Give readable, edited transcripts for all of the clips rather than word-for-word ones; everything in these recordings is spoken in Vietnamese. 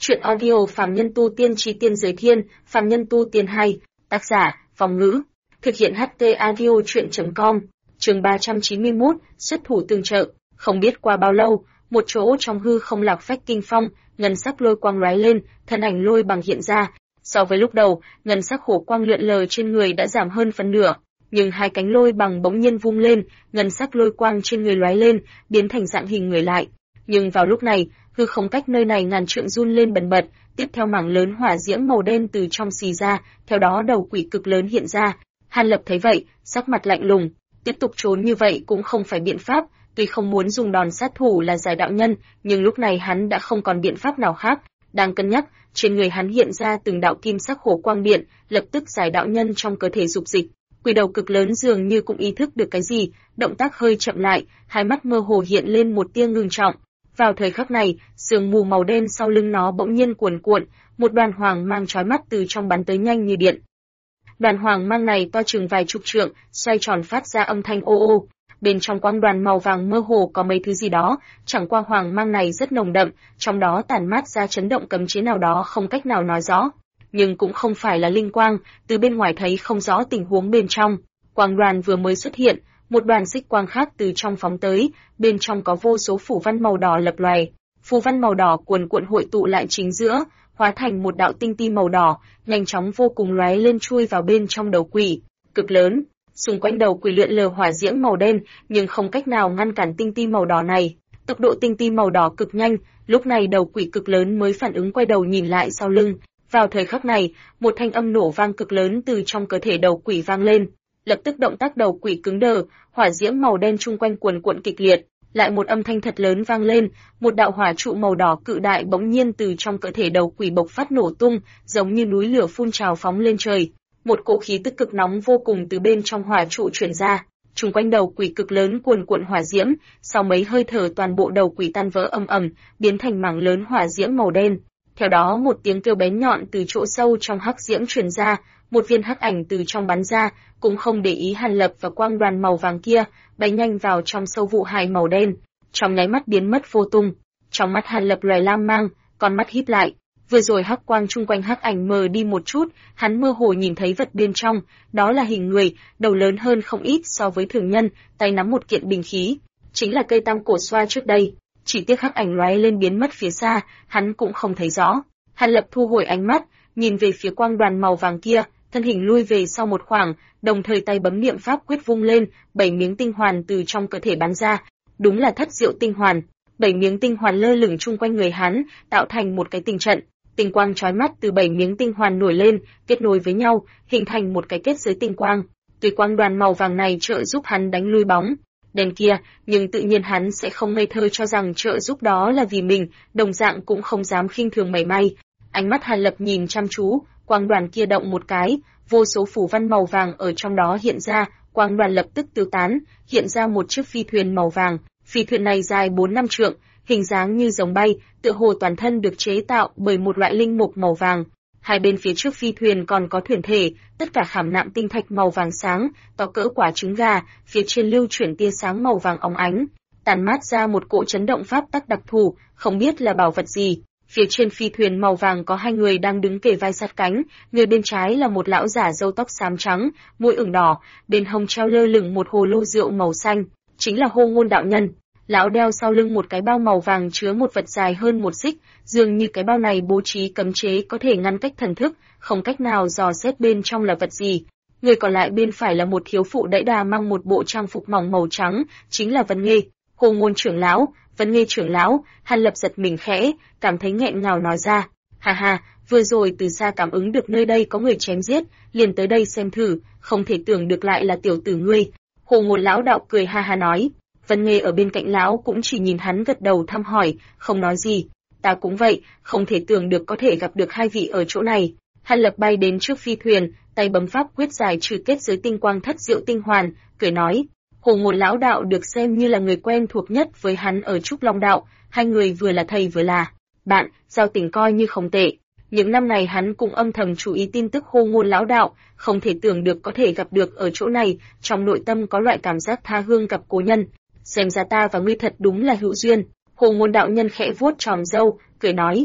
Chuyện audio Phàm Nhân Tu Tiên Chí Tiên Giới Thiên, Phàm Nhân Tu Tiên 2, tác giả, Phong Ngữ, thực hiện HT audio chuyện.com, chương 391, xuất thủ tương trợ. Không biết qua bao lâu, một chỗ trong hư không lạc phách kinh phong, ngân sắc lôi quang lóe lên, thân ảnh lôi bằng hiện ra. So với lúc đầu, ngân sắc hổ quang lượn lờ trên người đã giảm hơn phần nửa, nhưng hai cánh lôi bằng bỗng nhiên vung lên, ngân sắc lôi quang trên người lóe lên, biến thành dạng hình người lại. Nhưng vào lúc này, hư không cách nơi này ngàn trượng run lên bần bật, tiếp theo mảng lớn hỏa diễm màu đen từ trong xì ra, theo đó đầu quỷ cực lớn hiện ra. Hàn Lập thấy vậy, sắc mặt lạnh lùng, tiếp tục trốn như vậy cũng không phải biện pháp, tuy không muốn dùng đòn sát thủ là giải đạo nhân, nhưng lúc này hắn đã không còn biện pháp nào khác, đang cân nhắc, trên người hắn hiện ra từng đạo kim sắc hổ quang điện, lập tức giải đạo nhân trong cơ thể dục dịch. Quỷ đầu cực lớn dường như cũng ý thức được cái gì, động tác hơi chậm lại, hai mắt mơ hồ hiện lên một tia ngưng trọng. Vào thời khắc này, sương mù màu đen sau lưng nó bỗng nhiên cuồn cuộn, một đoàn hoàng mang chói mắt từ trong bắn tới nhanh như điện. Đoàn hoàng mang này to chừng vài chục trượng, xoay tròn phát ra âm thanh ô ô. Bên trong quang đoàn màu vàng mơ hồ có mấy thứ gì đó, chẳng qua hoàng mang này rất nồng đậm, trong đó tản mát ra chấn động cấm chế nào đó không cách nào nói rõ. Nhưng cũng không phải là linh quang, từ bên ngoài thấy không rõ tình huống bên trong. Quang đoàn vừa mới xuất hiện, một đoàn xích quang khác từ trong phóng tới, bên trong có vô số phù văn màu đỏ lập lòe. Phù văn màu đỏ cuồn cuộn hội tụ lại chính giữa, hóa thành một đạo tinh ti màu đỏ, nhanh chóng vô cùng lóe lên chui vào bên trong đầu quỷ, cực lớn. Xung quanh đầu quỷ lượn lờ hỏa diễm màu đen, nhưng không cách nào ngăn cản tinh ti màu đỏ này. Tốc độ tinh ti màu đỏ cực nhanh, lúc này đầu quỷ cực lớn mới phản ứng quay đầu nhìn lại sau lưng. Vào thời khắc này, một thanh âm nổ vang cực lớn từ trong cơ thể đầu quỷ vang lên. Lập tức động tác đầu quỷ cứng đờ, hỏa diễm màu đen chung quanh cuồn cuộn kịch liệt, lại một âm thanh thật lớn vang lên, một đạo hỏa trụ màu đỏ cự đại bỗng nhiên từ trong cơ thể đầu quỷ bộc phát nổ tung, giống như núi lửa phun trào phóng lên trời. Một cỗ khí tức cực nóng vô cùng từ bên trong hỏa trụ truyền ra, chung quanh đầu quỷ cực lớn cuồn cuộn hỏa diễm, sau mấy hơi thở toàn bộ đầu quỷ tan vỡ ầm ầm, biến thành mảng lớn hỏa diễm màu đen. Theo đó một tiếng kêu bén nhọn từ chỗ sâu trong hắc diễm truyền ra, một viên hắc ảnh từ trong bắn ra, cũng không để ý Hàn Lập và quang đoàn màu vàng kia, bay nhanh vào trong sâu vụ hài màu đen, trong nháy mắt biến mất vô tung. Trong mắt Hàn Lập lóe lam mang, con mắt híp lại. Vừa rồi hắc quang chung quanh hắc ảnh mờ đi một chút, hắn mơ hồ nhìn thấy vật bên trong, đó là hình người, đầu lớn hơn không ít so với thường nhân, tay nắm một kiện bình khí, chính là cây tam cổ xoa trước đây. Chỉ tiếc hắc ảnh lóe lên biến mất phía xa, hắn cũng không thấy rõ. Hàn Lập thu hồi ánh mắt, nhìn về phía quang đoàn màu vàng kia, thân hình lui về sau một khoảng, đồng thời tay bấm niệm pháp quyết vung lên, 7 miếng tinh hoàn từ trong cơ thể bắn ra, đúng là thất diệu tinh hoàn. 7 miếng tinh hoàn lơ lửng chung quanh người hắn, tạo thành một cái tinh trận. Tinh quang chói mắt từ 7 miếng tinh hoàn nổi lên, kết nối với nhau, hình thành một cái kết giới tinh quang. Tuy quang đoàn màu vàng này trợ giúp hắn đánh lui bóng đen kia, nhưng tự nhiên hắn sẽ không ngây thơ cho rằng trợ giúp đó là vì mình, đồng dạng cũng không dám khinh thường mảy may. Ánh mắt Hàn Lập nhìn chăm chú, quang đoàn kia động một cái, vô số phù văn màu vàng ở trong đó hiện ra, quang đoàn lập tức tiêu tán, hiện ra một chiếc phi thuyền màu vàng. Phi thuyền này dài 4-5 trượng, hình dáng như rồng bay, tựa hồ toàn thân được chế tạo bởi một loại linh mục màu vàng. Hai bên phía trước phi thuyền còn có thuyền thể, tất cả khảm nạm tinh thạch màu vàng sáng, to cỡ quả trứng gà, phía trên lưu chuyển tia sáng màu vàng óng ánh, tản mát ra một cỗ chấn động pháp tắc đặc thù, không biết là bảo vật gì. Phía trên phi thuyền màu vàng có hai người đang đứng kề vai sát cánh, người bên trái là một lão giả râu tóc xám trắng, môi ửng đỏ, bên hông treo lơ lửng một hồ lô rượu màu xanh, chính là Hô Ngôn đạo nhân. Lão đeo sau lưng một cái bao màu vàng chứa một vật dài hơn một xích, dường như cái bao này bố trí cấm chế có thể ngăn cách thần thức, không cách nào dò xét bên trong là vật gì. Người còn lại bên phải là một thiếu phụ đẫy đà mang một bộ trang phục mỏng màu trắng, chính là Vân Nghê. Hô Ngôn trưởng lão, Vân Nghê trưởng lão. Hàn Lập giật mình khẽ, cảm thấy nghẹn ngào nói ra, ha ha, vừa rồi từ xa cảm ứng được nơi đây có người chém giết, liền tới đây xem thử, không thể tưởng được lại là tiểu tử ngươi. Hồ Ngôn lão đạo cười ha ha nói. Vân Nghê ở bên cạnh lão cũng chỉ nhìn hắn gật đầu thăm hỏi, không nói gì. Ta cũng vậy, không thể tưởng được có thể gặp được hai vị ở chỗ này. Hàn Lập bay đến trước phi thuyền, tay bấm pháp quyết giải trừ kết giới tinh quang thất diệu tinh hoàn, cười nói. Hồ Ngôn lão đạo được xem như là người quen thuộc nhất với hắn ở Trúc Long đạo, hai người vừa là thầy vừa là bạn, giao tình coi như không tệ. Những năm này hắn cũng âm thầm chú ý tin tức Hồ Ngôn lão đạo, không thể tưởng được có thể gặp được ở chỗ này, trong nội tâm có loại cảm giác tha hương gặp cố nhân. Xem ra ta và ngươi thật đúng là hữu duyên. Hồ Ngôn đạo nhân khẽ vuốt tròm râu, cười nói.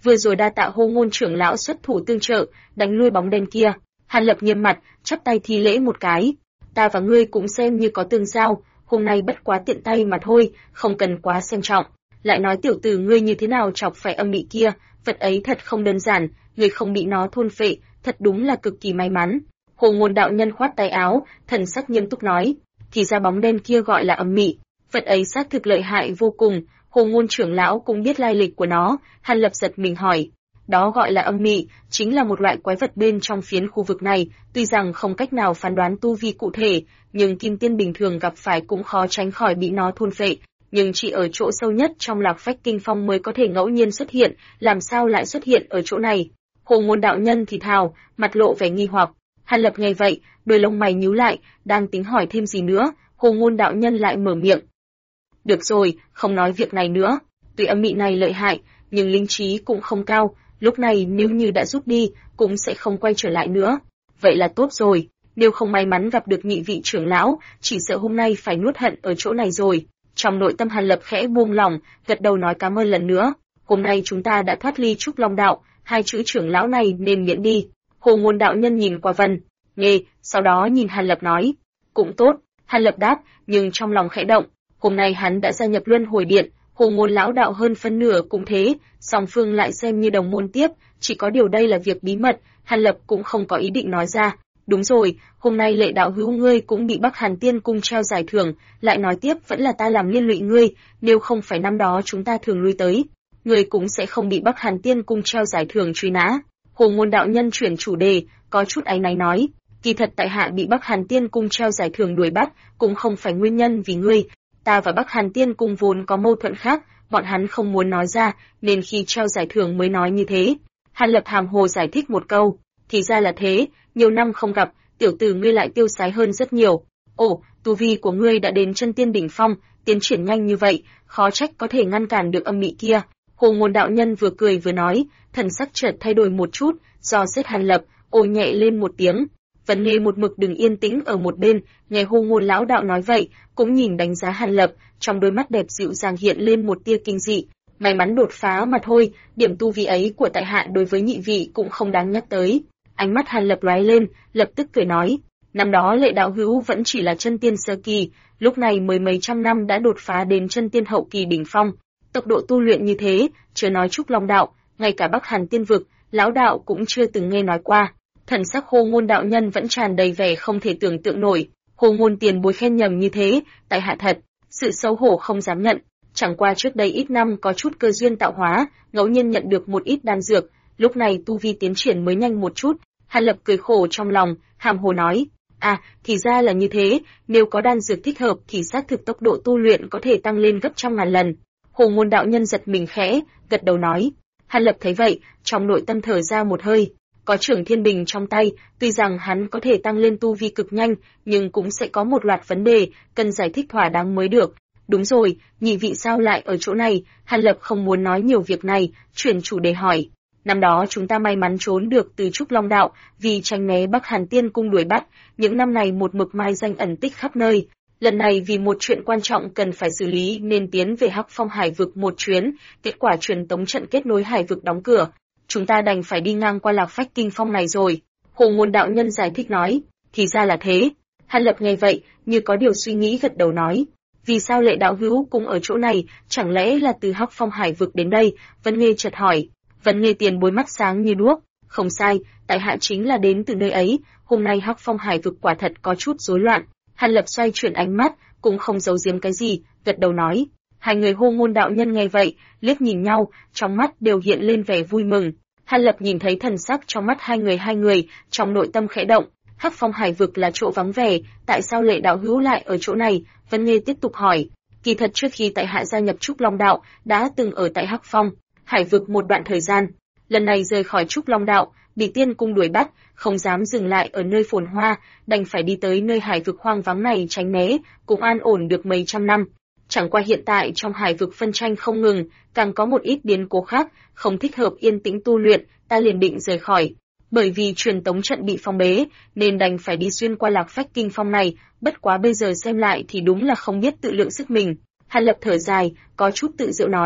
Vừa rồi đa tạ Hồ Ngôn trưởng lão xuất thủ tương trợ, đánh lui bóng đen kia. Hàn Lập nghiêm mặt, chắp tay thi lễ một cái. Ta và ngươi cũng xem như có tương giao, hôm nay bất quá tiện tay mà thôi, không cần quá xem trọng. Lại nói tiểu tử ngươi như thế nào chọc phải âm mị kia, vật ấy thật không đơn giản, ngươi không bị nó thôn phệ, thật đúng là cực kỳ may mắn. Hồ Ngôn đạo nhân khoát tay áo, thần sắc nghiêm túc nói, thì ra bóng đen kia gọi là âm mị, vật ấy xác thực lợi hại vô cùng. Hồ Ngôn trưởng lão cũng biết lai lịch của nó. Hàn Lập giật mình hỏi, đó gọi là âm mị, chính là một loại quái vật bên trong phiến khu vực này, tuy rằng không cách nào phán đoán tu vi cụ thể, nhưng kim tiên bình thường gặp phải cũng khó tránh khỏi bị nó thôn phệ, nhưng chỉ ở chỗ sâu nhất trong Lạc Phách Kinh Phong mới có thể ngẫu nhiên xuất hiện, làm sao lại xuất hiện ở chỗ này? Hồ Ngôn đạo nhân thì thào, mặt lộ vẻ nghi hoặc. Hàn Lập nghe vậy, đôi lông mày nhíu lại, đang tính hỏi thêm gì nữa, Hồ Ngôn đạo nhân lại mở miệng. Được rồi, không nói việc này nữa, tuy âm mị này lợi hại, nhưng linh trí cũng không cao, lúc này nếu như đã rút đi, cũng sẽ không quay trở lại nữa. Vậy là tốt rồi, nếu không may mắn gặp được nhị vị trưởng lão, chỉ sợ hôm nay phải nuốt hận ở chỗ này rồi. Trong nội tâm Hàn Lập khẽ buông lỏng, gật đầu nói cảm ơn lần nữa. Hôm nay chúng ta đã thoát ly Trúc Long đạo, hai chữ trưởng lão này nên miễn đi. Hồ Ngôn đạo nhân nhìn qua Vân, Nghê, sau đó nhìn Hàn Lập nói, cũng tốt. Hàn Lập đáp, nhưng trong lòng khẽ động. Hôm nay hắn đã gia nhập Luân Hồi Điện, Hồ Ngôn lão đạo hơn phân nửa cũng thế, song phương lại xem như đồng môn tiếp, chỉ có điều đây là việc bí mật, Hàn Lập cũng không có ý định nói ra. Đúng rồi, hôm nay Lệ đạo hữu ngươi cũng bị Bắc Hàn Tiên cung treo giải thưởng, lại nói tiếp vẫn là ta làm liên lụy ngươi, nếu không phải năm đó chúng ta thường lui tới, ngươi cũng sẽ không bị Bắc Hàn Tiên cung treo giải thưởng truy nã. Hồ Ngôn đạo nhân chuyển chủ đề, có chút áy náy nói, kỳ thật tại hạ bị Bắc Hàn Tiên cung treo giải thưởng đuổi bắt, cũng không phải nguyên nhân vì ngươi. Ta và Bắc Hàn Tiên cung vốn có mâu thuẫn khác, bọn hắn không muốn nói ra, nên khi treo giải thưởng mới nói như thế. Hàn Lập hàm hồ giải thích một câu, thì ra là thế, nhiều năm không gặp, tiểu tử ngươi lại tiêu sái hơn rất nhiều. Ồ, tu vi của ngươi đã đến chân tiên đỉnh phong, tiến triển nhanh như vậy, khó trách có thể ngăn cản được âm mị kia. Hồ Ngôn đạo nhân vừa cười vừa nói, thần sắc chợt thay đổi một chút, do xét Hàn Lập, ồ nhẹ lên một tiếng. Vấn Nghê một mực đứng yên tĩnh ở một bên, nghe Hồ Ngôn lão đạo nói vậy, cũng nhìn đánh giá Hàn Lập, trong đôi mắt đẹp dịu dàng hiện lên một tia kinh dị. May mắn đột phá mà thôi, điểm tu vi ấy của tại hạ đối với nhị vị cũng không đáng nhắc tới. Ánh mắt Hàn Lập lóe lên, lập tức cười nói, năm đó Lệ đạo hữu vẫn chỉ là chân tiên sơ kỳ, lúc này mới mấy trăm năm đã đột phá đến chân tiên hậu kỳ đỉnh phong. Tốc độ tu luyện như thế, chưa nói Trúc Long đạo, ngay cả Bắc Hàn Tiên vực, lão đạo cũng chưa từng nghe nói qua. Thần sắc Hồ Ngôn đạo nhân vẫn tràn đầy vẻ không thể tưởng tượng nổi. Hồ Ngôn tiền bối khen nhầm như thế, tại hạ thật sự xấu hổ không dám nhận. Chẳng qua trước đây ít năm có chút cơ duyên tạo hóa, ngẫu nhiên nhận được một ít đan dược, lúc này tu vi tiến triển mới nhanh một chút. Hàn Lập cười khổ trong lòng, hàm hồ nói, thì ra là như thế, nếu có đan dược thích hợp thì xác thực tốc độ tu luyện có thể tăng lên gấp trăm ngàn lần. Hồ Ngôn đạo nhân giật mình khẽ, gật đầu nói. Hàn Lập thấy vậy, trong nội tâm thở ra một hơi. Có Trưởng Thiên Bình trong tay, tuy rằng hắn có thể tăng lên tu vi cực nhanh, nhưng cũng sẽ có một loạt vấn đề, cần giải thích thỏa đáng mới được. Đúng rồi, nhị vị sao lại ở chỗ này? Hàn Lập không muốn nói nhiều việc này, chuyển chủ đề hỏi. Năm đó chúng ta may mắn trốn được từ Trúc Long đạo, vì tránh né Bắc Hàn Tiên cung đuổi bắt, những năm này một mực mai danh ẩn tích khắp nơi. Lần này vì một chuyện quan trọng cần phải xử lý nên tiến về Hắc Phong Hải vực một chuyến, kết quả truyền tống trận kết nối hải vực đóng cửa. Chúng ta đành phải đi ngang qua Lạc Phách Kinh Phong này rồi. Hồ Ngôn đạo nhân giải thích nói, thì ra là thế. Hàn Lập nghe vậy, như có điều suy nghĩ gật đầu nói, vì sao Lệ đạo hữu cũng ở chỗ này, chẳng lẽ là từ Hắc Phong Hải vực đến đây? Vấn Nghê chợt hỏi. Vấn Nghê tiền bối mắt sáng như đuốc, không sai, tại hạ chính là đến từ nơi ấy, hôm nay Hắc Phong Hải vực quả thật có chút rối loạn. Hàn Lập xoay chuyển ánh mắt, cũng không giấu giếm cái gì, gật đầu nói. Hai người Hồ Ngôn đạo nhân nghe vậy, liếc nhìn nhau, trong mắt đều hiện lên vẻ vui mừng. Hàn Lập nhìn thấy thần sắc trong mắt hai người, trong nội tâm khẽ động. Hắc Phong Hải vực là chỗ vắng vẻ, tại sao Lệ đạo hữu lại ở chỗ này? Vân Nghê tiếp tục hỏi. Kỳ thật trước khi tại hạ gia nhập Trúc Long đạo, đã từng ở tại Hắc Phong Hải vực một đoạn thời gian. Lần này rời khỏi Trúc Long đạo, bị Tiên cung đuổi bắt, không dám dừng lại ở nơi phồn hoa, đành phải đi tới nơi hải vực hoang vắng này tránh né, cũng an ổn được mấy trăm năm. Chẳng qua hiện tại trong hải vực phân tranh không ngừng, càng có một ít biến cố khác, không thích hợp yên tĩnh tu luyện, ta liền định rời khỏi. Bởi vì truyền tống trận bị phong bế, nên đành phải đi xuyên qua Lạc Phách Kinh Phong này, bất quá bây giờ xem lại thì đúng là không biết tự lượng sức mình. Hàn Lập thở dài, có chút tự giễu nói,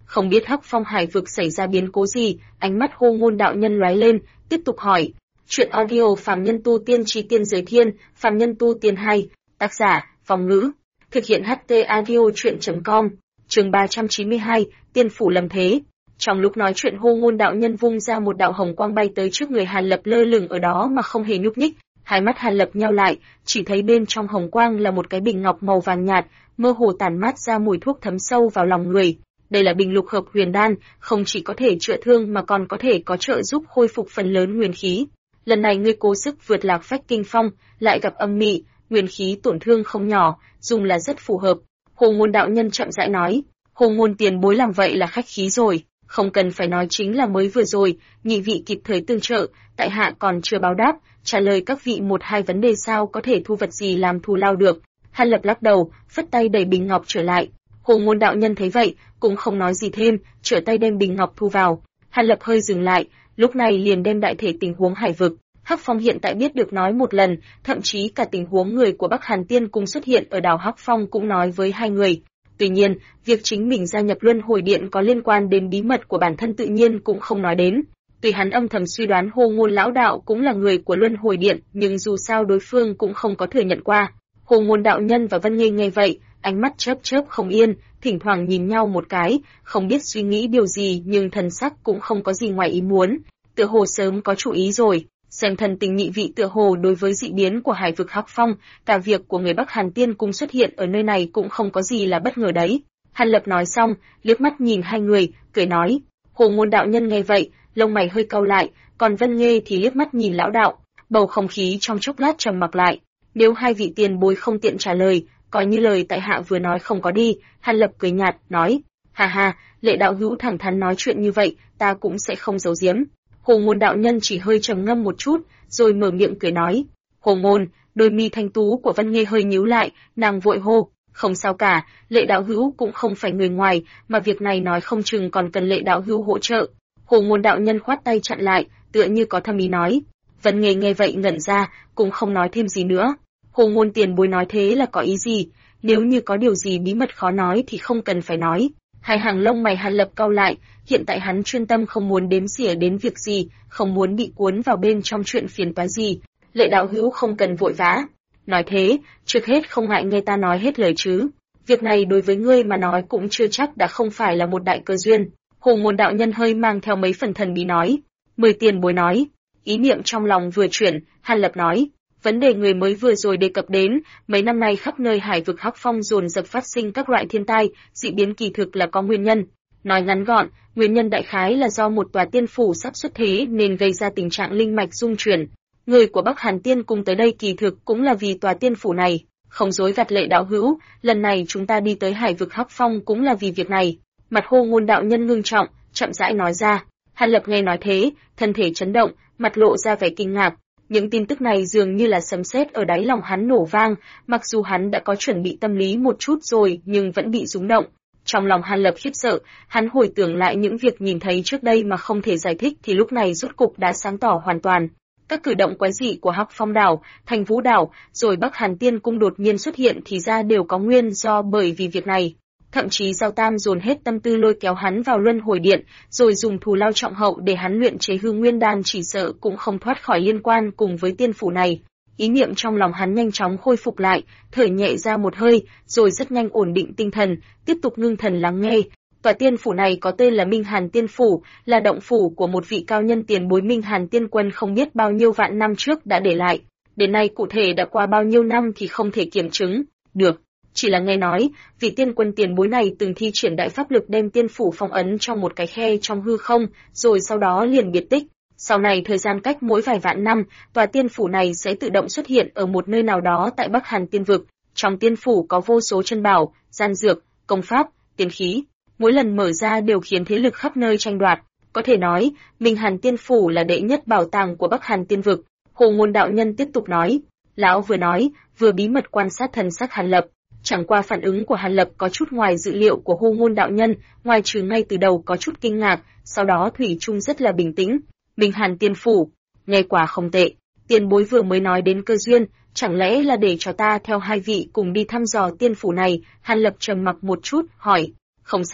Không biết Hắc Phong Hải vực xảy ra biến cố gì, ánh mắt Hô Ngôn đạo nhân lóe lên, tiếp tục hỏi. Chuyện audio Phàm Nhân Tu Tiên Chi Tiên Giới Thiên, Phàm Nhân Tu Tiên 2, tác giả, Phong Ngữ. Thực hiện HT audio chuyện.com, chương 392, Tiên Phủ Lâm Thế. Trong lúc nói chuyện Hô Ngôn đạo nhân vung ra một đạo hồng quang bay tới trước người Hàn Lập lơ lửng ở đó mà không hề nhúc nhích. Hai mắt Hàn Lập nheo lại, chỉ thấy bên trong hồng quang là một cái bình ngọc màu vàng nhạt, mơ hồ tản mát ra mùi thuốc thấm sâu vào lòng người. Đây là bình lục hợp huyền đan, không chỉ có thể chữa thương mà còn có thể có trợ giúp khôi phục phần lớn nguyên khí. Lần này ngươi cố sức vượt Lạc Phách Kinh Phong, lại gặp âm mị, nguyên khí tổn thương không nhỏ, dùng là rất phù hợp. Hồ Ngôn đạo nhân chậm rãi nói, Hồ Ngôn tiền bối làm vậy là khách khí rồi, không cần phải nói, chính là mới vừa rồi, nhị vị kịp thời tương trợ, tại hạ còn chưa báo đáp, trả lời các vị một hai vấn đề sao có thể thu vật gì làm thù lao được. Hàn Lập lắc đầu, phất tay đẩy bình ngọc trở lại. Hồ Ngôn đạo nhân thấy vậy, cũng không nói gì thêm, trở tay đem bình ngọc thu vào. Hàn Lập hơi dừng lại, lúc này liền đem đại thể tình huống hải vực, Hắc Phong hiện tại biết được nói một lần, thậm chí cả tình huống người của Bắc Hàn Tiên Cung xuất hiện ở đảo Hắc Phong cũng nói với hai người. Tuy nhiên, việc chính mình gia nhập Luân Hồi Điện có liên quan đến bí mật của bản thân tự nhiên cũng không nói đến. Tuy hắn âm thầm suy đoán Hồ Ngôn lão đạo cũng là người của Luân Hồi Điện, nhưng dù sao đối phương cũng không có thừa nhận qua. Hồ Ngôn đạo nhân và Vân Nghê nghe vậy, ánh mắt chớp chớp không yên, thỉnh thoảng nhìn nhau một cái, không biết suy nghĩ điều gì nhưng thần sắc cũng không có gì ngoài ý muốn, tựa hồ sớm có chủ ý rồi. Xem thần tình nhị vị tựa hồ đối với dị biến của hải vực Hắc Phong, cả việc của người Bắc Hàn Tiên Cung xuất hiện ở nơi này cũng không có gì là bất ngờ đấy. Hàn Lập nói xong, liếc mắt nhìn hai người, cười nói. Hồ Ngôn đạo nhân nghe vậy, lông mày hơi cau lại, còn Vân Nghê thì liếc mắt nhìn lão đạo, bầu không khí trong chốc lát trầm mặc lại. Nếu hai vị tiền bối không tiện trả lời, coi như lời tại hạ vừa nói không có đi. Hàn Lập cười nhạt, nói. Hà hà, Lệ đạo hữu thẳng thắn nói chuyện như vậy, ta cũng sẽ không giấu giếm. Hồ Ngôn đạo nhân chỉ hơi trầm ngâm một chút, rồi mở miệng cười nói. Hồ Ngôn, đôi mi thanh tú của Vân Nghê hơi nhíu lại, nàng vội hô. Không sao cả, Lệ đạo hữu cũng không phải người ngoài, mà việc này nói không chừng còn cần Lệ đạo hữu hỗ trợ. Hồ Ngôn đạo nhân khoát tay chặn lại, tựa như có thâm ý nói. Vân Nghê nghe vậy ngẩn ra, cũng không nói thêm gì nữa. Hồ Ngôn tiền bối nói thế là có ý gì? Nếu như có điều gì bí mật khó nói thì không cần phải nói. Hai hàng lông mày Hàn Lập cau lại, hiện tại hắn chuyên tâm không muốn đếm xỉa đến việc gì, không muốn bị cuốn vào bên trong chuyện phiền toái gì. Lệ đạo hữu không cần vội vã. Nói thế, trước hết không ngại nghe ta nói hết lời chứ. Việc này đối với ngươi mà nói cũng chưa chắc đã không phải là một đại cơ duyên. Hồ Ngôn đạo nhân hơi mang theo mấy phần thần bí nói. Mười tiền bối nói. Ý niệm trong lòng vừa chuyển, Hàn Lập nói. Vấn đề người mới vừa rồi đề cập đến, mấy năm nay khắp nơi hải vực Hắc Phong dồn dập phát sinh các loại thiên tai, dị biến kỳ thực là có nguyên nhân. Nói ngắn gọn, nguyên nhân đại khái là do một tòa tiên phủ sắp xuất thế nên gây ra tình trạng linh mạch rung chuyển. Người của Bắc Hàn Tiên Cung tới đây kỳ thực cũng là vì tòa tiên phủ này. Không dối gạt Lệ đạo hữu, lần này chúng ta đi tới hải vực Hắc Phong cũng là vì việc này. Mặt Hồ Ngôn đạo nhân ngưng trọng, chậm rãi nói ra. Hàn Lập nghe nói thế, thân thể chấn động, mặt lộ ra vẻ kinh ngạc. Những tin tức này dường như là sấm sét ở đáy lòng hắn nổ vang, mặc dù hắn đã có chuẩn bị tâm lý một chút rồi nhưng vẫn bị rung động. Trong lòng Hàn Lập khiếp sợ, hắn hồi tưởng lại những việc nhìn thấy trước đây mà không thể giải thích thì lúc này rốt cục đã sáng tỏ hoàn toàn. Các cử động quái dị của Hắc Phong đảo, Thành Vũ đảo, rồi Bắc Hàn Tiên Cung đột nhiên xuất hiện thì ra đều có nguyên do bởi vì việc này. Thậm chí Giao Tam dồn hết tâm tư lôi kéo hắn vào Luân Hồi Điện, rồi dùng thù lao trọng hậu để hắn luyện chế hư nguyên đan chỉ sợ cũng không thoát khỏi liên quan cùng với tiên phủ này. Ý niệm trong lòng hắn nhanh chóng khôi phục lại, thở nhẹ ra một hơi, rồi rất nhanh ổn định tinh thần, tiếp tục ngưng thần lắng nghe. Tòa tiên phủ này có tên là Minh Hàn Tiên Phủ, là động phủ của một vị cao nhân tiền bối Minh Hàn Tiên Quân không biết bao nhiêu vạn năm trước đã để lại. Đến nay cụ thể đã qua bao nhiêu năm thì không thể kiểm chứng được. Chỉ là nghe nói, vị tiên quân tiền bối này từng thi triển đại pháp lực đem tiên phủ phong ấn trong một cái khe trong hư không, rồi sau đó liền biệt tích. Sau này thời gian cách mỗi vài vạn năm, tòa tiên phủ này sẽ tự động xuất hiện ở một nơi nào đó tại Bắc Hàn Tiên vực. Trong tiên phủ có vô số chân bảo, gian dược, công pháp, tiên khí. Mỗi lần mở ra đều khiến thế lực khắp nơi tranh đoạt. Có thể nói, Minh Hàn Tiên phủ là đệ nhất bảo tàng của Bắc Hàn Tiên vực. Hồ Ngôn đạo nhân tiếp tục nói. Lão vừa nói, vừa bí mật quan sát thần sắc Hàn Lập. Chẳng qua phản ứng của Hàn Lập có chút ngoài dự liệu của Hồ Ngôn đạo nhân, ngoài trừ ngay từ đầu có chút kinh ngạc, sau đó thủy chung rất là bình tĩnh. Minh Hàn Tiên phủ, nghe quả không tệ. Tiền bối vừa mới nói đến cơ duyên, chẳng lẽ là để cho ta theo hai vị cùng đi thăm dò tiên phủ này? Hàn Lập trầm mặc một chút, hỏi. Không sai,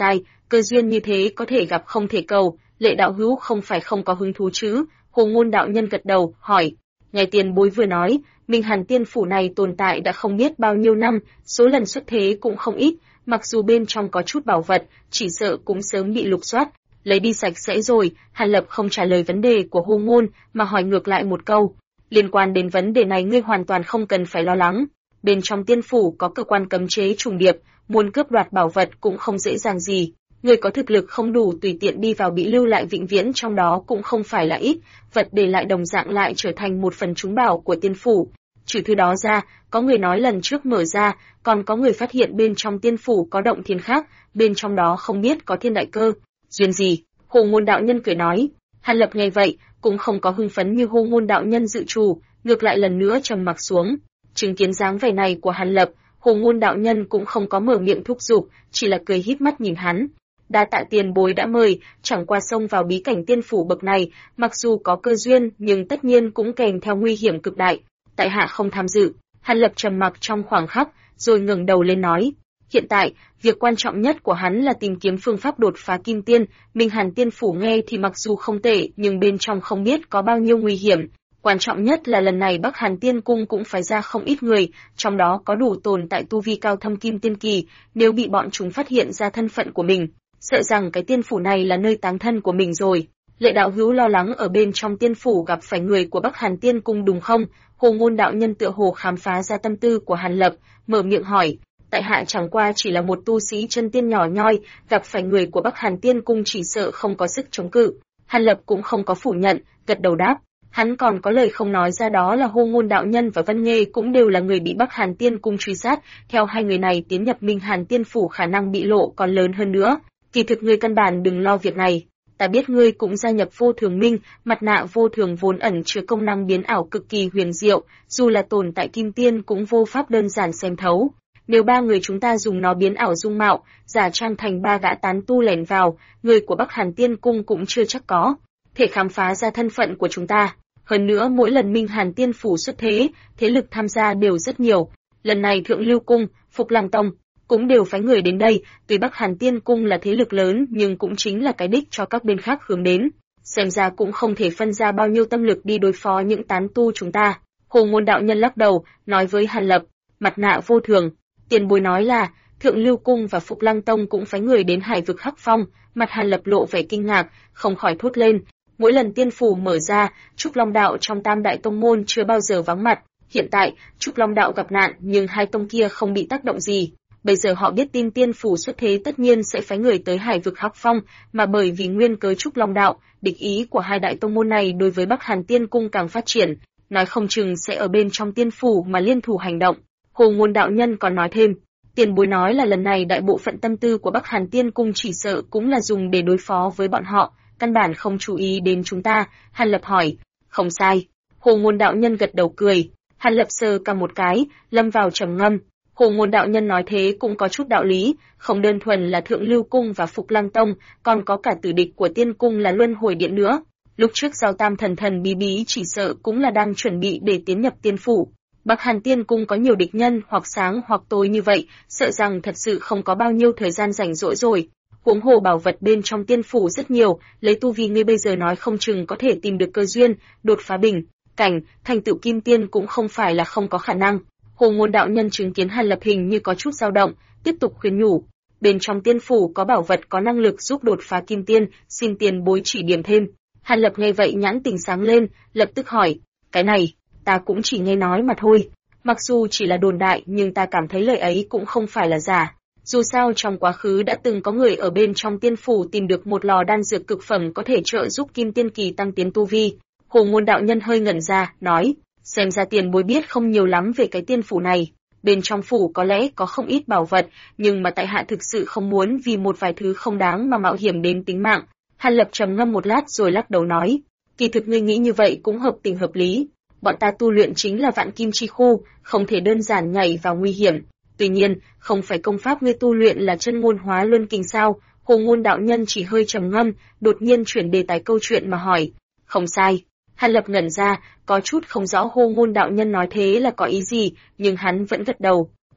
cơ duyên như thế có thể gặp không thể cầu, Lệ đạo hữu không phải không có hứng thú chứ? Hồ Ngôn đạo nhân gật đầu, hỏi. Nghe tiền bối vừa nói, Minh Hàn Tiên phủ này tồn tại đã không biết bao nhiêu năm, số lần xuất thế cũng không ít, mặc dù bên trong có chút bảo vật, chỉ sợ cũng sớm bị lục soát, lấy đi sạch sẽ rồi. Hàn Lập không trả lời vấn đề của Hồ Ngôn, mà hỏi ngược lại một câu. Liên quan đến vấn đề này ngươi hoàn toàn không cần phải lo lắng. Bên trong tiên phủ có cơ quan cấm chế trùng điệp, muốn cướp đoạt bảo vật cũng không dễ dàng gì. Người có thực lực không đủ tùy tiện đi vào bị lưu lại vĩnh viễn trong đó cũng không phải là ít, vật để lại đồng dạng lại trở thành một phần trúng bảo của tiên phủ. Trừ thứ đó ra, có người nói lần trước mở ra, còn có người phát hiện bên trong tiên phủ có động thiên khác, bên trong đó không biết có thiên đại cơ. Duyên gì? Hồ Ngôn đạo nhân cười nói. Hàn Lập nghe vậy, cũng không có hưng phấn như Hồ Ngôn đạo nhân dự trù, ngược lại lần nữa trầm mặc xuống. Chứng kiến dáng vẻ này của Hàn Lập, Hồ Ngôn đạo nhân cũng không có mở miệng thúc giục, chỉ là cười híp mắt nhìn hắn. Đa tạ tiền bối đã mời, chẳng qua xông vào bí cảnh tiên phủ bậc này, mặc dù có cơ duyên, nhưng tất nhiên cũng kèm theo nguy hiểm cực đại. Tại hạ không tham dự. Hàn Lập trầm mặc trong khoảng khắc, rồi ngẩng đầu lên nói. Hiện tại, việc quan trọng nhất của hắn là tìm kiếm phương pháp đột phá kim tiên. Minh Hàn Tiên phủ nghe thì mặc dù không tệ, nhưng bên trong không biết có bao nhiêu nguy hiểm. Quan trọng nhất là lần này Bắc Hàn Tiên cung cũng phải ra không ít người, trong đó có đủ tồn tại tu vi cao thâm kim tiên kỳ. Nếu bị bọn chúng phát hiện ra thân phận của mình, sợ rằng cái tiên phủ này là nơi táng thân của mình rồi. Lệ đạo hữu lo lắng ở bên trong tiên phủ gặp phải người của Bắc Hàn Tiên cung đúng không? Hồ Ngôn đạo nhân tựa hồ khám phá ra tâm tư của Hàn Lập, mở miệng hỏi. Tại hạ chẳng qua chỉ là một tu sĩ chân tiên nhỏ nhoi, gặp phải người của Bắc Hàn Tiên cung chỉ sợ không có sức chống cự. Hàn Lập cũng không có phủ nhận, gật đầu đáp. Hắn còn có lời không nói ra, đó là Hồ Ngôn đạo nhân và Vân Nghê cũng đều là người bị Bắc Hàn Tiên cung truy sát, theo hai người này tiến nhập Minh Hàn Tiên phủ khả năng bị lộ còn lớn hơn nữa. Kỳ thực ngươi căn bản đừng lo việc này. Ta biết ngươi cũng gia nhập Vô Thường Minh, mặt nạ vô thường vốn ẩn chứa công năng biến ảo cực kỳ huyền diệu, dù là tồn tại kim tiên cũng vô pháp đơn giản xem thấu. Nếu ba người chúng ta dùng nó biến ảo dung mạo, giả trang thành ba gã tán tu lẻn vào, người của Bắc Hàn Tiên cung cũng chưa chắc có thể khám phá ra thân phận của chúng ta. Hơn nữa mỗi lần Minh Hàn Tiên phủ xuất thế, thế lực tham gia đều rất nhiều. Lần này Thượng Lưu cung, Phục Lăng tông cũng đều phái người đến đây, tuy Bắc Hàn Tiên cung là thế lực lớn nhưng cũng chính là cái đích cho các bên khác hướng đến. Xem ra cũng không thể phân ra bao nhiêu tâm lực đi đối phó những tán tu chúng ta. Hồ Ngôn đạo nhân lắc đầu, nói với Hàn Lập, mặt nạ vô thường. Tiền bối nói là, Thượng Lưu cung và Phục Lăng tông cũng phái người đến Hải vực Hắc Phong. Mặt Hàn Lập lộ vẻ kinh ngạc, không khỏi thốt lên. Mỗi lần tiên phủ mở ra, Trúc Long đạo trong Tam đại tông môn chưa bao giờ vắng mặt. Hiện tại, Trúc Long đạo gặp nạn nhưng hai tông kia không bị tác động gì. Bây giờ họ biết tin tiên phủ xuất thế tất nhiên sẽ phái người tới Hải vực Hắc Phong, mà bởi vì nguyên cớ Trúc Long đạo, địch ý của hai đại tông môn này đối với Bắc Hàn Tiên cung càng phát triển, nói không chừng sẽ ở bên trong tiên phủ mà liên thủ hành động. Hồ Ngôn đạo nhân còn nói thêm, tiền bối nói là lần này đại bộ phận tâm tư của Bắc Hàn Tiên cung chỉ sợ cũng là dùng để đối phó với bọn họ, căn bản không chú ý đến chúng ta. Hàn Lập hỏi, không sai. Hồ Ngôn đạo nhân gật đầu cười. Hàn Lập sờ cả một cái, lâm vào trầm ngâm. Hồ Ngôn đạo nhân nói thế cũng có chút đạo lý, không đơn thuần là Thượng Lưu cung và Phục Lăng tông, còn có cả tử địch của Tiên cung là Luân Hồi điện nữa. Lúc trước giao tam thần thần bí bí chỉ sợ cũng là đang chuẩn bị để tiến nhập tiên phủ. Bắc Hàn Tiên cung có nhiều địch nhân hoặc sáng hoặc tối như vậy, sợ rằng thật sự không có bao nhiêu thời gian rảnh rỗi rồi. Huống hồ bảo vật bên trong tiên phủ rất nhiều, lấy tu vi ngươi bây giờ nói không chừng có thể tìm được cơ duyên, đột phá bình cảnh, thành tựu kim tiên cũng không phải là không có khả năng. Hồ Ngôn đạo nhân chứng kiến Hàn Lập hình như có chút dao động, tiếp tục khuyên nhủ. Bên trong tiên phủ có bảo vật có năng lực giúp đột phá kim tiên, xin tiền bối chỉ điểm thêm. Hàn Lập nghe vậy nhãn tình sáng lên, lập tức hỏi, cái này, ta cũng chỉ nghe nói mà thôi. Mặc dù chỉ là đồn đại nhưng ta cảm thấy lời ấy cũng không phải là giả. Dù sao trong quá khứ đã từng có người ở bên trong tiên phủ tìm được một lò đan dược cực phẩm có thể trợ giúp kim tiên kỳ tăng tiến tu vi. Hồ Ngôn đạo nhân hơi ngẩn ra, nói, xem ra tiền bối biết không nhiều lắm về cái tiên phủ này. Bên trong phủ có lẽ có không ít bảo vật, nhưng mà tại hạ thực sự không muốn vì một vài thứ không đáng mà mạo hiểm đến tính mạng. Hàn Lập trầm ngâm một lát rồi lắc đầu nói, kỳ thực ngươi nghĩ như vậy cũng hợp tình hợp lý. Bọn ta tu luyện chính là vạn kim chi khu, không thể đơn giản nhảy vào nguy hiểm. Tuy nhiên, không phải công pháp ngươi tu luyện là chân ngôn hóa luân kình sao? Hồ Ngôn đạo nhân chỉ hơi trầm ngâm, đột nhiên chuyển đề tài câu chuyện mà hỏi. Không sai. Hàn Lập ngẩn ra, có chút không rõ Hồ Ngôn đạo nhân nói thế là có ý gì, nhưng hắn vẫn gật đầu.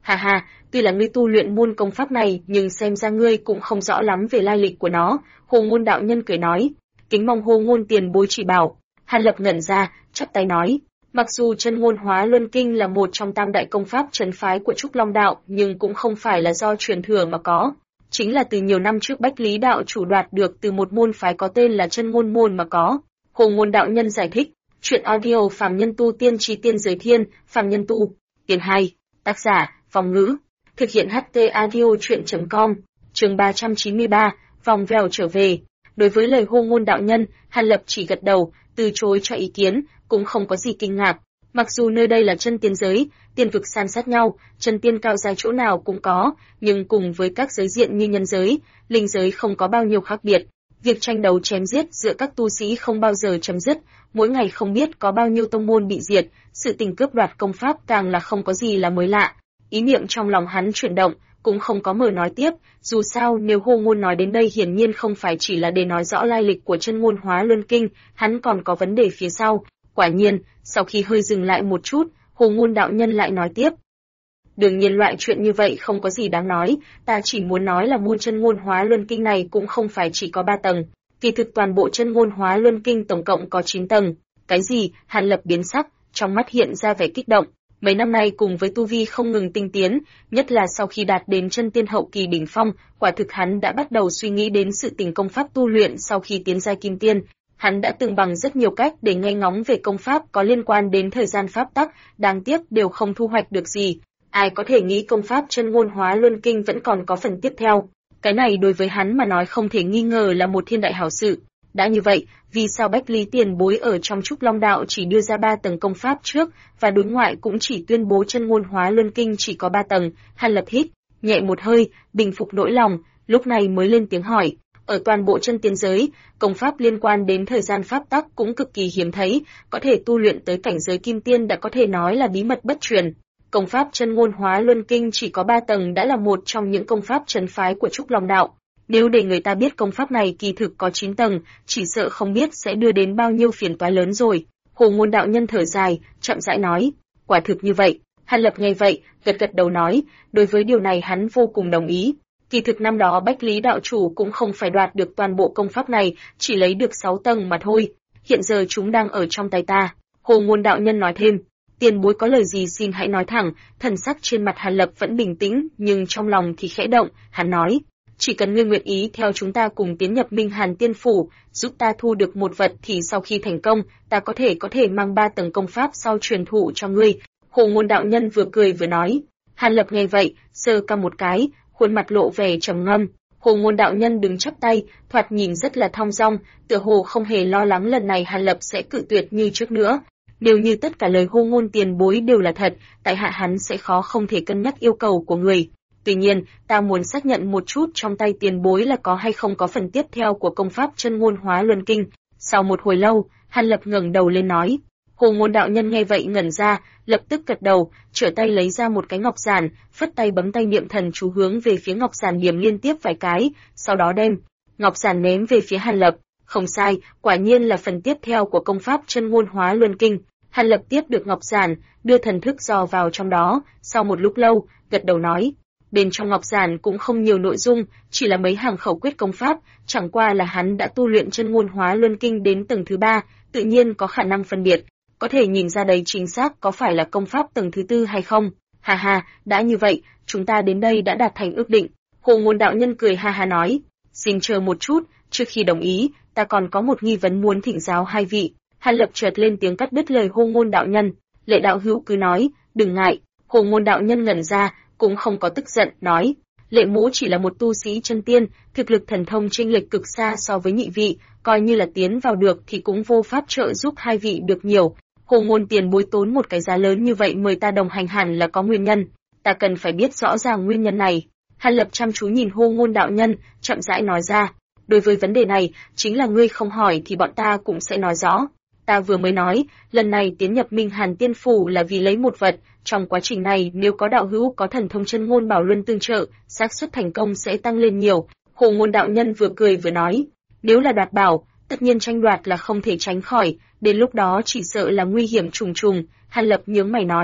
Ha ha, tuy là ngươi tu luyện môn công pháp này, nhưng xem ra ngươi cũng không rõ lắm về lai lịch của nó. Hồ Ngôn đạo nhân cười nói, kính mong Hồ Ngôn tiền bối chỉ bảo. Hàn Lập ngẩn ra, chắp tay nói, mặc dù Chân Ngôn Hóa Luân Kinh là một trong tam đại công pháp trấn phái của Trúc Long đạo, nhưng cũng không phải là do truyền thừa mà có, chính là từ nhiều năm trước Bách Lý đạo chủ đoạt được từ một môn phái có tên là Chân Ngôn môn mà có. Hồ Ngôn đạo nhân giải thích, truyện audio Phàm Nhân Tu Tiên Chí Tiên Giới Thiên, Phàm Nhân Tu Tiên 2, tác giả Vong Ngữ, thực hiện HT audio truyện.com. Chương 393, vòng vèo trở về. Đối với lời Hồ Ngôn đạo nhân, Hàn Lập chỉ gật đầu, từ chối cho ý kiến, cũng không có gì kinh ngạc. Mặc dù nơi đây là chân tiên giới, tiên vực san sát nhau, chân tiên cao dài chỗ nào cũng có, nhưng cùng với các giới diện như nhân giới, linh giới không có bao nhiêu khác biệt. Việc tranh đấu chém giết giữa các tu sĩ không bao giờ chấm dứt, mỗi ngày không biết có bao nhiêu tông môn bị diệt, sự tình cướp đoạt công pháp càng là không có gì là mới lạ. Ý niệm trong lòng hắn chuyển động, cũng không có mở nói tiếp, dù sao nếu Hồ Ngôn nói đến đây hiển nhiên không phải chỉ là để nói rõ lai lịch của Chân Ngôn Hóa Luân Kinh, hắn còn có vấn đề phía sau. Quả nhiên, sau khi hơi dừng lại một chút, Hồ Ngôn đạo nhân lại nói tiếp. Đương nhiên loại chuyện như vậy không có gì đáng nói, ta chỉ muốn nói là môn Chân Ngôn Hóa Luân Kinh này cũng không phải chỉ có 3 tầng, kỳ thực toàn bộ Chân Ngôn Hóa Luân Kinh tổng cộng có 9 tầng. Cái gì? Hàn Lập biến sắc, trong mắt hiện ra vẻ kích động. Mấy năm nay cùng với tu vi không ngừng tinh tiến, nhất là sau khi đạt đến chân tiên hậu kỳ đỉnh phong, quả thực hắn đã bắt đầu suy nghĩ đến sự tình công pháp tu luyện sau khi tiến giai kim tiên. Hắn đã từng bằng rất nhiều cách để nghe ngóng về công pháp có liên quan đến thời gian pháp tắc, đáng tiếc đều không thu hoạch được gì. Ai có thể nghĩ công pháp Chân Ngôn Hóa Luân Kinh vẫn còn có phần tiếp theo. Cái này đối với hắn mà nói không thể nghi ngờ là một thiên đại hảo sự. Đã như vậy, vì sao Bách Lý tiền bối ở trong Trúc Long đạo chỉ đưa ra 3 tầng công pháp trước, và đối ngoại cũng chỉ tuyên bố Chân Ngôn Hóa Luân Kinh chỉ có 3 tầng? Hàn Lập hít nhẹ một hơi, bình phục nỗi lòng, lúc này mới lên tiếng hỏi. Ở toàn bộ chân tiên giới, công pháp liên quan đến thời gian pháp tắc cũng cực kỳ hiếm thấy, có thể tu luyện tới cảnh giới kim tiên đã có thể nói là bí mật bất truyền. Công pháp Chân Ngôn Hóa Luân Kinh chỉ có 3 tầng đã là một trong những công pháp trấn phái của Trúc Long đạo. Nếu để người ta biết công pháp này kỳ thực có 9 tầng, chỉ sợ không biết sẽ đưa đến bao nhiêu phiền toái lớn rồi. Hồ Ngôn đạo nhân thở dài, chậm rãi nói, quả thực như vậy. Hàn Lập nghe vậy, gật gật đầu nói, đối với điều này hắn vô cùng đồng ý. Kỳ thực năm đó Bách Lý đạo chủ cũng không phải đoạt được toàn bộ công pháp này, chỉ lấy được 6 tầng mà thôi. Hiện giờ chúng đang ở trong tay ta. Hồ Ngôn đạo nhân nói thêm, tiền bối có lời gì xin hãy nói thẳng. Thần sắc trên mặt Hàn Lập vẫn bình tĩnh, nhưng trong lòng thì khẽ động. Hắn nói, chỉ cần ngươi nguyện ý theo chúng ta cùng tiến nhập Minh Hàn Tiên Phủ, giúp ta thu được một vật thì sau khi thành công, ta có thể mang 3 tầng công pháp sau truyền thụ cho ngươi. Hồ Ngôn đạo nhân vừa cười vừa nói. Hàn Lập nghe vậy, sờ cằm một cái, khuôn mặt lộ vẻ trầm ngâm. Hồ Ngôn đạo nhân đứng chắp tay, thoạt nhìn rất là thong dong, tựa hồ không hề lo lắng lần này Hàn Lập sẽ cự tuyệt như trước nữa. Nếu như tất cả lời Hồ Ngôn tiền bối đều là thật, tại hạ hắn sẽ khó không thể cân nhắc yêu cầu của người. Tuy nhiên, ta muốn xác nhận một chút trong tay tiền bối là có hay không có phần tiếp theo của công pháp Chân Ngôn Hóa Luân Kinh. Sau một hồi lâu, Hàn Lập ngẩng đầu lên nói. Hồ Ngôn đạo nhân nghe vậy ngẩn ra, lập tức gật đầu, trở tay lấy ra một cái ngọc giản, phất tay bấm tay niệm thần chú hướng về phía ngọc giản điểm liên tiếp vài cái, sau đó đem ngọc giản ném về phía Hàn Lập. Không sai, quả nhiên là phần tiếp theo của công pháp Chân Ngôn Hóa Luân Kinh. Hàn Lập tiếp được ngọc giản, đưa thần thức dò vào trong đó, sau một lúc lâu, gật đầu nói. Bên trong ngọc giản cũng không nhiều nội dung, chỉ là mấy hàng khẩu quyết công pháp, chẳng qua là hắn đã tu luyện Chân Ngôn Hóa Luân Kinh đến tầng thứ 3, tự nhiên có khả năng phân biệt, có thể nhìn ra đấy chính xác có phải là công pháp tầng thứ 4 hay không. Ha ha, đã như vậy, chúng ta đến đây đã đạt thành ước định. Hồ Ngôn đạo nhân cười ha ha nói, xin chờ một chút, trước khi đồng ý, ta còn có một nghi vấn muốn thỉnh giáo hai vị. Hàn Lập chợt lên tiếng cắt đứt lời Hồ Ngôn đạo nhân. Lệ đạo hữu cứ nói, đừng ngại. Hồ Ngôn đạo nhân ngẩn ra, cũng không có tức giận, nói, Lệ mỗ chỉ là một tu sĩ chân tiên, thực lực thần thông chênh lệch cực xa so với nhị vị, coi như là tiến vào được thì cũng vô pháp trợ giúp hai vị được nhiều. Hồ Ngôn tiền bối tốn một cái giá lớn như vậy mời ta đồng hành hẳn là có nguyên nhân, ta cần phải biết rõ ràng nguyên nhân này. Hàn Lập chăm chú nhìn Hồ Ngôn đạo nhân, chậm rãi nói ra, đối với vấn đề này, chính là ngươi không hỏi thì bọn ta cũng sẽ nói rõ. Ta vừa mới nói, lần này tiến nhập Minh Hàn Tiên Phủ là vì lấy một vật, trong quá trình này nếu có đạo hữu có thần thông chân ngôn bảo luân tương trợ, xác suất thành công sẽ tăng lên nhiều. Hồ Ngôn đạo nhân vừa cười vừa nói, nếu là đoạt bảo, tất nhiên tranh đoạt là không thể tránh khỏi, đến lúc đó chỉ sợ là nguy hiểm trùng trùng. Hàn Lập nhướng mày nói,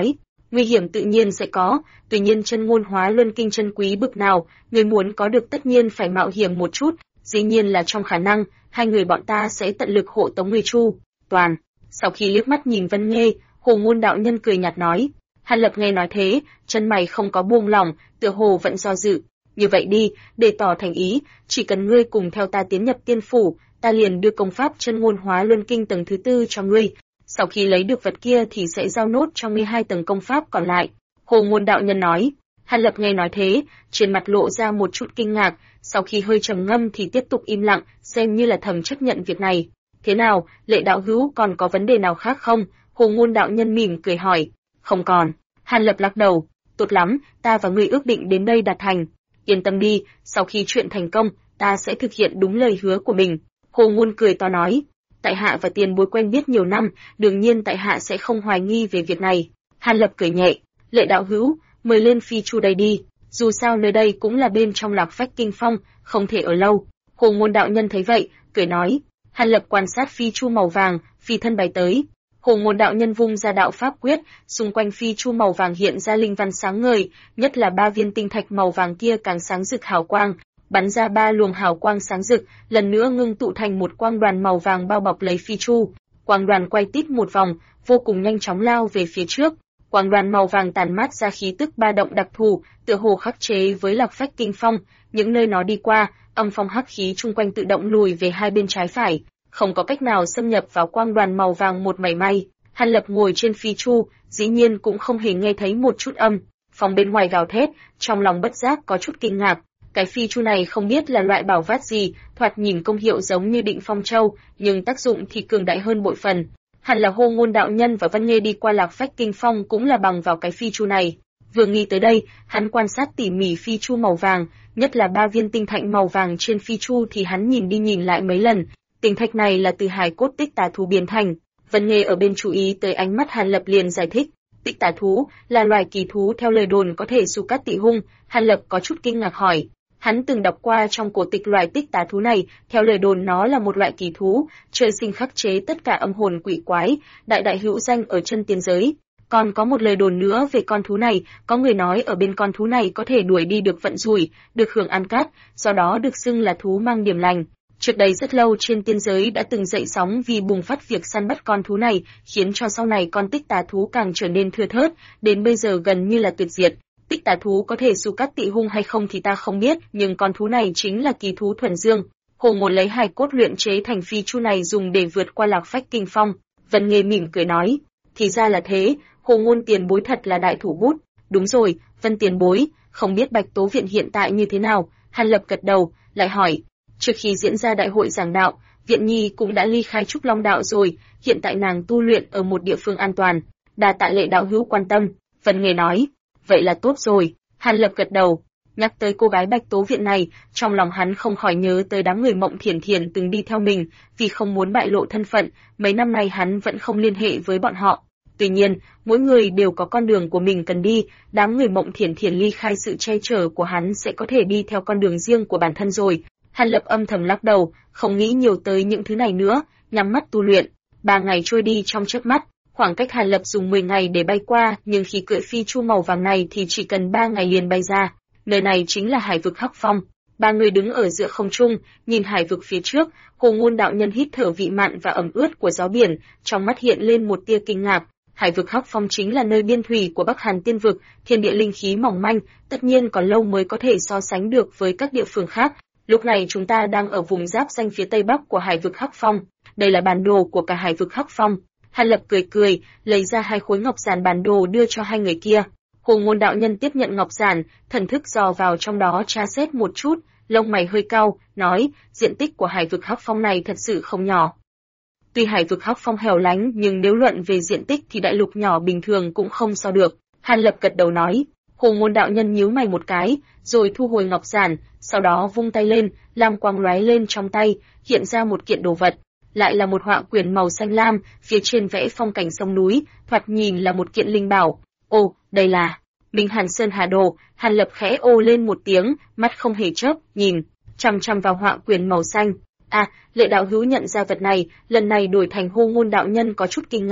Nguy hiểm tự nhiên sẽ có, tuy nhiên chân ngôn hóa luân kinh chân quý bực nào, người muốn có được tất nhiên phải mạo hiểm một chút, dĩ nhiên là trong khả năng, hai người bọn ta sẽ tận lực hộ tống người Chu Toàn. Sau khi liếc mắt nhìn Vân Nghê, Hồ Ngôn đạo nhân cười nhạt nói. Hàn Lập nghe nói thế, chân mày không có buông lỏng, tựa hồ vẫn do dự. Như vậy đi, để tỏ thành ý, chỉ cần ngươi cùng theo ta tiến nhập tiên phủ, ta liền đưa công pháp chân ngôn hóa luân kinh tầng thứ 4 cho ngươi. Sau khi lấy được vật kia thì sẽ giao nốt cho ngươi 2 tầng công pháp còn lại. Hồ Ngôn đạo nhân nói. Hàn Lập nghe nói thế, trên mặt lộ ra một chút kinh ngạc, sau khi hơi trầm ngâm thì tiếp tục im lặng, xem như là thầm chấp nhận việc này. Thế nào, Lệ đạo hữu còn có vấn đề nào khác không? Hồ Ngôn đạo nhân mỉm cười hỏi. Không còn. Hàn Lập lắc đầu. Tốt lắm, ta và ngươi ước định đến đây đạt thành. Yên tâm đi, sau khi chuyện thành công, ta sẽ thực hiện đúng lời hứa của mình. Hồ Ngôn cười to nói. Tại hạ và tiền bối quen biết nhiều năm, đương nhiên tại hạ sẽ không hoài nghi về việc này. Hàn Lập cười nhẹ. Lệ đạo hữu, mời lên phi chu đây đi. Dù sao nơi đây cũng là bên trong Lạc Phách Kinh Phong, không thể ở lâu. Hồ Ngôn đạo nhân thấy vậy, cười nói. Hàn Lập quan sát phi chu màu vàng, phi thân bay tới. Hồ Ngôn đạo nhân vung ra đạo pháp quyết, xung quanh phi chu màu vàng hiện ra linh văn sáng ngời, nhất là 3 viên tinh thạch màu vàng kia càng sáng rực hào quang, bắn ra 3 luồng hào quang sáng rực, lần nữa ngưng tụ thành một quang đoàn màu vàng bao bọc lấy phi chu. Quang đoàn quay tít một vòng, vô cùng nhanh chóng lao về phía trước. Quang đoàn màu vàng tản mát ra khí tức ba động đặc thù, tựa hồ khắc chế với Lạc Phách Kinh Phong, những nơi nó đi qua, âm phong hắc khí chung quanh tự động lùi về hai bên trái phải, không có cách nào xâm nhập vào quang đoàn màu vàng một mảy may. Hàn Lập ngồi trên phi chu, dĩ nhiên cũng không hề nghe thấy một chút âm phong bên ngoài gào thét, trong lòng bất giác có chút kinh ngạc. Cái phi chu này không biết là loại bảo vát gì, thoạt nhìn công hiệu giống như Định Phong Châu, nhưng tác dụng thì cường đại hơn bội phần. Hẳn là Hồ Ngôn đạo nhân và Vân Nghê đi qua Lạc Phách Kinh Phong cũng là bằng vào cái phi chu này. Vừa nghĩ tới đây, hắn quan sát tỉ mỉ phi chu màu vàng, nhất là 3 viên tinh thạch màu vàng trên phi chu thì hắn nhìn đi nhìn lại mấy lần. Tinh thạch này là từ hài cốt tích tà thú biến thành. Vân Nghê ở bên chú ý tới ánh mắt Hàn Lập liền giải thích, tích tà thú là loài kỳ thú theo lời đồn có thể xù cát tị hung. Hàn Lập có chút kinh ngạc hỏi. Hắn từng đọc qua trong cổ tịch loài tích tà thú này, theo lời đồn nó là một loại kỳ thú, trời sinh khắc chế tất cả âm hồn quỷ quái, đại hữu danh ở chân tiên giới. Còn có một lời đồn nữa về con thú này, có người nói ở bên con thú này có thể đuổi đi được vận rủi, được hưởng ăn cát, do đó được xưng là thú mang điểm lành. Trước đây rất lâu trên tiên giới đã từng dậy sóng vì bùng phát việc săn bắt con thú này, khiến cho sau này con tích tà thú càng trở nên thưa thớt, đến bây giờ gần như là tuyệt diệt. Tích tà thú có thể xù cát tị hung hay không thì ta không biết, nhưng con thú này chính là kỳ thú thuần dương. Hồ Ngôn lấy hài cốt luyện chế thành phi chu này dùng để vượt qua Lạc Phách Kinh Phong. Vân Nghê mỉm cười nói, thì ra là thế, Hồ Ngôn tiền bối thật là đại thủ bút. Đúng rồi, Vân tiền bối, không biết Bạch Tố Viện hiện tại như thế nào? Hàn Lập gật đầu, lại hỏi, trước khi diễn ra đại hội giảng đạo, Viện Nhi cũng đã ly khai Trúc Long đạo rồi, hiện tại nàng tu luyện ở một địa phương an toàn. Đa tạ Lệ đạo hữu quan tâm. Vân Nghê nói, vậy là tốt rồi. Hàn Lập gật đầu, nhắc tới cô gái Bạch Tố Viện này, trong lòng hắn không khỏi nhớ tới đám người Mộng Thiển Thiển từng đi theo mình, vì không muốn bại lộ thân phận, mấy năm nay hắn vẫn không liên hệ với bọn họ. Tuy nhiên, mỗi người đều có con đường của mình cần đi, đám người Mộng Thiển Thiển ly khai sự che chở của hắn sẽ có thể đi theo con đường riêng của bản thân rồi. Hàn Lập âm thầm lắc đầu, không nghĩ nhiều tới những thứ này nữa, nhắm mắt tu luyện. 3 ngày trôi đi trong chớp mắt. Khoảng cách Hàn Lập dùng 10 ngày để bay qua, nhưng khi cưỡi phi chu màu vàng này thì chỉ cần 3 ngày liền bay ra. Nơi này chính là hải vực Hắc Phong. Ba người đứng ở giữa không trung, nhìn hải vực phía trước, Hồ Ngôn đạo nhân hít thở vị mặn và ẩm ướt của gió biển, trong mắt hiện lên một tia kinh ngạc. Hải vực Hắc Phong chính là nơi biên thủy của Bắc Hàn Tiên vực, thiên địa linh khí mỏng manh, tất nhiên còn lâu mới có thể so sánh được với các địa phương khác. Lúc này chúng ta đang ở vùng giáp danh phía tây bắc của hải vực Hắc Phong. Đây là bản đồ của cả hải vực Hắc Phong. Hàn Lập cười, lấy ra 2 khối ngọc giản bản đồ đưa cho hai người kia. Hồ Ngôn đạo nhân tiếp nhận ngọc giản, thần thức dò vào trong đó tra xét một chút, lông mày hơi cau, nói, diện tích của hải vực Hắc Phong này thật sự không nhỏ. Tuy hải vực Hắc Phong hẻo lánh, nhưng nếu luận về diện tích thì đại lục nhỏ bình thường cũng không so được. Hàn Lập gật đầu nói. Hồ Ngôn đạo nhân nhíu mày một cái, rồi thu hồi ngọc giản, sau đó vung tay lên, lam quang lóe lên trong tay, hiện ra một kiện đồ vật. Lại là một họa quyển màu xanh lam, phía trên vẽ phong cảnh sông núi, thoạt nhìn là một kiện linh bảo. Ồ, đây là Minh Hàn Sơn Hà Đồ. Hàn Lập khẽ ô lên một tiếng, mắt không hề chớp, nhìn chằm chằm vào họa quyển màu xanh. À, Lệ đạo hữu nhận ra vật này, lần này đổi thành Hồ Ngôn đạo nhân có chút kinh ngạc.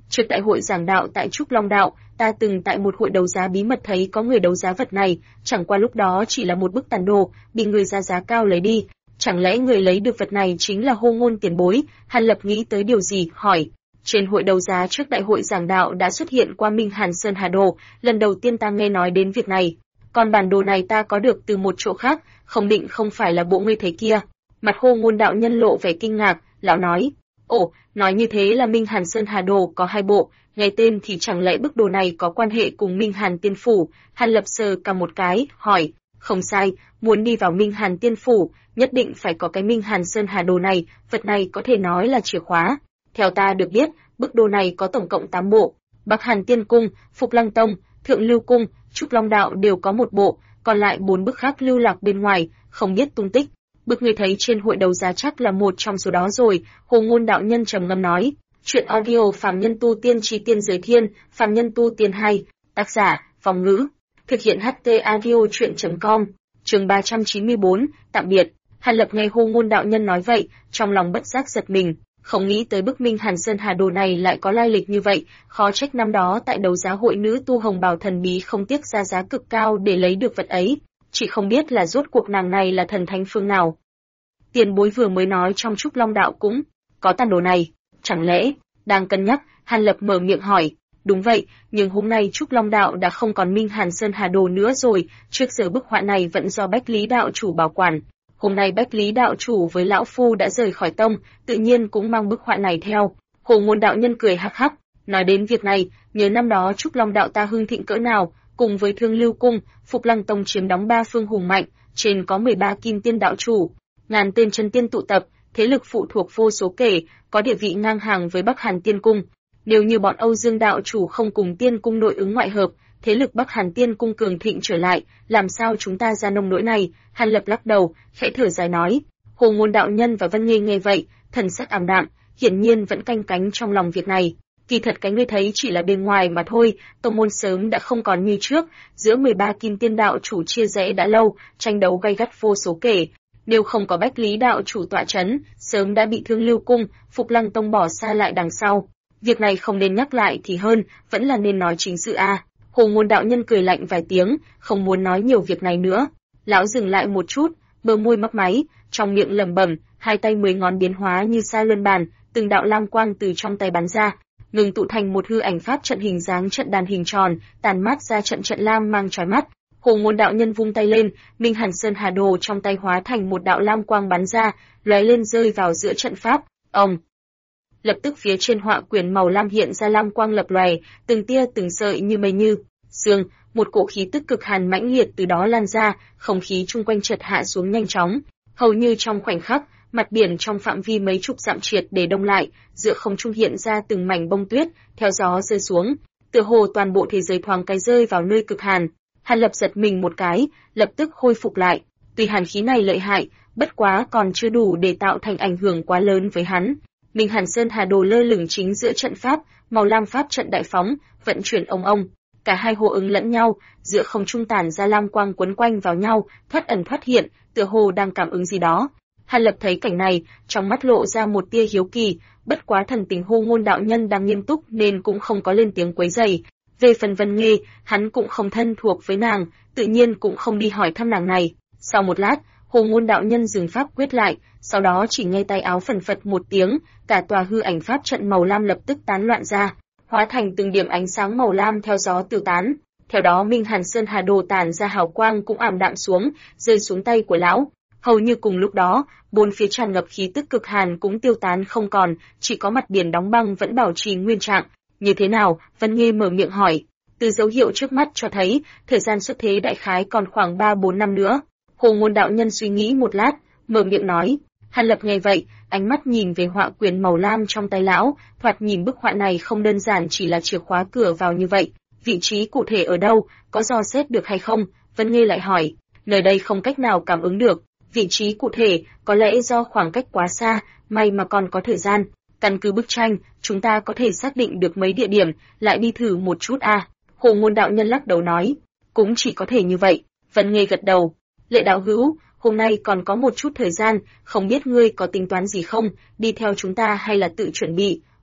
Trước đại hội giảng đạo tại Trúc Long Đạo, ta từng tại một hội đấu giá bí mật thấy có người đấu giá vật này, chẳng qua lúc đó chỉ là một bức tản đồ, bị người ra giá cao lấy đi. Chẳng lẽ người lấy được vật này chính là Hô Ngôn tiền bối? Hàn Lập nghĩ tới điều gì, hỏi. Trên hội đấu giá trước đại hội giảng đạo đã xuất hiện qua Minh Hàn Sơn Hà Đồ, lần đầu tiên ta nghe nói đến việc này. Còn bản đồ này ta có được từ một chỗ khác, không định không phải là bộ ngươi thấy kia. Mặt Hô Ngôn đạo nhân lộ vẻ kinh ngạc, lão nói. Ồ, nói như thế là Minh Hàn Sơn Hà Đồ có hai bộ, nghe tên thì chẳng lẽ bức đồ này có quan hệ cùng Minh Hàn Tiên Phủ? Hàn Lập sờ cả một cái, hỏi. Không sai, muốn đi vào Minh Hàn Tiên Phủ, nhất định phải có cái Minh Hàn Sơn Hà Đồ này, vật này có thể nói là chìa khóa. Theo ta được biết, bức đồ này có tổng cộng 8 bộ, Bắc Hàn Tiên Cung, Phục Lăng Tông, Thượng Lưu Cung, Trúc Long Đạo đều có một bộ, còn lại 4 bức khác lưu lạc bên ngoài, không biết tung tích. Bức người thấy trên hội đấu giá chắc là một trong số đó rồi, Hồ Ngôn đạo nhân trầm ngâm nói. Chuyện audio Phàm Nhân Tu Tiên Chí Tiên Giới Thiên, Phàm Nhân Tu Tiên hay, tác giả, Phong Ngữ. Thực hiện HT audio chuyện.com, chương 394, tạm biệt. Hàn Lập nghe Hồ Ngôn đạo nhân nói vậy, trong lòng bất giác giật mình, không nghĩ tới bức Minh Hàn Sơn Hà Đồ này lại có lai lịch như vậy, khó trách năm đó tại đấu giá hội nữ tu hồng bào thần bí không tiếc ra giá cực cao để lấy được vật ấy, chỉ không biết là rốt cuộc nàng này là thần thánh phương nào. Tiền bối vừa mới nói trong Trúc Long Đạo cũng có tàn đồ này, chẳng lẽ, đang cân nhắc, Hàn Lập mở miệng hỏi. Đúng vậy, nhưng hôm nay Trúc Long Đạo đã không còn Minh Hàn Sơn Hà Đồ nữa rồi, trước giờ bức họa này vẫn do Bách Lý đạo chủ bảo quản. Hôm nay Bách Lý đạo chủ với lão phu đã rời khỏi tông, tự nhiên cũng mang bức họa này theo. Hồ Ngôn đạo nhân cười hắc hắc, nói đến việc này, nhớ năm đó Trúc Long Đạo ta hưng thịnh cỡ nào, cùng với Thương Lưu Cung, Phục Lăng Tông chiếm đóng 3 phương hùng mạnh, trên có 13 kim tiên đạo chủ, ngàn tên chân tiên tụ tập, thế lực phụ thuộc vô số kể, có địa vị ngang hàng với Bắc Hàn Tiên Cung. Nếu như bọn Âu Dương đạo chủ không cùng Tiên Cung nội ứng ngoại hợp, thế lực Bắc Hàn Tiên Cung cường thịnh trở lại, làm sao chúng ta ra nông nỗi này? Hàn Lập lắc đầu, khẽ thở dài nói. Hồ Ngôn đạo nhân và Vân Nghê nghe vậy, thần sắc ảm đạm, hiển nhiên vẫn canh cánh trong lòng việc này. Kỳ thật cái ngươi thấy chỉ là bên ngoài mà thôi, tông môn sớm đã không còn như trước, giữa 13 kim tiên đạo chủ chia rẽ đã lâu, tranh đấu gay gắt vô số kể. Nếu không có Bách Lý đạo chủ tọa chấn, sớm đã bị Thương Lưu Cung, Phục Lăng Tông bỏ xa lại đằng sau. Việc này không nên nhắc lại thì hơn, vẫn là nên nói chính sự a. Hồ Ngôn đạo nhân cười lạnh vài tiếng, không muốn nói nhiều việc này nữa. Lão dừng lại một chút, bờ môi mấp máy, trong miệng lẩm bẩm, hai tay 10 ngón biến hóa như sa luân bàn, từng đạo lam quang từ trong tay bắn ra, ngừng tụ thành một hư ảnh pháp trận hình dáng trận đàn hình tròn, tàn mát ra trận trận lam mang chói mắt. Hồ Ngôn đạo nhân vung tay lên, Minh Hàn Sơn Hà Đồ trong tay hóa thành một đạo lam quang bắn ra, lóe lên rơi vào giữa trận pháp. Ầm. Lập tức phía trên họa quyển màu lam hiện ra lam quang lập lòe, từng tia từng sợi như mây như sương, một cỗ khí tức cực hàn mãnh liệt từ đó lan ra, không khí chung quanh chợt hạ xuống nhanh chóng, hầu như trong khoảnh khắc, mặt biển trong phạm vi mấy chục dặm triệt để đông lại, giữa không trung hiện ra từng mảnh bông tuyết, theo gió rơi xuống, tựa hồ toàn bộ thế giới thoáng cái rơi vào nơi cực hàn. Hàn Lập giật mình một cái, lập tức khôi phục lại. Tuy hàn khí này lợi hại, bất quá còn chưa đủ để tạo thành ảnh hưởng quá lớn với hắn. Minh Hàn Sơn Hà Đồ lơ lửng chính giữa trận pháp, màu lam pháp trận đại phóng, vận chuyển ông. Cả hai hô ứng lẫn nhau, giữa không trung tản ra lam quang quấn quanh vào nhau, thoát ẩn thoát hiện, tựa hồ đang cảm ứng gì đó. Hàn Lập thấy cảnh này, trong mắt lộ ra một tia hiếu kỳ, bất quá thần tình Hồ Ngôn đạo nhân đang nghiêm túc nên cũng không có lên tiếng quấy rầy. Về phần Vân Nghê, hắn cũng không thân thuộc với nàng, tự nhiên cũng không đi hỏi thăm nàng này. Sau một lát, Hồ Ngôn đạo nhân dừng pháp quyết lại, sau đó chỉ nghe tay áo phần phật một tiếng, cả tòa hư ảnh pháp trận màu lam lập tức tán loạn ra, hóa thành từng điểm ánh sáng màu lam theo gió tiêu tán. Theo đó Minh Hàn Sơn Hà Đồ tản ra hào quang cũng ảm đạm xuống, rơi xuống tay của lão. Hầu như cùng lúc đó, bốn phía tràn ngập khí tức cực hàn cũng tiêu tán không còn, chỉ có mặt biển đóng băng vẫn bảo trì nguyên trạng. Như thế nào? Vân Nghê mở miệng hỏi. Từ dấu hiệu trước mắt cho thấy, thời gian xuất thế đại khái còn khoảng 3-4 năm nữa. Hồ Ngôn đạo nhân suy nghĩ một lát, mở miệng nói. Hàn Lập nghe vậy, ánh mắt nhìn về họa quyển màu lam trong tay lão, thoạt nhìn bức họa này không đơn giản chỉ là chìa khóa cửa vào như vậy. Vị trí cụ thể ở đâu, có dò xét được hay không? Vân Nghê lại hỏi. Nơi đây không cách nào cảm ứng được. Vị trí cụ thể, có lẽ do khoảng cách quá xa, may mà còn có thời gian. Căn cứ bức tranh, chúng ta có thể xác định được mấy địa điểm, lại đi thử một chút à. Hồ Ngôn đạo nhân lắc đầu nói. Cũng chỉ có thể như vậy. Vân Nghê gật đầu. Lệ đạo hữu, hôm nay còn có một chút thời gian, không biết ngươi có tính toán gì không, đi theo chúng ta hay là tự chuẩn bị?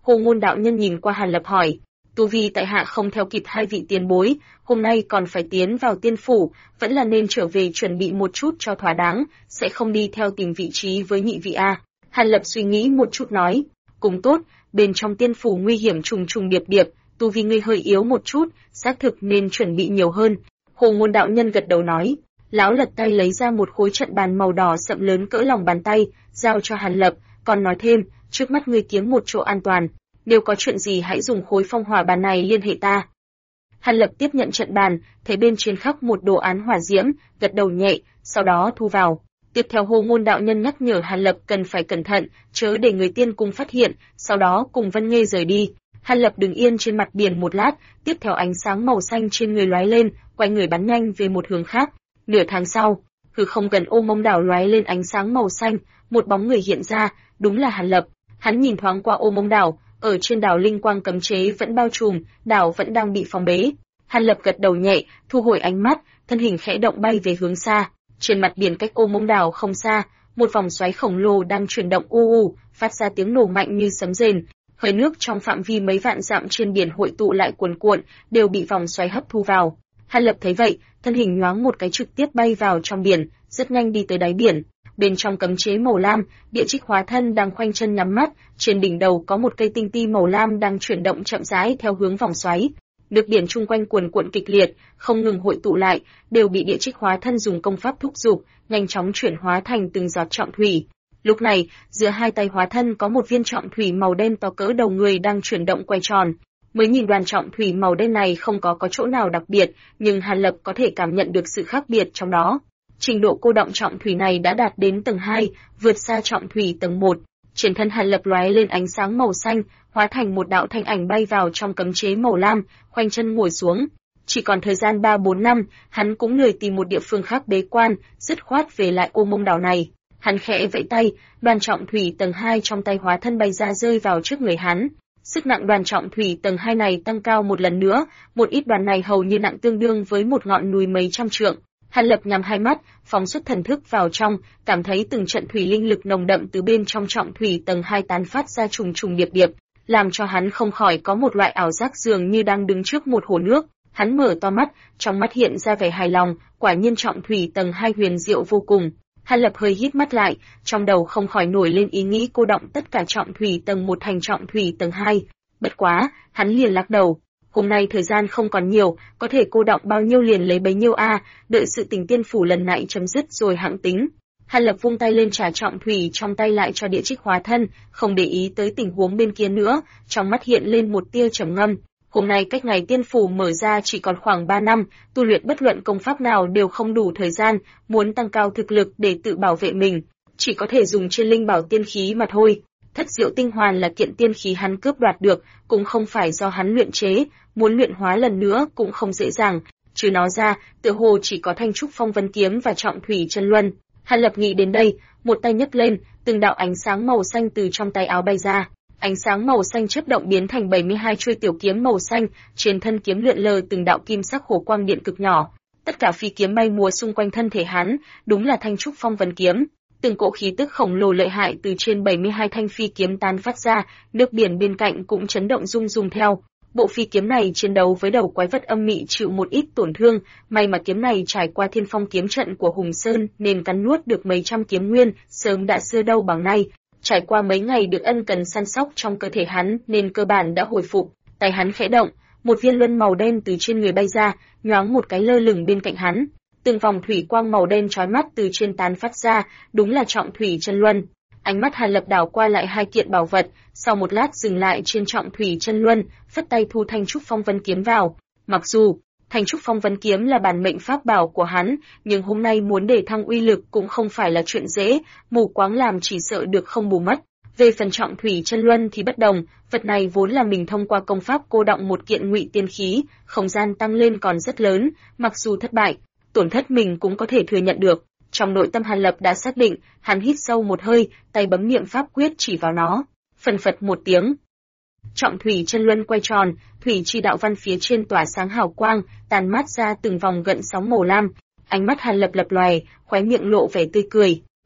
Hồ Ngôn đạo nhân nhìn qua Hàn Lập hỏi, tu vi tại hạ không theo kịp hai vị tiền bối, hôm nay còn phải tiến vào tiên phủ, vẫn là nên trở về chuẩn bị một chút cho thỏa đáng, sẽ không đi theo tìm vị trí với nhị vị a. Hàn Lập suy nghĩ một chút nói, cũng tốt, bên trong tiên phủ nguy hiểm trùng trùng điệp điệp, tu vi ngươi hơi yếu một chút, xác thực nên chuẩn bị nhiều hơn. Hồ Ngôn đạo nhân gật đầu nói, lão lật tay lấy ra một khối trận bàn màu đỏ sậm lớn cỡ lòng bàn tay, giao cho Hàn Lập, còn nói thêm, trước mắt ngươi kiếm một chỗ an toàn, nếu có chuyện gì hãy dùng khối phong hỏa bàn này liên hệ ta. Hàn Lập tiếp nhận trận bàn, thấy bên trên khắc một đồ án hỏa diễm, gật đầu nhẹ, sau đó thu vào. Tiếp theo Hồ Ngôn đạo nhân nhắc nhở Hàn Lập cần phải cẩn thận, chớ để người tiên cung phát hiện, sau đó cùng Vân Nghê rời đi. Hàn Lập đứng yên trên mặt biển một lát, tiếp theo ánh sáng màu xanh trên người lóe lên, quay người bắn nhanh về một hướng khác. Nửa tháng sau, hư không gần Ô Mông đảo lóe lên ánh sáng màu xanh, một bóng người hiện ra, đúng là Hàn Lập. Hắn nhìn thoáng qua Ô Mông đảo, ở trên đảo linh quang cấm chế vẫn bao trùm, đảo vẫn đang bị phong bế. Hàn Lập gật đầu nhẹ, thu hồi ánh mắt, thân hình khẽ động bay về hướng xa. Trên mặt biển cách Ô Mông đảo không xa, một vòng xoáy khổng lồ đang chuyển động u u, phát ra tiếng nổ mạnh như sấm rền. Hơi nước trong phạm vi mấy vạn dặm trên biển hội tụ lại cuồn cuộn, đều bị vòng xoáy hấp thu vào. Hàn Lập thấy vậy, thân hình nhoáng một cái trực tiếp bay vào trong biển, rất nhanh đi tới đáy biển. Bên trong cấm chế màu lam, Địa Trích hóa thân đang khoanh chân nhắm mắt, trên đỉnh đầu có một cây tinh ti màu lam đang chuyển động chậm rãi theo hướng vòng xoáy. Nước biển chung quanh cuồn cuộn kịch liệt, không ngừng hội tụ lại, đều bị Địa Trích hóa thân dùng công pháp thúc giục, nhanh chóng chuyển hóa thành từng giọt trọng thủy. Lúc này, giữa hai tay hóa thân có một viên trọng thủy màu đen to cỡ đầu người đang chuyển động quay tròn. Mới nhìn đoàn trọng thủy màu đen này không có chỗ nào đặc biệt, nhưng Hàn Lập có thể cảm nhận được sự khác biệt trong đó. Trình độ cô đọng trọng thủy này đã đạt đến tầng 2, vượt xa trọng thủy tầng 1. Trên thân Hàn Lập lóe lên ánh sáng màu xanh, hóa thành một đạo thanh ảnh bay vào trong cấm chế màu lam, khoanh chân ngồi xuống. Chỉ còn thời gian 3-4 năm, hắn cũng lười tìm một địa phương khác bế quan, dứt khoát về lại Ô Mông đảo này. Hắn khẽ vẫy tay, đoàn trọng thủy tầng 2 trong tay hóa thân bay ra rơi vào trước người hắn. Sức nặng đoàn trọng thủy tầng 2 này tăng cao một lần nữa, một ít đoàn này hầu như nặng tương đương với một ngọn núi mấy trăm trượng. Hàn Lập nhắm hai mắt, phóng xuất thần thức vào trong, cảm thấy từng trận thủy linh lực nồng đậm từ bên trong trọng thủy tầng 2 tán phát ra trùng trùng điệp điệp, làm cho hắn không khỏi có một loại ảo giác dường như đang đứng trước một hồ nước. Hắn mở to mắt, trong mắt hiện ra vẻ hài lòng, quả nhiên trọng thủy tầng 2 huyền diệu vô cùng. Hàn Lập hơi hít mắt lại, trong đầu không khỏi nổi lên ý nghĩ cô động tất cả trọng thủy tầng 1 thành trọng thủy tầng 2. Bất quá, hắn liền lắc đầu. Hôm nay thời gian không còn nhiều, có thể cô động bao nhiêu liền lấy bấy nhiêu a, đợi sự tình tiên phủ lần này chấm dứt rồi hãng tính. Hàn Lập vung tay lên trả trọng thủy trong tay lại cho Địa Trích hóa thân, không để ý tới tình huống bên kia nữa, trong mắt hiện lên một tia trầm ngâm. Hôm nay cách ngày tiên phủ mở ra chỉ còn khoảng 3 năm, tu luyện bất luận công pháp nào đều không đủ thời gian, muốn tăng cao thực lực để tự bảo vệ mình, chỉ có thể dùng trên linh bảo tiên khí mà thôi. Thất diệu tinh hoàn là kiện tiên khí hắn cướp đoạt được, cũng không phải do hắn luyện chế, muốn luyện hóa lần nữa cũng không dễ dàng. Trừ nó ra, tựa hồ chỉ có thanh trúc phong vân kiếm và trọng thủy chân luân. Hàn Lập nghĩ đến đây, một tay nhấc lên, từng đạo ánh sáng màu xanh từ trong tay áo bay ra. Ánh sáng màu xanh chớp động biến thành 72 chuôi tiểu kiếm màu xanh, trên thân kiếm lượn lờ từng đạo kim sắc hổ quang điện cực nhỏ. Tất cả phi kiếm bay múa xung quanh thân thể hắn, đúng là thanh trúc phong vân kiếm. Từng cỗ khí tức khổng lồ lợi hại từ trên 72 thanh phi kiếm tán phát ra, nước biển bên cạnh cũng chấn động rung rung theo. Bộ phi kiếm này chiến đấu với đầu quái vật âm mị chịu một ít tổn thương, may mà kiếm này trải qua Thiên Phong kiếm trận của Hùng Sơn nên cắn nuốt được mấy trăm kiếm nguyên, sớm đã xưa đâu bằng nay. Trải qua mấy ngày được ân cần săn sóc trong cơ thể hắn nên cơ bản đã hồi phục. Tay hắn khẽ động, một viên luân màu đen từ trên người bay ra, nhoáng một cái lơ lửng bên cạnh hắn. Từng vòng thủy quang màu đen chói mắt từ trên tán phát ra, đúng là trọng thủy chân luân. Ánh mắt Hàn Lập đảo qua lại hai kiện bảo vật, sau một lát dừng lại trên trọng thủy chân luân, phất tay thu thanh trúc phong vân kiếm vào. Mặc dù thanh trúc phong vân kiếm là bản mệnh pháp bảo của hắn, nhưng hôm nay muốn để thăng uy lực cũng không phải là chuyện dễ, mù quáng làm chỉ sợ được không bù mất. Về phần trọng thủy chân luân thì bất đồng, vật này vốn là mình thông qua công pháp cô động một kiện ngụy tiên khí, không gian tăng lên còn rất lớn, mặc dù thất bại, tổn thất mình cũng có thể thừa nhận được. Trong nội tâm Hàn Lập đã xác định, hắn hít sâu một hơi, tay bấm niệm pháp quyết chỉ vào nó, phần phật một tiếng. Trọng thủy chân luân quay tròn, thủy chi đạo văn phía trên tỏa sáng hào quang, tàn mát ra từng vòng gợn sóng màu lam. Ánh mắt Hàn Lập lập lòe, khóe miệng lộ vẻ tươi cười.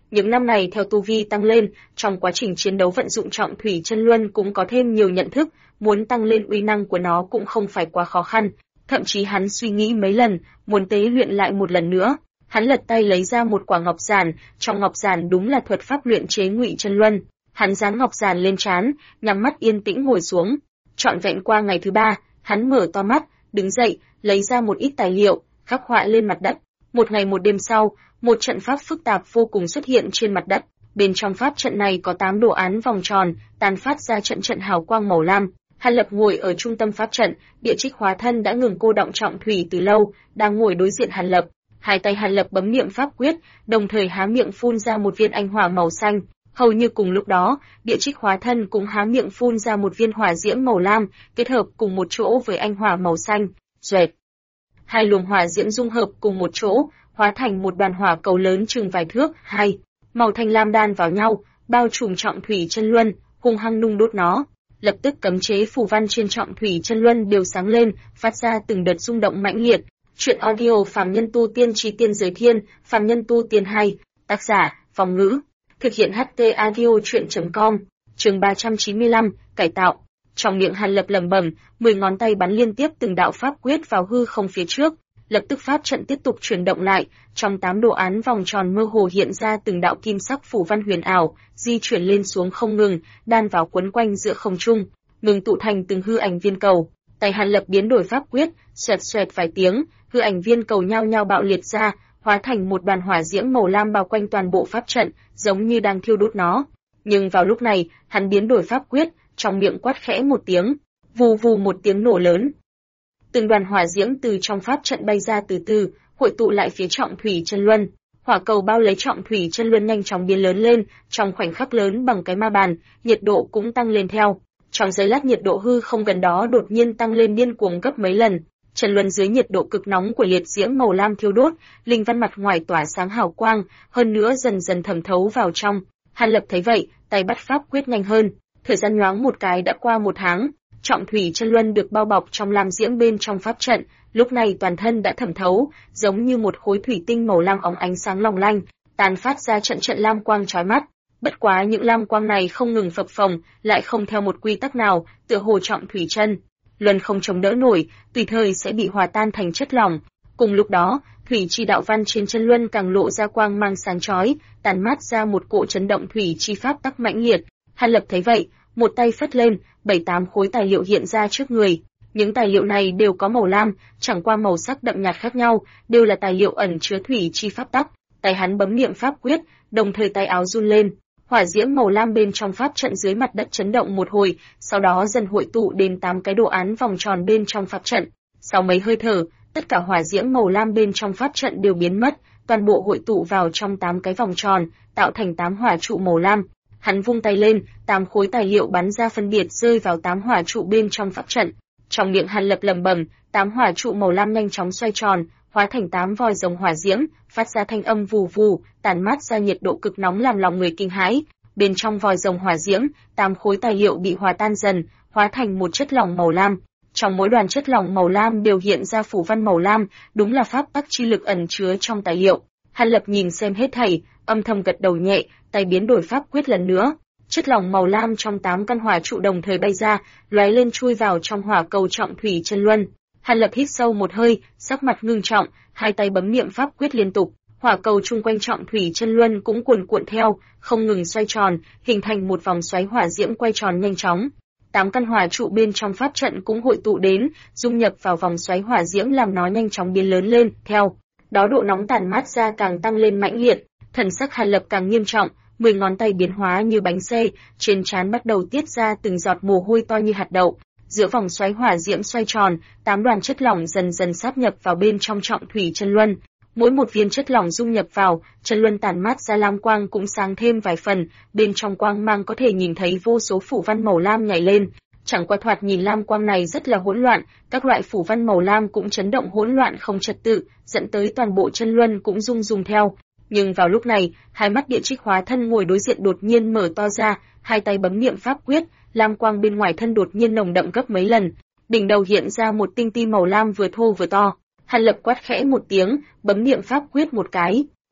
Những năm này theo tu vi tăng lên, trong quá trình chiến đấu vận dụng trọng thủy chân luân cũng có thêm nhiều nhận thức, muốn tăng lên uy năng của nó cũng không phải quá khó khăn. Thậm chí hắn suy nghĩ mấy lần, muốn tế luyện lại một lần nữa. Hắn lật tay lấy ra một quả ngọc giản, trong ngọc giản đúng là thuật pháp luyện chế ngụy chân luân. Hắn dán ngọc giản lên trán, nhắm mắt yên tĩnh ngồi xuống. Trọn vẹn qua ngày thứ 3, hắn mở to mắt, đứng dậy, lấy ra một ít tài liệu, khắc họa lên mặt đất. Một ngày một đêm sau, một trận pháp phức tạp vô cùng xuất hiện trên mặt đất. Bên trong pháp trận này có 8 đồ án vòng tròn, tàn phát ra trận trận hào quang màu lam. Hàn Lập ngồi ở trung tâm pháp trận, Địa Trích hóa thân đã ngừng cô động trọng thủy từ lâu, đang ngồi đối diện Hàn Lập. Hai tay Hàn Lập bấm niệm pháp quyết, đồng thời há miệng phun ra một viên anh hỏa màu xanh. Hầu như cùng lúc đó, Địa Trích hóa thân cũng há miệng phun ra một viên hỏa diễm màu lam, kết hợp cùng một chỗ với anh hỏa màu xanh. Xoẹt. Hai luồng hỏa diễm dung hợp cùng một chỗ, hóa thành một đoàn hỏa cầu lớn chừng vài thước, màu thanh lam đan vào nhau, bao trùm trọng thủy chân luân, hung hăng nung đốt nó. Lập tức cấm chế phù văn trên trọng thủy chân luân đều sáng lên, phát ra từng đợt rung động mãnh liệt. Truyện audio Phàm Nhân Tu Tiên Chí Tiên Giới Thiên, Phàm Nhân Tu Tiên 2, tác giả, Phong Ngữ. Thực hiện HT audio truyện.com, chương 395, cải tạo. Trong miệng Hàn Lập lẩm bẩm, 10 ngón tay bắn liên tiếp từng đạo pháp quyết vào hư không phía trước. Lập tức pháp trận tiếp tục chuyển động lại, trong 8 đồ án vòng tròn mơ hồ hiện ra từng đạo kim sắc phù văn huyền ảo, di chuyển lên xuống không ngừng, đan vào quấn quanh giữa không trung, ngừng tụ thành từng hư ảnh viên cầu. Tay Hàn Lập biến đổi pháp quyết, xoẹt xoẹt vài tiếng, hư ảnh viên cầu nhao nhao bạo liệt ra, hóa thành một đoàn hỏa diễm màu lam bao quanh toàn bộ pháp trận, giống như đang thiêu đốt nó. Nhưng vào lúc này, hắn biến đổi pháp quyết, trong miệng quát khẽ một tiếng, vù vù một tiếng nổ lớn. Từng đoàn hỏa diễm từ trong pháp trận bay ra từ từ, hội tụ lại phía trọng thủy chân luân. Hỏa cầu bao lấy trọng thủy chân luân nhanh chóng biến lớn lên, trong khoảnh khắc lớn bằng cái ma bàn, nhiệt độ cũng tăng lên theo. Trong giây lát nhiệt độ hư không gần đó đột nhiên tăng lên điên cuồng gấp mấy lần. Chân luân dưới nhiệt độ cực nóng của liệt diễm màu lam thiêu đốt, linh văn mặt ngoài tỏa sáng hào quang, hơn nữa dần dần thẩm thấu vào trong. Hàn Lập thấy vậy, tay bắt pháp quyết nhanh hơn. Thời gian nhoáng một cái đã qua 1 tháng. Trọng thủy chân luân được bao bọc trong lam diễm bên trong pháp trận, lúc này toàn thân đã thẩm thấu, giống như một khối thủy tinh màu lam óng ánh sáng long lanh, tàn phát ra trận trận lam quang chói mắt. Bất quá những lam quang này không ngừng phập phồng, lại không theo một quy tắc nào, tựa hồ trọng thủy chân luân không chống đỡ nổi, tùy thời sẽ bị hòa tan thành chất lỏng. Cùng lúc đó, thủy chi đạo văn trên chân luân càng lộ ra quang mang sáng chói, tàn mát ra một cỗ chấn động thủy chi pháp tắc mãnh liệt. Hàn Lập thấy vậy, một tay phất lên, 7-8 khối tài liệu hiện ra trước người. Những tài liệu này đều có màu lam, chẳng qua màu sắc đậm nhạt khác nhau, đều là tài liệu ẩn chứa thủy chi pháp tắc. Tay hắn bấm niệm pháp quyết, đồng thời tay áo run lên. Hỏa diễm màu lam bên trong pháp trận dưới mặt đất chấn động một hồi, sau đó dần hội tụ đến 8 cái đồ án vòng tròn bên trong pháp trận. Sau mấy hơi thở, tất cả hỏa diễm màu lam bên trong pháp trận đều biến mất, toàn bộ hội tụ vào trong 8 cái vòng tròn, tạo thành 8 hỏa trụ màu lam. Hắn vung tay lên, 8 khối tài liệu bắn ra phân biệt rơi vào 8 hỏa trụ bên trong pháp trận. Trong miệng Hàn Lập lẩm bẩm, 8 hỏa trụ màu lam nhanh chóng xoay tròn, hóa thành 8 vòi rồng hỏa diễm, phát ra thanh âm vù vù, tản mát ra nhiệt độ cực nóng làm lòng người kinh hãi. Bên trong vòi rồng hỏa diễm, 8 khối tài liệu bị hòa tan dần, hóa thành một chất lỏng màu lam. Trong mỗi đoàn chất lỏng màu lam đều hiện ra phù văn màu lam, đúng là pháp tắc chi lực ẩn chứa trong tài liệu. Hàn Lập nhìn xem hết thảy, âm thầm gật đầu nhẹ, tay biến đổi pháp quyết lần nữa. Chất lỏng màu lam trong 8 căn hỏa trụ đồng thời bay ra, lóe lên chui vào trong hỏa cầu trọng thủy chân luân. Hàn Lập hít sâu một hơi, sắc mặt ngưng trọng, hai tay bấm niệm pháp quyết liên tục. Hỏa cầu chung quanh trọng thủy chân luân cũng cuồn cuộn theo, không ngừng xoay tròn, hình thành một vòng xoáy hỏa diễm quay tròn nhanh chóng. 8 căn hỏa trụ bên trong pháp trận cũng hội tụ đến, dung nhập vào vòng xoáy hỏa diễm làm nó nhanh chóng biến lớn lên, theo đó độ nóng tản mát ra càng tăng lên mãnh liệt, thần sắc Hàn Lập càng nghiêm trọng, 10 ngón tay biến hóa như bánh xe, trên trán bắt đầu tiết ra từng giọt mồ hôi to như hạt đậu. Giữa vòng xoáy hỏa diễm xoay tròn, 8 đoàn chất lỏng dần dần sáp nhập vào bên trong trọng thủy chân luân. Mỗi một viên chất lỏng dung nhập vào, chân luân tản mát ra lam quang cũng sáng thêm vài phần, bên trong quang mang có thể nhìn thấy vô số phủ văn màu lam nhảy lên. Chẳng qua thoạt nhìn lam quang này rất là hỗn loạn, các loại phủ văn màu lam cũng chấn động hỗn loạn không trật tự, dẫn tới toàn bộ chân luân cũng rung rung theo. Nhưng vào lúc này, hai mắt Địa Trích hóa thân ngồi đối diện đột nhiên mở to ra, hai tay bấm niệm pháp quyết, lam quang bên ngoài thân đột nhiên nồng đậm gấp mấy lần. Đỉnh đầu hiện ra một tinh ti màu lam vừa thô vừa to. Hàn Lập quát khẽ một tiếng, bấm niệm pháp quyết một cái.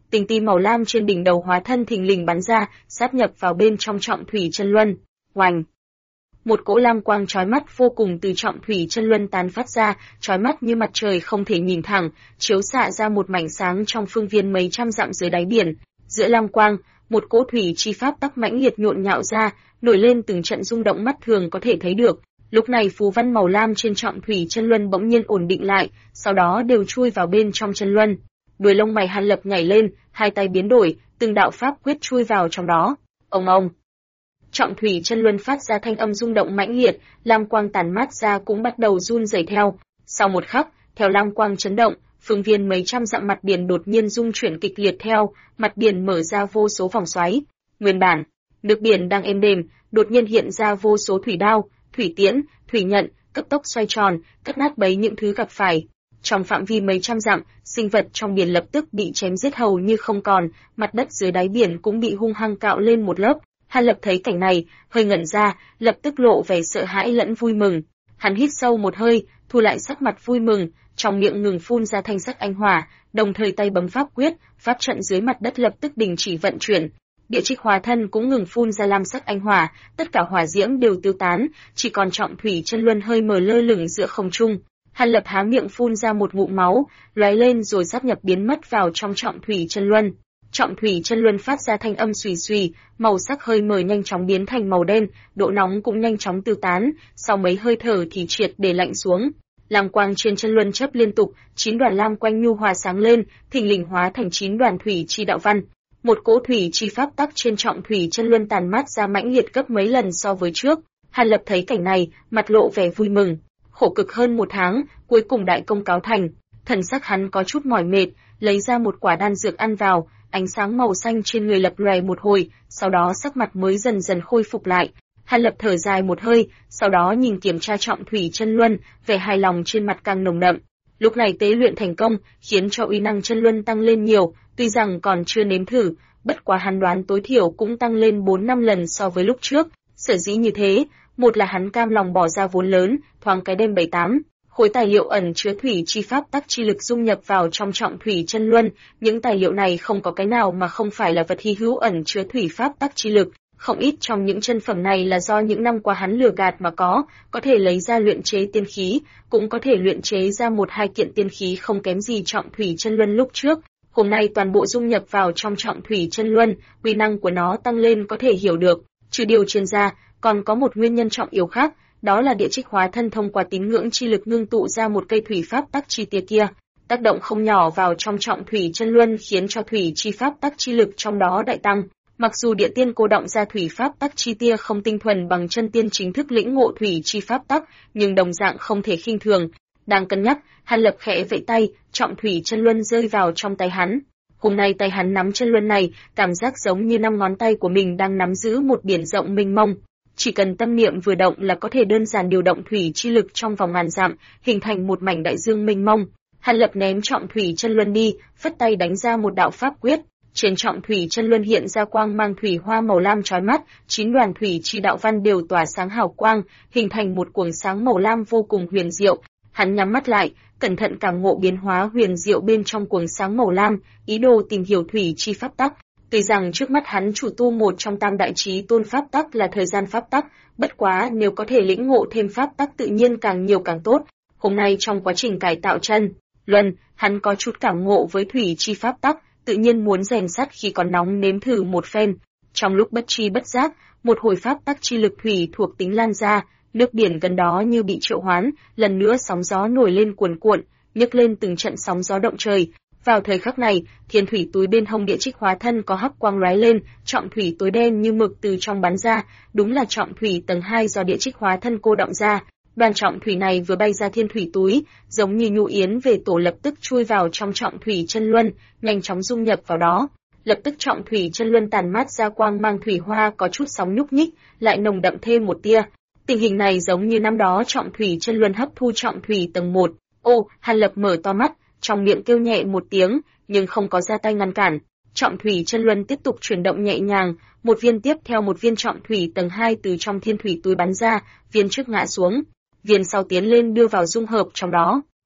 Tinh ti màu lam trên đỉnh đầu hóa thân thình lình bắn ra, sát nhập vào bên trong trọng thủy chân luân. Oành! Một cỗ lam quang chói mắt vô cùng từ trọng thủy chân luân tán phát ra, chói mắt như mặt trời không thể nhìn thẳng, chiếu xạ ra một mảnh sáng trong phương viên mấy trăm dặm dưới đáy biển. Giữa lam quang, một cỗ thủy chi pháp tắc mãnh liệt nhộn nhạo ra, nổi lên từng trận rung động mắt thường có thể thấy được. Lúc này phù văn màu lam trên trọng thủy chân luân bỗng nhiên ổn định lại, sau đó đều chui vào bên trong chân luân. Đuôi lông mày Hàn Lập nhảy lên, hai tay biến đổi, từng đạo pháp quyết chui vào trong đó. Ông ông. Trọng thủy chân luân phát ra thanh âm rung động mãnh liệt, lam quang tản mát ra cũng bắt đầu run rẩy theo. Sau một khắc, theo lam quang chấn động, phương viên mấy trăm dặm mặt biển đột nhiên rung chuyển kịch liệt theo, mặt biển mở ra vô số vòng xoáy. Nguyên bản, nước biển đang êm đềm, đột nhiên hiện ra vô số thủy đao, thủy tiễn, thủy nhận, cấp tốc xoay tròn, cắt nát bấy những thứ gặp phải. Trong phạm vi mấy trăm dặm, sinh vật trong biển lập tức bị chém giết hầu như không còn, mặt đất dưới đáy biển cũng bị hung hăng cạo lên một lớp. Hàn Lập thấy cảnh này, hơi ngẩn ra, lập tức lộ vẻ sợ hãi lẫn vui mừng. Hắn hít sâu một hơi, thu lại sắc mặt vui mừng, trong miệng ngừng phun ra thanh sắc ánh hỏa, đồng thời tay bấm pháp quyết, pháp trận dưới mặt đất lập tức đình chỉ vận chuyển. Địa trích hóa thân cũng ngừng phun ra lam sắc ánh hỏa, tất cả hỏa diễm đều tiêu tán, chỉ còn trọng thủy chân luân hơi mờ lơ lửng giữa không trung. Hàn Lập há miệng phun ra một ngụm máu, lóe lên rồi sáp nhập biến mất vào trong trọng thủy chân luân. Trọng thủy chân luân phát ra thanh âm xùy xùy, màu sắc hơi mờ nhanh chóng biến thành màu đen, độ nóng cũng nhanh chóng tiêu tán, sau mấy hơi thở thì triệt để lạnh xuống. Lam quang trên chân luân chớp liên tục, 9 đoàn lam quanh nhu hòa sáng lên, thình lình hóa thành 9 đoàn thủy chi đạo văn. Một cỗ thủy chi pháp tắc trên trọng thủy chân luân tàn mát ra mãnh liệt gấp mấy lần so với trước. Hàn Lập thấy cảnh này, mặt lộ vẻ vui mừng. Khổ cực hơn 1 tháng, cuối cùng đại công cáo thành. Thần sắc hắn có chút mỏi mệt, lấy ra một quả đan dược ăn vào, ánh sáng màu xanh trên người lập lòe một hồi, sau đó sắc mặt mới dần dần khôi phục lại. Hàn Lập thở dài một hơi, sau đó nhìn kiểm tra trọng thủy chân luân, vẻ hài lòng trên mặt càng nồng đậm. Lúc này tế luyện thành công, khiến cho uy năng chân luân tăng lên nhiều, tuy rằng còn chưa nếm thử, bất quá hắn đoán tối thiểu cũng tăng lên 4-5 lần so với lúc trước. Sở dĩ như thế, một là hắn cam lòng bỏ ra vốn lớn, thoáng cái đem 7-8 khối tài liệu ẩn chứa thủy chi pháp tắc chi lực dung nhập vào trong trọng thủy chân luân, những tài liệu này không có cái nào mà không phải là vật hy hữu ẩn chứa thủy pháp tắc chi lực, không ít trong những chân phẩm này là do những năm qua hắn lừa gạt mà có thể lấy ra luyện chế tiên khí, cũng có thể luyện chế ra 1-2 kiện tiên khí không kém gì trọng thủy chân luân lúc trước. Hôm nay toàn bộ dung nhập vào trong trọng thủy chân luân, uy năng của nó tăng lên có thể hiểu được. Trừ điều trên ra, còn có một nguyên nhân trọng yếu khác, đó là địa trích hóa thân thông qua tín ngưỡng chi lực ngưng tụ ra một cây thủy pháp tắc chi tia kia, tác động không nhỏ vào trong trọng thủy chân luân khiến cho thủy chi pháp tắc chi lực trong đó đại tăng. Mặc dù địa tiên cô động ra thủy pháp tắc chi tia không tinh thuần bằng chân tiên chính thức lĩnh ngộ thủy chi pháp tắc, nhưng đồng dạng không thể khinh thường. Đang cân nhắc, Hàn Lập khẽ vẫy tay, trọng thủy chân luân rơi vào trong tay hắn. Hôm nay tay hắn nắm chân luân này, cảm giác giống như 5 ngón tay của mình đang nắm giữ một biển rộng mênh mông. Chỉ cần tâm niệm vừa động là có thể đơn giản điều động thủy chi lực trong vòng ngàn dặm, hình thành một mảnh đại dương mênh mông. Hàn Lập ném trọng thủy chân luân đi, phất tay đánh ra một đạo pháp quyết. Trên trọng thủy chân luân hiện ra quang mang thủy hoa màu lam chói mắt, 9 đoàn thủy chi đạo văn đều tỏa sáng hào quang, hình thành một cuồng sáng màu lam vô cùng huyền diệu. Hắn nhắm mắt lại, cẩn thận cảm ngộ biến hóa huyền diệu bên trong cuồng sáng màu lam, ý đồ tìm hiểu thủy chi pháp tắc. Tuy rằng trước mắt hắn chủ tu một trong tam đại chí tôn pháp tắc là thời gian pháp tắc, bất quá nếu có thể lĩnh ngộ thêm pháp tắc tự nhiên càng nhiều càng tốt. Hôm nay trong quá trình cải tạo chân luân, hắn có chút cảm ngộ với thủy chi pháp tắc, tự nhiên muốn rèn sắt khi còn nóng nếm thử một phen. Trong lúc bất tri bất giác, một hồi pháp tắc chi lực thủy thuộc tính lan ra, nước biển gần đó như bị triệu hoán, lần nữa sóng gió nổi lên cuồn cuộn, nhấc lên từng trận sóng gió động trời. Vào thời khắc này, thiên thủy túi bên hông địa trích hóa thân có hắc quang lóe lên, trọng thủy tối đen như mực từ trong bắn ra, đúng là trọng thủy tầng 2 do địa trích hóa thân cô động ra. Đoàn trọng thủy này vừa bay ra thiên thủy túi, giống như nhu yến về tổ lập tức chui vào trong trọng thủy chân luân, nhanh chóng dung nhập vào đó. Lập tức trọng thủy chân luân tàn mát ra quang mang thủy hoa có chút sóng nhúc nhích, lại nồng đậm thêm một tia. Tình hình này giống như năm đó trọng thủy chân luân hấp thu trọng thủy tầng 1. Ô, Hàn Lập mở to mắt, trong miệng kêu nhẹ một tiếng, nhưng không có ra tay ngăn cản. Trọng thủy chân luân tiếp tục chuyển động nhẹ nhàng, một viên tiếp theo một viên trọng thủy tầng 2 từ trong thiên thủy túi bắn ra, viên trước ngã xuống, viên sau tiến lên đưa vào dung hợp trong đó.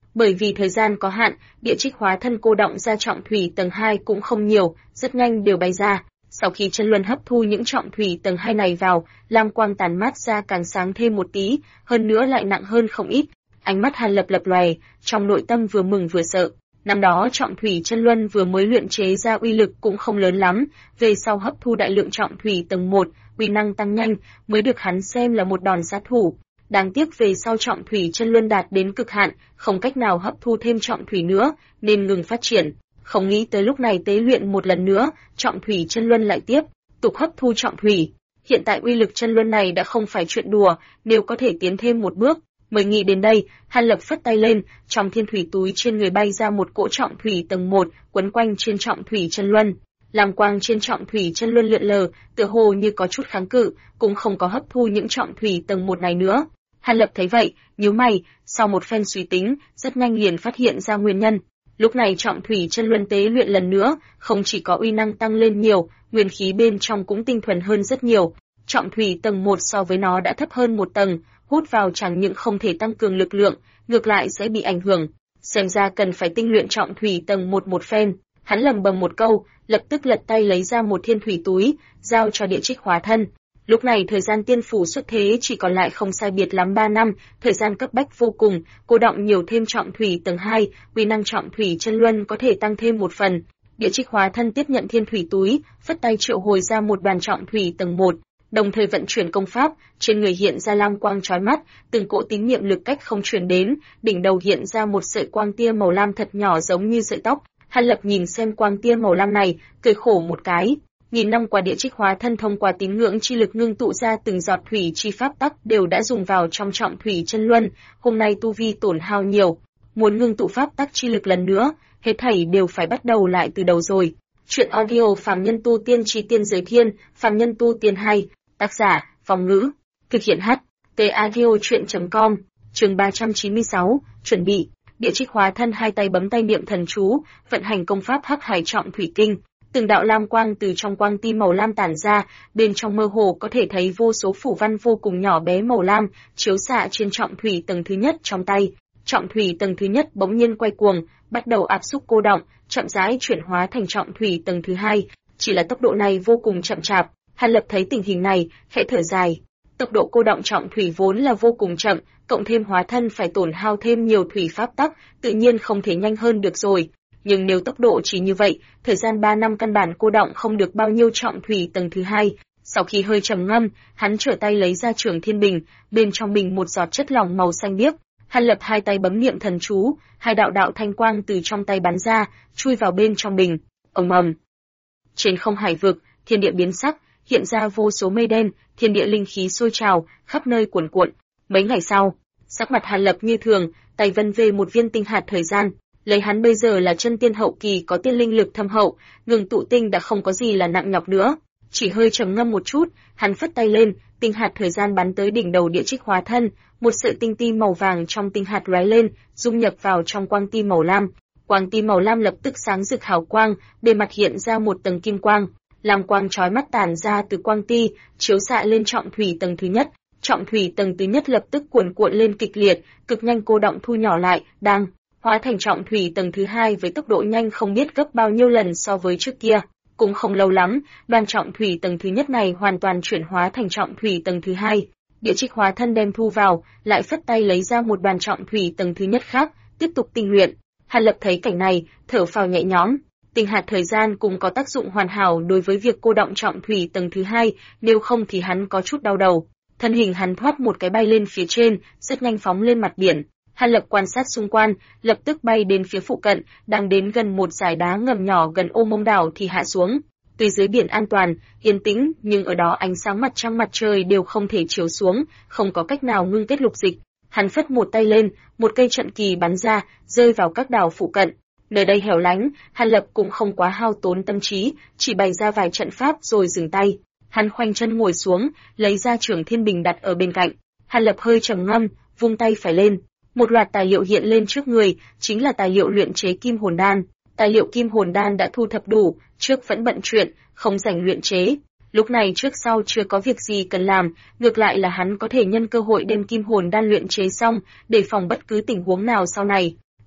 Bởi vì thời gian có hạn, địa trích hóa thân cô đọng ra trọng thủy tầng 2 cũng không nhiều, rất nhanh đều bay ra. Sau khi chân luân hấp thu những trọng thủy tầng 2 này vào, lam quang tàn mát ra càng sáng thêm một tí, hơn nữa lại nặng hơn không ít. Ánh mắt Hàn Lập lập lòe, trong nội tâm vừa mừng vừa sợ. Năm đó trọng thủy chân luân vừa mới luyện chế ra uy lực cũng không lớn lắm, về sau hấp thu đại lượng trọng thủy tầng 1, uy năng tăng nhanh, mới được hắn xem là một đòn sát thủ. Đáng tiếc về sau trọng thủy chân luân đạt đến cực hạn, không cách nào hấp thu thêm trọng thủy nữa, nên ngừng phát triển. Không nghĩ tới lúc này tế luyện một lần nữa, trọng thủy chân luân lại tiếp tục hấp thu trọng thủy. Hiện tại uy lực chân luân này đã không phải chuyện đùa, nếu có thể tiến thêm một bước. Mới nghĩ đến đây, Hàn Lập phất tay lên, trong thiên thủy túi trên người bay ra một cỗ trọng thủy tầng 1, quấn quanh trên trọng thủy chân luân. Lam quang trên trọng thủy chân luân lượn lờ, tựa hồ như có chút kháng cự, cũng không có hấp thu những trọng thủy tầng 1 này nữa. Hàn Lập thấy vậy, nhíu mày, sau một phen suy tính, rất nhanh liền phát hiện ra nguyên nhân. Lúc này trọng thủy chân luân tế luyện lần nữa, không chỉ có uy năng tăng lên nhiều, nguyên khí bên trong cũng tinh thuần hơn rất nhiều. Trọng thủy tầng 1 so với nó đã thấp hơn một tầng, hút vào chẳng những không thể tăng cường lực lượng, ngược lại sẽ bị ảnh hưởng. Xem ra cần phải tinh luyện trọng thủy tầng 1 một phen. Hắn lầm bầm một câu, lập tức lật tay lấy ra một thiên thủy túi, giao cho địa trích hóa thân. Lúc này thời gian tiên phủ xuất thế chỉ còn lại không sai biệt lắm 3 năm, thời gian cấp bách vô cùng, cô đọng nhiều thêm trọng thủy tầng 2, uy năng trọng thủy chân luân có thể tăng thêm một phần. Địa trích hóa thân tiếp nhận thiên thủy túi, phất tay triệu hồi ra một đoàn trọng thủy tầng 1, đồng thời vận chuyển công pháp, trên người hiện ra lam quang chói mắt, từng cỗ tín niệm lực cách không truyền đến, đỉnh đầu hiện ra một sợi quang tia màu lam thật nhỏ giống như sợi tóc. Hàn Lập nhìn xem quang tia màu lam này, cười khổ một cái. Nghìn năm qua địa trích hóa thân thông qua tín ngưỡng chi lực ngưng tụ ra từng giọt thủy chi pháp tắc đều đã dùng vào trong trọng thủy chân luân, hôm nay tu vi tổn hao nhiều, muốn ngưng tụ pháp tắc chi lực lần nữa, hết thảy đều phải bắt đầu lại từ đầu rồi. Chuyện audio phàm nhân tu tiên chi tiên giới thiên, phàm nhân tu tiên hay, tác giả, Phong Ngữ, thực hiện audio.com, chương 396, chuẩn bị. Địa trích hóa thân hai tay bấm tay niệm thần chú, vận hành công pháp Hắc Hải Trọng Thủy Kinh. Từng đạo lam quang từ trong quang tim màu lam tản ra, bên trong mơ hồ có thể thấy vô số phủ văn vô cùng nhỏ bé màu lam, chiếu xạ trên trọng thủy tầng thứ nhất trong tay. Trọng thủy tầng thứ nhất bỗng nhiên quay cuồng, bắt đầu áp xúc cô đọng, chậm rãi chuyển hóa thành trọng thủy tầng thứ hai, chỉ là tốc độ này vô cùng chậm chạp. Hàn Lập thấy tình hình này, khẽ thở dài. Tốc độ cô đọng trọng thủy vốn là vô cùng chậm, cộng thêm hóa thân phải tổn hao thêm nhiều thủy pháp tắc, tự nhiên không thể nhanh hơn được rồi. Nhưng nếu tốc độ chỉ như vậy, thời gian 3 năm căn bản cô đọng không được bao nhiêu trọng thủy tầng thứ hai. Sau khi hơi trầm ngâm, hắn trở tay lấy ra Trường Thiên Bình, bên trong bình một giọt chất lỏng màu xanh biếc. Hàn Lập hai tay bấm niệm thần chú, hai đạo thanh quang từ trong tay bắn ra, chui vào bên trong bình. Ầm ầm. Trên không hải vực, thiên địa biến sắc, hiện ra vô số mây đen, thiên địa linh khí sôi trào, khắp nơi cuồn cuộn. Mấy ngày sau, sắc mặt Hàn Lập như thường, tay vân về một viên tinh hạt thời gian. Lấy hắn bây giờ là chân tiên hậu kỳ có tiên linh lực thâm hậu, ngừng tụ tinh đã không có gì là nặng nhọc nữa. Chỉ hơi trầm ngâm một chút, hắn phất tay lên, tinh hạt thời gian bắn tới đỉnh đầu địa trích hóa thân, một sợi tinh ti màu vàng trong tinh hạt lóe lên, dung nhập vào trong quang ti màu lam. Quang ti màu lam lập tức sáng rực hào quang, bề mặt hiện ra một tầng kim quang, lam quang chói mắt tản ra từ quang ti, chiếu xạ lên trọng thủy tầng thứ nhất. Trọng thủy tầng thứ nhất lập tức cuồn cuộn lên kịch liệt, cực nhanh cô đọng thu nhỏ lại, đang hóa thành trọng thủy tầng thứ hai với tốc độ nhanh không biết gấp bao nhiêu lần so với trước kia. Cũng không lâu lắm, đoàn trọng thủy tầng thứ nhất này hoàn toàn chuyển hóa thành trọng thủy tầng thứ hai. Địa trích hóa thân đem thu vào, lại phất tay lấy ra một đoàn trọng thủy tầng thứ nhất khác, tiếp tục tinh luyện. Hàn Lập thấy cảnh này, thở phào nhẹ nhõm. Tinh hạt thời gian cũng có tác dụng hoàn hảo đối với việc cô đọng trọng thủy tầng thứ hai, nếu không thì hắn có chút đau đầu. Thân hình hắn thoát một cái bay lên phía trên, rất nhanh phóng lên mặt biển. Hàn Lập quan sát xung quanh, lập tức bay đến phía phụ cận, đang đến gần một dải đá ngầm nhỏ gần ô mông đảo thì hạ xuống. Tuy dưới biển an toàn, yên tĩnh, nhưng ở đó ánh sáng mặt trăng mặt trời đều không thể chiếu xuống, không có cách nào ngưng kết lục dịch. Hắn phất một tay lên, một cây trận kỳ bắn ra, rơi vào các đảo phụ cận. Nơi đây hẻo lánh, Hàn Lập cũng không quá hao tốn tâm trí, chỉ bày ra vài trận pháp rồi dừng tay. Hắn khoanh chân ngồi xuống, lấy ra Trường Thiên Bình đặt ở bên cạnh. Hàn Lập hơi trầm ngâm, vung tay phải lên. Một loạt tài liệu hiện lên trước người, chính là tài liệu luyện chế kim hồn đan. Tài liệu kim hồn đan đã thu thập đủ, trước vẫn bận chuyện, không rảnh luyện chế. Lúc này trước sau chưa có việc gì cần làm, ngược lại là hắn có thể nhân cơ hội đem kim hồn đan luyện chế xong, để phòng bất cứ tình huống nào sau này.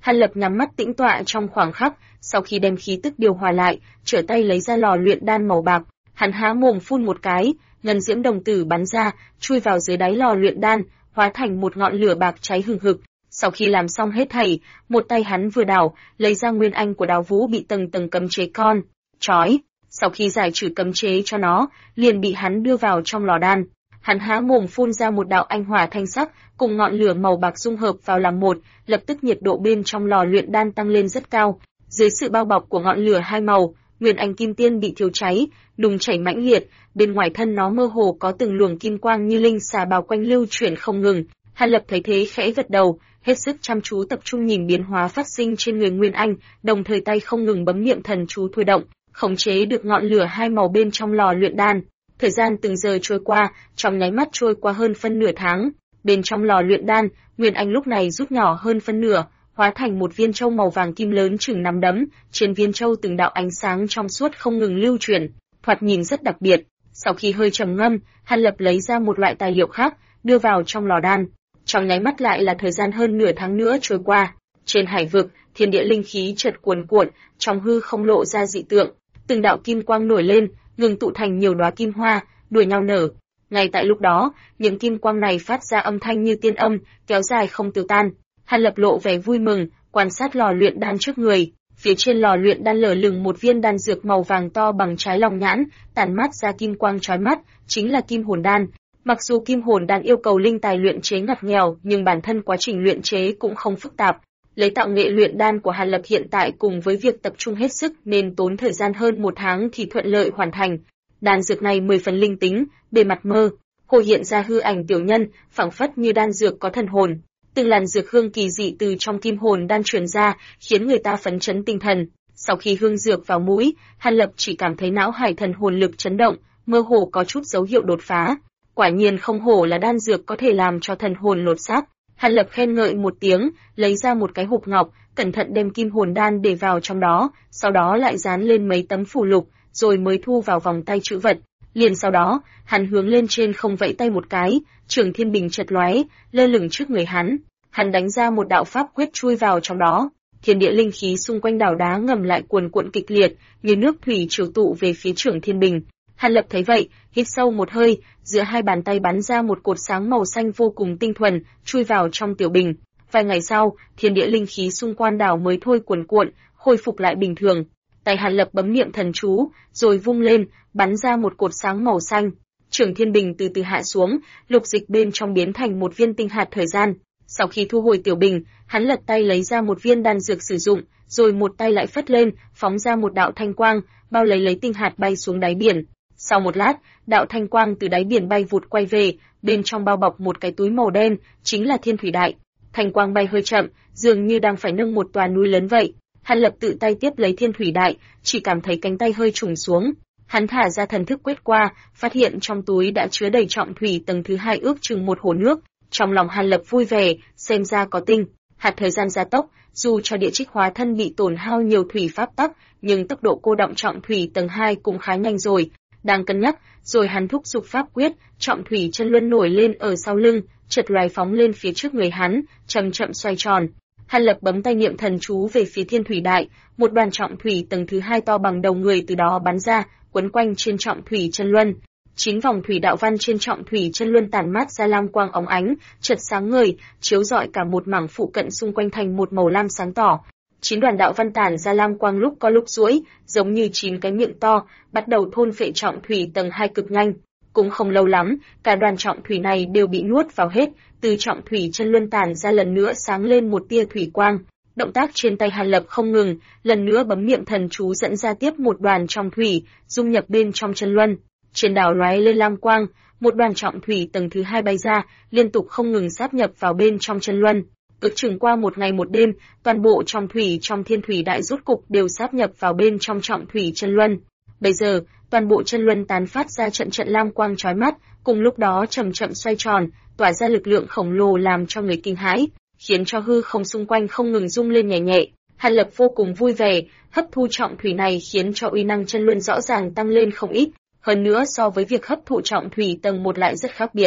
Hàn Lập nhắm mắt tĩnh tọa trong khoảng khắc, sau khi đem khí tức điều hòa lại, trở tay lấy ra lò luyện đan màu bạc, hắn há mồm phun một cái, ngân diễm đồng tử bắn ra, chui vào dưới đáy lò luyện đan, hóa thành một ngọn lửa bạc cháy hừng hực. Sau khi làm xong hết thảy, một tay hắn vừa đảo, lấy ra nguyên anh của Đào Vũ bị tầng tầng cấm chế trói. Sau khi giải trừ cấm chế cho nó, liền bị hắn đưa vào trong lò đan. Hắn há mồm phun ra một đạo anh hỏa thanh sắc, cùng ngọn lửa màu bạc dung hợp vào làm một, lập tức nhiệt độ bên trong lò luyện đan tăng lên rất cao. Dưới sự bao bọc của ngọn lửa hai màu, nguyên anh kim tiên bị thiêu cháy, đùng chảy mãnh liệt, bên ngoài thân nó mơ hồ có từng luồng kim quang như linh xà bao quanh lưu chuyển không ngừng. Hàn Lập thấy thế khẽ gật đầu, hết sức chăm chú tập trung nhìn biến hóa phát sinh trên người Nguyên Anh, đồng thời tay không ngừng bấm niệm thần chú thôi động, khống chế được ngọn lửa hai màu bên trong lò luyện đan. Thời gian từng giờ trôi qua, trong nháy mắt trôi qua hơn phân nửa tháng. Bên trong lò luyện đan, Nguyên Anh lúc này rút nhỏ hơn phân nửa, hóa thành một viên châu màu vàng kim lớn chừng nắm đấm, trên viên châu từng đạo ánh sáng trong suốt không ngừng lưu chuyển, thoạt nhìn rất đặc biệt. Sau khi hơi trầm ngâm, Hàn Lập lấy ra một loại tài liệu khác, đưa vào trong lò đan. Trong nháy mắt lại là thời gian hơn nửa tháng nữa trôi qua. Trên hải vực, thiên địa linh khí chợt cuồn cuộn, trong hư không lộ ra dị tượng, từng đạo kim quang nổi lên, ngừng tụ thành nhiều đóa kim hoa, đuổi nhau nở. Ngay tại lúc đó, những kim quang này phát ra âm thanh như tiên âm, kéo dài không tiêu tan. Hàn Lập lộ vẻ vui mừng, quan sát lò luyện đan trước người. Phía trên lò luyện đan lở lửng một viên đan dược màu vàng to bằng trái lòng nhãn, tản mát ra kim quang chói mắt, chính là kim hồn đan. Mặc dù kim hồn đan yêu cầu linh tài luyện chế ngặt nghèo, nhưng bản thân quá trình luyện chế cũng không phức tạp. Lấy tạo nghệ luyện đan của Hàn Lập hiện tại cùng với việc tập trung hết sức nên tốn thời gian hơn một tháng thì thuận lợi hoàn thành. Đan dược này 10 phần linh tính, bề mặt mơ hồ hiện ra hư ảnh tiểu nhân, phảng phất như đan dược có thần hồn. Từng làn dược hương kỳ dị từ trong kim hồn đan truyền ra, khiến người ta phấn chấn tinh thần. Sau khi hương dược vào mũi, Hàn Lập chỉ cảm thấy não hải thần hồn lực chấn động, mơ hồ có chút dấu hiệu đột phá. Quả nhiên không hổ là đan dược có thể làm cho thần hồn lột xác. Hàn Lập khen ngợi một tiếng, lấy ra một cái hộp ngọc, cẩn thận đem kim hồn đan để vào trong đó, sau đó lại dán lên mấy tấm phù lục, rồi mới thu vào vòng tay trữ vật. Liền sau đó, hắn hướng lên trên không vẫy tay một cái, Trường Thiên Bình chợt lóe, lơ lửng trước người hắn. Hắn đánh ra một đạo pháp quyết chui vào trong đó. Thiên địa linh khí xung quanh đảo đá ngầm lại cuồn cuộn kịch liệt, như nước thủy triều tụ về phía Trường Thiên Bình. Hàn Lập thấy vậy, hít sâu một hơi, giữa hai bàn tay bắn ra một cột sáng màu xanh vô cùng tinh thuần, chui vào trong tiểu bình. Vài ngày sau, thiên địa linh khí xung quanh đảo mới thôi cuồn cuộn, khôi phục lại bình thường. Tay Hàn Lập bấm niệm thần chú, rồi vung lên, bắn ra một cột sáng màu xanh. Trường Thiên Bình từ từ hạ xuống, lục dịch bên trong biến thành một viên tinh hạt thời gian. Sau khi thu hồi tiểu bình, hắn lật tay lấy ra một viên đan dược sử dụng, rồi một tay lại phất lên, phóng ra một đạo thanh quang, bao lấy tinh hạt bay xuống đáy biển. Sau một lát, đạo thanh quang từ đáy biển bay vụt quay về, bên trong bao bọc một cái túi màu đen, chính là thiên thủy đại. Thanh quang bay hơi chậm, dường như đang phải nâng một tòa núi lớn vậy. Hàn Lập tự tay tiếp lấy thiên thủy đại, chỉ cảm thấy cánh tay hơi trùng xuống. Hắn thả ra thần thức quét qua, phát hiện trong túi đã chứa đầy trọng thủy tầng thứ 2 ước chừng một hồ nước. Trong lòng Hàn Lập vui vẻ, xem ra có tinh hạt thời gian gia tốc, dù cho địa trích hóa thân bị tổn hao nhiều thủy pháp tắc, nhưng tốc độ cô đọng trọng thủy tầng 2 cũng khá nhanh rồi. Đang cân nhắc, rồi hắn thúc giục pháp quyết, trọng thủy chân luân nổi lên ở sau lưng, chợt loài phóng lên phía trước người hắn, chậm chậm xoay tròn. Hàn Lập bấm tay niệm thần chú về phía thiên thủy đại, một đoàn trọng thủy tầng thứ 2 to bằng đầu người từ đó bắn ra, quấn quanh trên trọng thủy chân luân. 9 vòng thủy đạo văn trên trọng thủy chân luân tản mát ra lam quang óng ánh, chợt sáng ngời, chiếu rọi cả một mảng phụ cận xung quanh thành một màu lam sáng tỏ. 9 đoàn đạo văn tản ra lam quang lúc có lúc duỗi, giống như 9 cái miệng to, bắt đầu thôn phệ trọng thủy tầng 2 cực nhanh. Cũng không lâu lắm, cả đoàn trọng thủy này đều bị nuốt vào hết, từ trọng thủy chân luân tản ra lần nữa sáng lên một tia thủy quang. Động tác trên tay Hàn Lập không ngừng, lần nữa bấm niệm thần chú dẫn ra tiếp một đoàn trọng thủy, dung nhập bên trong chân luân. Trên đảo lóe lên lam quang, một đoàn trọng thủy tầng thứ 2 bay ra, liên tục không ngừng sáp nhập vào bên trong chân luân. Ước chừng qua một ngày một đêm, toàn bộ trọng thủy trong thiên thủy đại rốt cục đều sáp nhập vào bên trong trọng thủy chân luân. Bây giờ, toàn bộ chân luân tán phát ra trận trận lam quang chói mắt, cùng lúc đó chậm chậm xoay tròn, tỏa ra lực lượng khổng lồ làm cho người kinh hãi, khiến cho hư không xung quanh không ngừng rung lên nhẹ nhẹ. Hàn Lập vô cùng vui vẻ, hấp thu trọng thủy này khiến cho uy năng chân luân rõ ràng tăng lên không ít, hơn nữa so với việc hấp thụ trọng thủy tầng 1 lại rất khác biệt.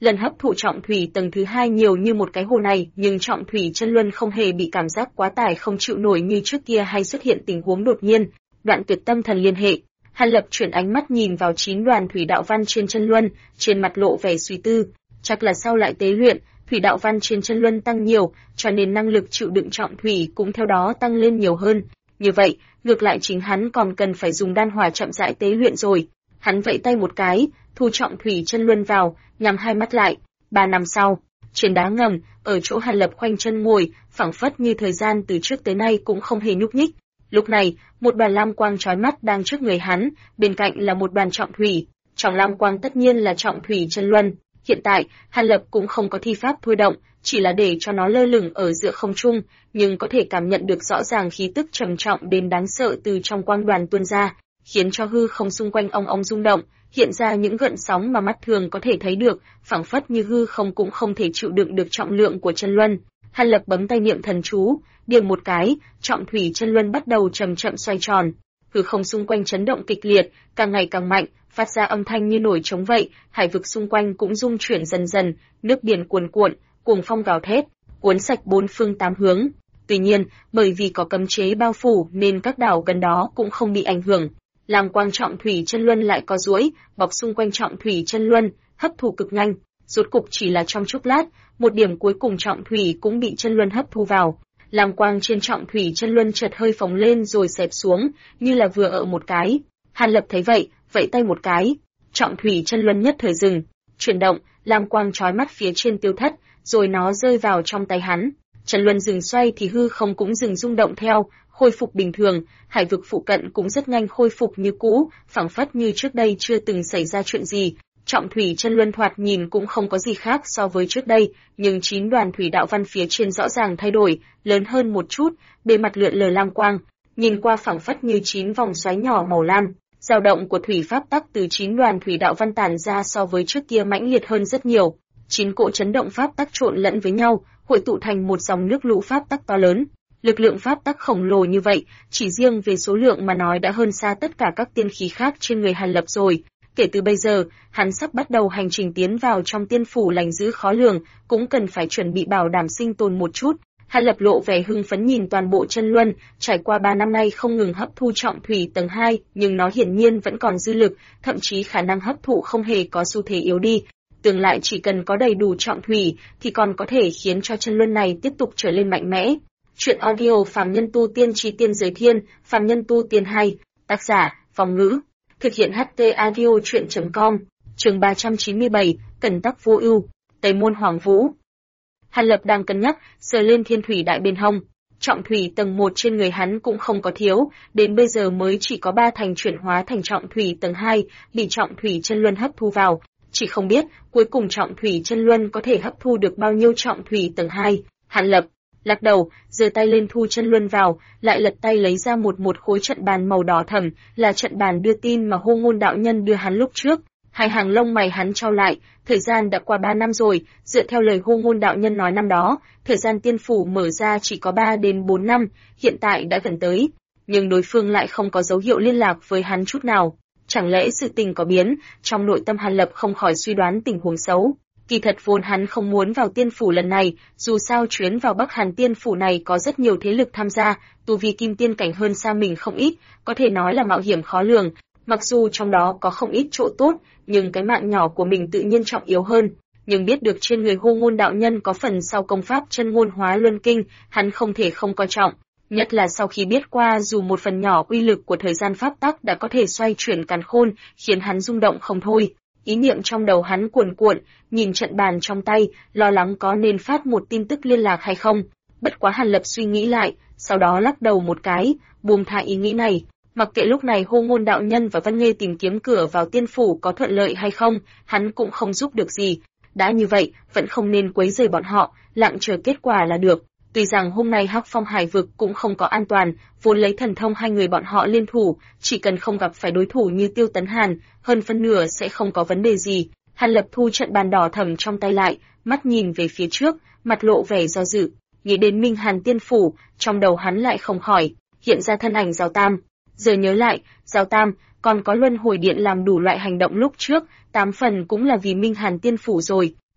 Lần hấp thụ trọng thủy tầng thứ 2 nhiều như một cái hồ này, nhưng trọng thủy chân luân không hề bị cảm giác quá tải không chịu nổi như trước kia hay xuất hiện tình huống đột nhiên, đoạn tuyệt tâm thần liên hệ. Hàn Lập chuyển ánh mắt nhìn vào 9 đoàn thủy đạo văn trên chân luân, trên mặt lộ vẻ suy tư, chắc là sau lại tế luyện, thủy đạo văn trên chân luân tăng nhiều, cho nên năng lực chịu đựng trọng thủy cũng theo đó tăng lên nhiều hơn. Như vậy, ngược lại chính hắn còn cần phải dùng đan hỏa chậm rãi tế luyện rồi. Hắn vẫy tay một cái, thu trọng thủy chân luân vào, nhắm hai mắt lại. 3 năm sau, trên đá ngầm, ở chỗ Hàn Lập khoanh chân ngồi, phảng phất như thời gian từ trước tới nay cũng không hề nhúc nhích. Lúc này, một đoàn lam quang chói mắt đang trước người hắn, bên cạnh là một đoàn trọng thủy. Trong lam quang tất nhiên là trọng thủy chân luân. Hiện tại, Hàn Lập cũng không có thi pháp thôi động, chỉ là để cho nó lơ lửng ở giữa không trung, nhưng có thể cảm nhận được rõ ràng khí tức trầm trọng đến đáng sợ từ trong quang đoàn tuôn ra, khiến cho hư không xung quanh ong ong rung động, hiện ra những gợn sóng mà mắt thường có thể thấy được, phảng phất như hư không cũng không thể chịu đựng được trọng lượng của chân luân. Hàn Lập bấm tay niệm thần chú, điểm một cái, trọng thủy chân luân bắt đầu chậm chậm xoay tròn. Hư không xung quanh chấn động kịch liệt, càng ngày càng mạnh, phát ra âm thanh như nổi trống vậy, hải vực xung quanh cũng rung chuyển dần dần, nước biển cuồn cuộn, cuồng phong gào thét, cuốn sạch bốn phương tám hướng. Tuy nhiên, bởi vì có cấm chế bao phủ nên các đảo gần đó cũng không bị ảnh hưởng. Lam quang trọng thủy chân luân lại có duỗi, bọc xung quanh trọng thủy chân luân, hấp thụ cực nhanh. Rốt cục chỉ là trong chốc lát, một điểm cuối cùng trọng thủy cũng bị chân luân hấp thu vào. Lam quang trên trọng thủy chân luân chợt hơi phồng lên rồi xẹp xuống, như là vừa ở một cái. Hàn Lập thấy vậy, vẫy tay một cái, trọng thủy chân luân nhất thời dừng, chuyển động, lam quang chói mắt phía trên tiêu thất, rồi nó rơi vào trong tay hắn. Chân luân dừng xoay thì hư không cũng dừng rung động theo, khôi phục bình thường, hải vực phụ cận cũng rất nhanh khôi phục như cũ, phảng phất như trước đây chưa từng xảy ra chuyện gì. Trọng thủy chân luân thoạt nhìn cũng không có gì khác so với trước đây, nhưng 9 đoàn thủy đạo văn phía trên rõ ràng thay đổi, lớn hơn một chút, bề mặt lượn lờ lam quang, nhìn qua phảng phất như 9 vòng xoáy nhỏ màu lam. Dao động của thủy pháp tắc từ 9 đoàn thủy đạo văn tản ra so với trước kia mãnh liệt hơn rất nhiều. 9 cỗ chấn động pháp tắc trộn lẫn với nhau, hội tụ thành một dòng nước lũ pháp tắc to lớn. Lực lượng pháp tắc khổng lồ như vậy, chỉ riêng về số lượng mà nói đã hơn xa tất cả các tiên khí khác trên người Hàn Lập rồi. Kể từ bây giờ, hắn sắp bắt đầu hành trình tiến vào trong tiên phủ lành dữ khó lường, cũng cần phải chuẩn bị bảo đảm sinh tồn một chút. Hàn Lập lộ vẻ hưng phấn nhìn toàn bộ chân luân, trải qua 3 năm nay không ngừng hấp thu trọng thủy tầng 2, nhưng nó hiển nhiên vẫn còn dư lực, thậm chí khả năng hấp thụ không hề có xu thế yếu đi. Tương lai chỉ cần có đầy đủ trọng thủy, thì còn có thể khiến cho chân luân này tiếp tục trở lên mạnh mẽ. Chuyện audio Phàm Nhân Tu Tiên Chi Tiên Giới Thiên, Phàm Nhân Tu Tiên 2, tác giả, Phong Ngữ, thực hiện HT Audio Chuyện.com, chương 397, Cẩn Tắc Vô Ưu, Tây Môn Hoàng Vũ. Hàn Lập đang cân nhắc, sờ lên thiên thủy đại bên hông. Trọng thủy tầng 1 trên người hắn cũng không có thiếu, đến bây giờ mới chỉ có 3 thành chuyển hóa thành trọng thủy tầng 2, bị trọng thủy chân luân hấp thu vào. Chỉ không biết, cuối cùng trọng thủy chân luân có thể hấp thu được bao nhiêu trọng thủy tầng 2. Hàn Lập lắc đầu, giơ tay lên thu chân luân vào, lại lật tay lấy ra một khối trận bàn màu đỏ thẫm, là trận bàn đưa tin mà Hô Ngôn đạo nhân đưa hắn lúc trước. Hai hàng lông mày hắn chau lại, thời gian đã qua 3 năm rồi, dựa theo lời Hô Ngôn đạo nhân nói năm đó, thời gian tiên phủ mở ra chỉ có 3 đến 4 năm, hiện tại đã gần tới, nhưng đối phương lại không có dấu hiệu liên lạc với hắn chút nào. Chẳng lẽ sự tình có biến? Trong nội tâm Hàn Lập không khỏi suy đoán tình huống xấu. Kỳ thật vốn hắn không muốn vào tiên phủ lần này, dù sao chuyến vào Bắc Hàn tiên phủ này có rất nhiều thế lực tham gia, tu vi kim tiên cảnh hơn xa mình không ít, có thể nói là mạo hiểm khó lường. Mặc dù trong đó có không ít chỗ tốt, nhưng cái mạng nhỏ của mình tự nhiên trọng yếu hơn. Nhưng biết được trên người Hô Ngôn đạo nhân có phần sau công pháp chân ngôn hóa luân kinh, hắn không thể không coi trọng. Nhất là sau khi biết qua dù một phần nhỏ uy lực của thời gian pháp tắc đã có thể xoay chuyển càn khôn, khiến hắn rung động không thôi. Ý niệm trong đầu hắn cuồn cuộn, nhìn trận bàn trong tay, lo lắng có nên phát một tin tức liên lạc hay không. Bất quá Hàn Lập suy nghĩ lại, sau đó lắc đầu một cái, buông tha ý nghĩ này. Mặc kệ lúc này Hô Ngôn đạo nhân và Văn Nghê tìm kiếm cửa vào tiên phủ có thuận lợi hay không, hắn cũng không giúp được gì. Đã như vậy, vẫn không nên quấy rầy bọn họ, lặng chờ kết quả là được. Tuy rằng hôm nay Hắc Phong Hải vực cũng không có an toàn, vốn lấy thần thông hai người bọn họ liên thủ, chỉ cần không gặp phải đối thủ như Tiêu Tấn Hàn, hơn phân nửa sẽ không có vấn đề gì. Hàn Lập thu trận bàn đỏ thẫm trong tay lại, mắt nhìn về phía trước, mặt lộ vẻ do dự. Nghĩ đến Minh Hàn tiên phủ, trong đầu hắn lại không khỏi hiện ra thân ảnh Giáo Tam. Giờ nhớ lại, Giáo Tam còn có luân hồi điện làm đủ loại hành động lúc trước, 8 phần cũng là vì Minh Hàn tiên phủ rồi.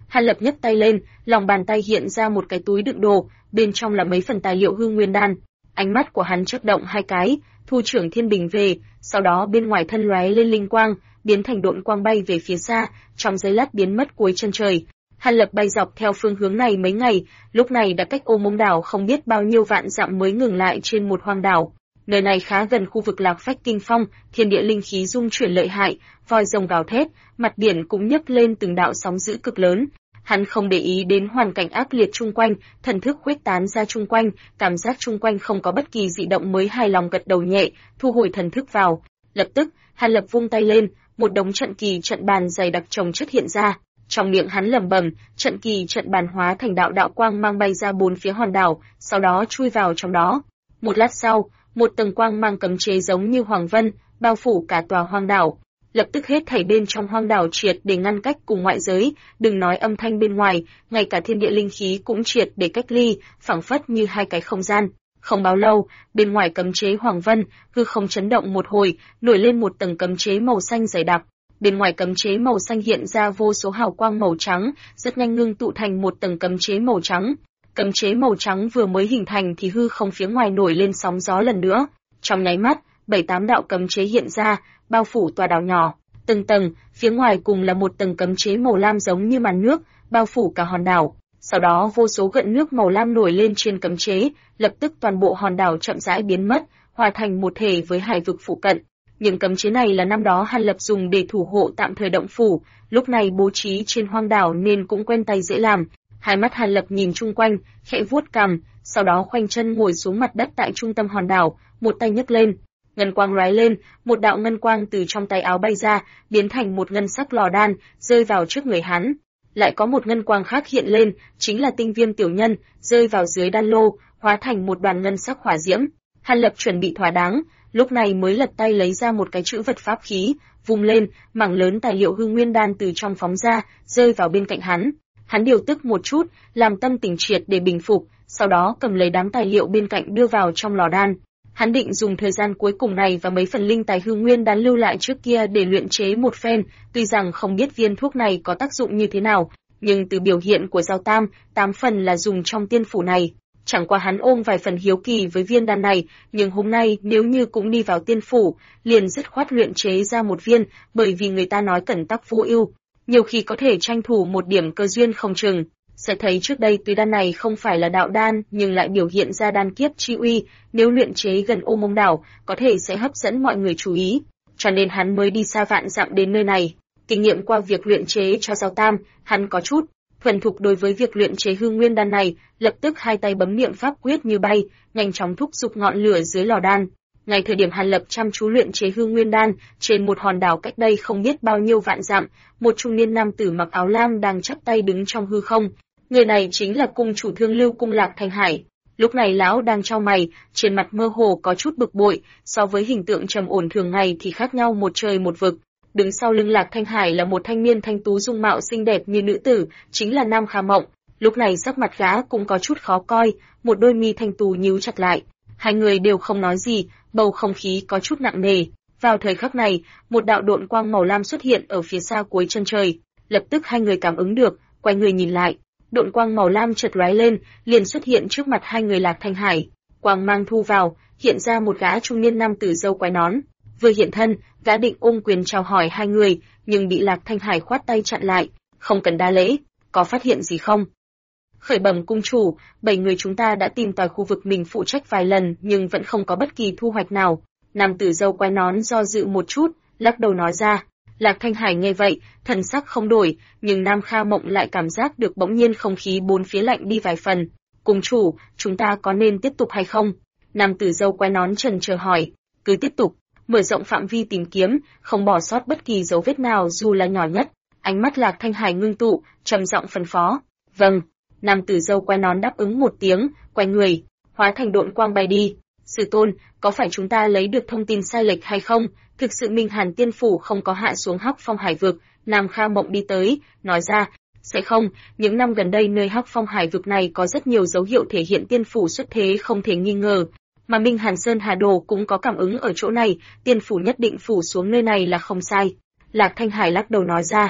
Hàn Lập nhấc tay lên, lòng bàn tay hiện ra một cái túi đựng đồ, bên trong là mấy phần tài liệu hư nguyên đan. Ánh mắt của hắn chớp động hai cái, thu trưởng thiên bình về, sau đó bên ngoài thân lóe lên linh quang, biến thành độn quang bay về phía xa, trong giây lát biến mất cuối chân trời. Hàn Lập bay dọc theo phương hướng này mấy ngày, lúc này đã cách Ô Mông đảo không biết bao nhiêu vạn dặm mới ngừng lại trên một hoang đảo. Nơi này khá gần khu vực Lạc Phách Kinh Phong, thiên địa linh khí dung chuyển lợi hại, voi rồng gào thét, mặt biển cũng nhấc lên từng đạo sóng dữ cực lớn. Hắn không để ý đến hoàn cảnh ác liệt chung quanh, thần thức khuếch tán ra chung quanh, cảm giác chung quanh không có bất kỳ dị động mới hài lòng gật đầu nhẹ, thu hồi thần thức vào. Lập tức, Hàn Lập vung tay lên, một đống trận kỳ trận bàn dày đặc chồng chất hiện ra. Trong miệng hắn lẩm bẩm, trận kỳ trận bàn hóa thành đạo đạo quang mang bay ra bốn phía hòn đảo, sau đó chui vào trong đó. Một lát sau, một tầng quang mang cấm chế giống như hoàng vân, bao phủ cả tòa hoang đảo. Lập tức hết thảy bên trong hoang đảo triệt để ngăn cách cùng ngoại giới, đừng nói âm thanh bên ngoài, ngay cả thiên địa linh khí cũng triệt để cách ly, phảng phất như hai cái không gian. Không bao lâu, bên ngoài cấm chế hoàng vân, hư không chấn động một hồi, nổi lên một tầng cấm chế màu xanh dày đặc. Bên ngoài cấm chế màu xanh hiện ra vô số hào quang màu trắng, rất nhanh ngưng tụ thành một tầng cấm chế màu trắng. Cấm chế màu trắng vừa mới hình thành thì hư không phía ngoài nổi lên sóng gió lần nữa. Trong nháy mắt, 7-8 đạo cấm chế hiện ra, bao phủ tòa đảo nhỏ. Từng tầng, phía ngoài cùng là một tầng cấm chế màu lam giống như màn nước, bao phủ cả hòn đảo. Sau đó vô số gợn nước màu lam nổi lên trên cấm chế, lập tức toàn bộ hòn đảo chậm rãi biến mất, hòa thành một thể với hải vực phụ cận. Những cấm chế này là năm đó Hàn Lập dùng để thủ hộ tạm thời động phủ, lúc này bố trí trên hoang đảo nên cũng quen tay dễ làm. Hai mắt Hàn Lập nhìn chung quanh, khẽ vuốt cằm, sau đó khoanh chân ngồi xuống mặt đất tại trung tâm hòn đảo, một tay nhấc lên, ngân quang lóe lên, một đạo ngân quang từ trong tay áo bay ra, biến thành một ngân sắc lò đan, rơi vào trước người hắn. Lại có một ngân quang khác hiện lên, chính là tinh viêm tiểu nhân, rơi vào dưới đan lô, hóa thành một đoàn ngân sắc hỏa diễm. Hàn Lập chuẩn bị thỏa đáng, lúc này mới lật tay lấy ra một cái chữ vật pháp khí, vung lên, mảng lớn tài liệu hư nguyên đan từ trong phóng ra, rơi vào bên cạnh hắn. Hắn điều tức một chút, làm tâm tình triệt để bình phục, sau đó cầm lấy đám tài liệu bên cạnh đưa vào trong lò đan. Hắn định dùng thời gian cuối cùng này và mấy phần linh tài hư nguyên đan lưu lại trước kia để luyện chế một phen, tuy rằng không biết viên thuốc này có tác dụng như thế nào, nhưng từ biểu hiện của Giao Tam, 8 phần là dùng trong tiên phủ này. Chẳng qua hắn ôm vài phần hiếu kỳ với viên đan này, nhưng hôm nay nếu như cũng đi vào tiên phủ, liền dứt khoát luyện chế ra một viên, bởi vì người ta nói cẩn tắc vô ưu, nhiều khi có thể tranh thủ một điểm cơ duyên không chừng. Sẽ thấy trước đây tuy đan này không phải là đạo đan nhưng lại biểu hiện ra đan kiếp chi uy, nếu luyện chế gần Ô Mông đảo, có thể sẽ hấp dẫn mọi người chú ý, cho nên hắn mới đi xa vạn dặm đến nơi này. Kinh nghiệm qua việc luyện chế cho Giao Tam, hắn có chút thuần thục đối với việc luyện chế hư nguyên đan này, lập tức hai tay bấm niệm pháp quyết như bay, nhanh chóng thúc giục ngọn lửa dưới lò đan. Ngay thời điểm Hàn Lập chăm chú luyện chế hư nguyên đan, trên một hòn đảo cách đây không biết bao nhiêu vạn dặm, một trung niên nam tử mặc áo lam đang chắp tay đứng trong hư không. Người này chính là cung chủ Thương Lưu cung Lạc Thanh Hải. Lúc này lão đang chau mày, trên mặt mơ hồ có chút bực bội, so với hình tượng trầm ổn thường ngày thì khác nhau một trời một vực. Đứng sau lưng Lạc Thanh Hải là một thanh niên thanh tú dung mạo xinh đẹp như nữ tử, chính là Nam Kha Mộng. Lúc này sắc mặt gã cũng có chút khó coi, một đôi mi thanh tú nhíu chặt lại. Hai người đều không nói gì, bầu không khí có chút nặng nề. Vào thời khắc này, một đạo độn quang màu lam xuất hiện ở phía xa cuối chân trời. Lập tức hai người cảm ứng được, quay người nhìn lại. Độn quang màu lam chợt lóe lên, liền xuất hiện trước mặt hai người Lạc Thanh Hải. Quang mang thu vào, hiện ra một gã trung niên nam tử râu quai nón. Vừa hiện thân, gã định ôm quyền chào hỏi hai người, nhưng bị Lạc Thanh Hải khoát tay chặn lại. Không cần đa lễ, có phát hiện gì không? Khởi bẩm cung chủ, 7 người chúng ta đã tìm tòi khu vực mình phụ trách vài lần nhưng vẫn không có bất kỳ thu hoạch nào. Nam tử râu quai nón do dự một chút, lắc đầu nói ra. Lạc Thanh Hải nghe vậy, thần sắc không đổi, nhưng Nam Kha Mộng lại cảm giác được bỗng nhiên không khí bốn phía lạnh đi vài phần. Cung chủ, chúng ta có nên tiếp tục hay không? Nam tử râu quai nón chần chờ hỏi. Cứ tiếp tục, mở rộng phạm vi tìm kiếm, không bỏ sót bất kỳ dấu vết nào dù là nhỏ nhất. Ánh mắt Lạc Thanh Hải ngưng tụ, trầm giọng phân phó. Vâng. Nam tử râu quai nón đáp ứng một tiếng, quay người, hóa thành độn quang bay đi. Sư tôn, có phải chúng ta lấy được thông tin sai lệch hay không? Thực sự Minh Hàn Tiên Phủ không có hạ xuống Hắc Phong Hải Vực. Nam Kha Mộng đi tới, nói ra, sẽ không, những năm gần đây nơi Hắc Phong Hải Vực này có rất nhiều dấu hiệu thể hiện Tiên Phủ xuất thế không thể nghi ngờ. Mà Minh Hàn Sơn Hà Đồ cũng có cảm ứng ở chỗ này, Tiên Phủ nhất định phủ xuống nơi này là không sai. Lạc Thanh Hải lắc đầu nói ra,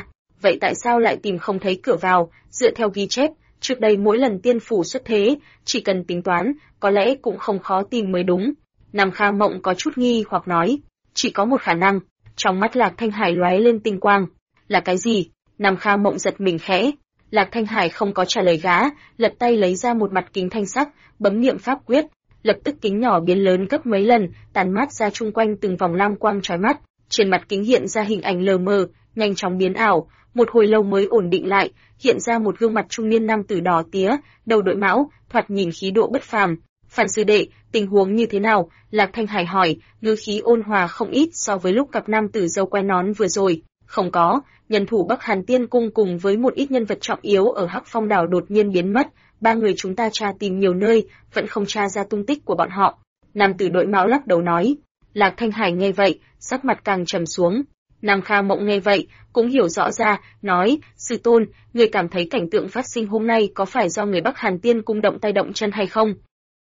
vậy tại sao lại tìm không thấy cửa vào? Dựa theo ghi chép, trước đây mỗi lần tiên phủ xuất thế, chỉ cần tính toán, có lẽ cũng không khó tìm mới đúng. Nam Kha Mộng có chút nghi hoặc nói, chỉ có một khả năng. Trong mắt Lạc Thanh Hải lóe lên tinh quang. Là cái gì? Nam Kha Mộng giật mình khẽ. Lạc Thanh Hải không có trả lời gã, lật tay lấy ra một mặt kính thanh sắc, bấm niệm pháp quyết, lập tức kính nhỏ biến lớn gấp mấy lần, tàn mát ra chung quanh từng vòng lam quang chói mắt. Trên mặt kính hiện ra hình ảnh lờ mờ, nhanh chóng biến ảo, một hồi lâu mới ổn định lại, hiện ra một gương mặt trung niên nam tử đỏ tía, đầu đội mão, thoạt nhìn khí độ bất phàm. Phản sư đệ, tình huống như thế nào? Lạc Thanh Hải hỏi, ngữ khí ôn hòa không ít so với lúc gặp nam tử râu quai nón vừa rồi. Không có, nhân thủ Bắc Hàn Tiên Cung cùng với một ít nhân vật trọng yếu ở Hắc Phong đảo đột nhiên biến mất, ba người chúng ta tra tìm nhiều nơi, vẫn không tra ra tung tích của bọn họ. Nam tử đội mão lắc đầu nói. Lạc Thanh Hải nghe vậy, sắc mặt càng trầm xuống. Nam Kha Mộng nghe vậy, cũng hiểu rõ ra, nói, sư tôn, người cảm thấy cảnh tượng phát sinh hôm nay có phải do người Bắc Hàn Tiên Cung động tay động chân hay không?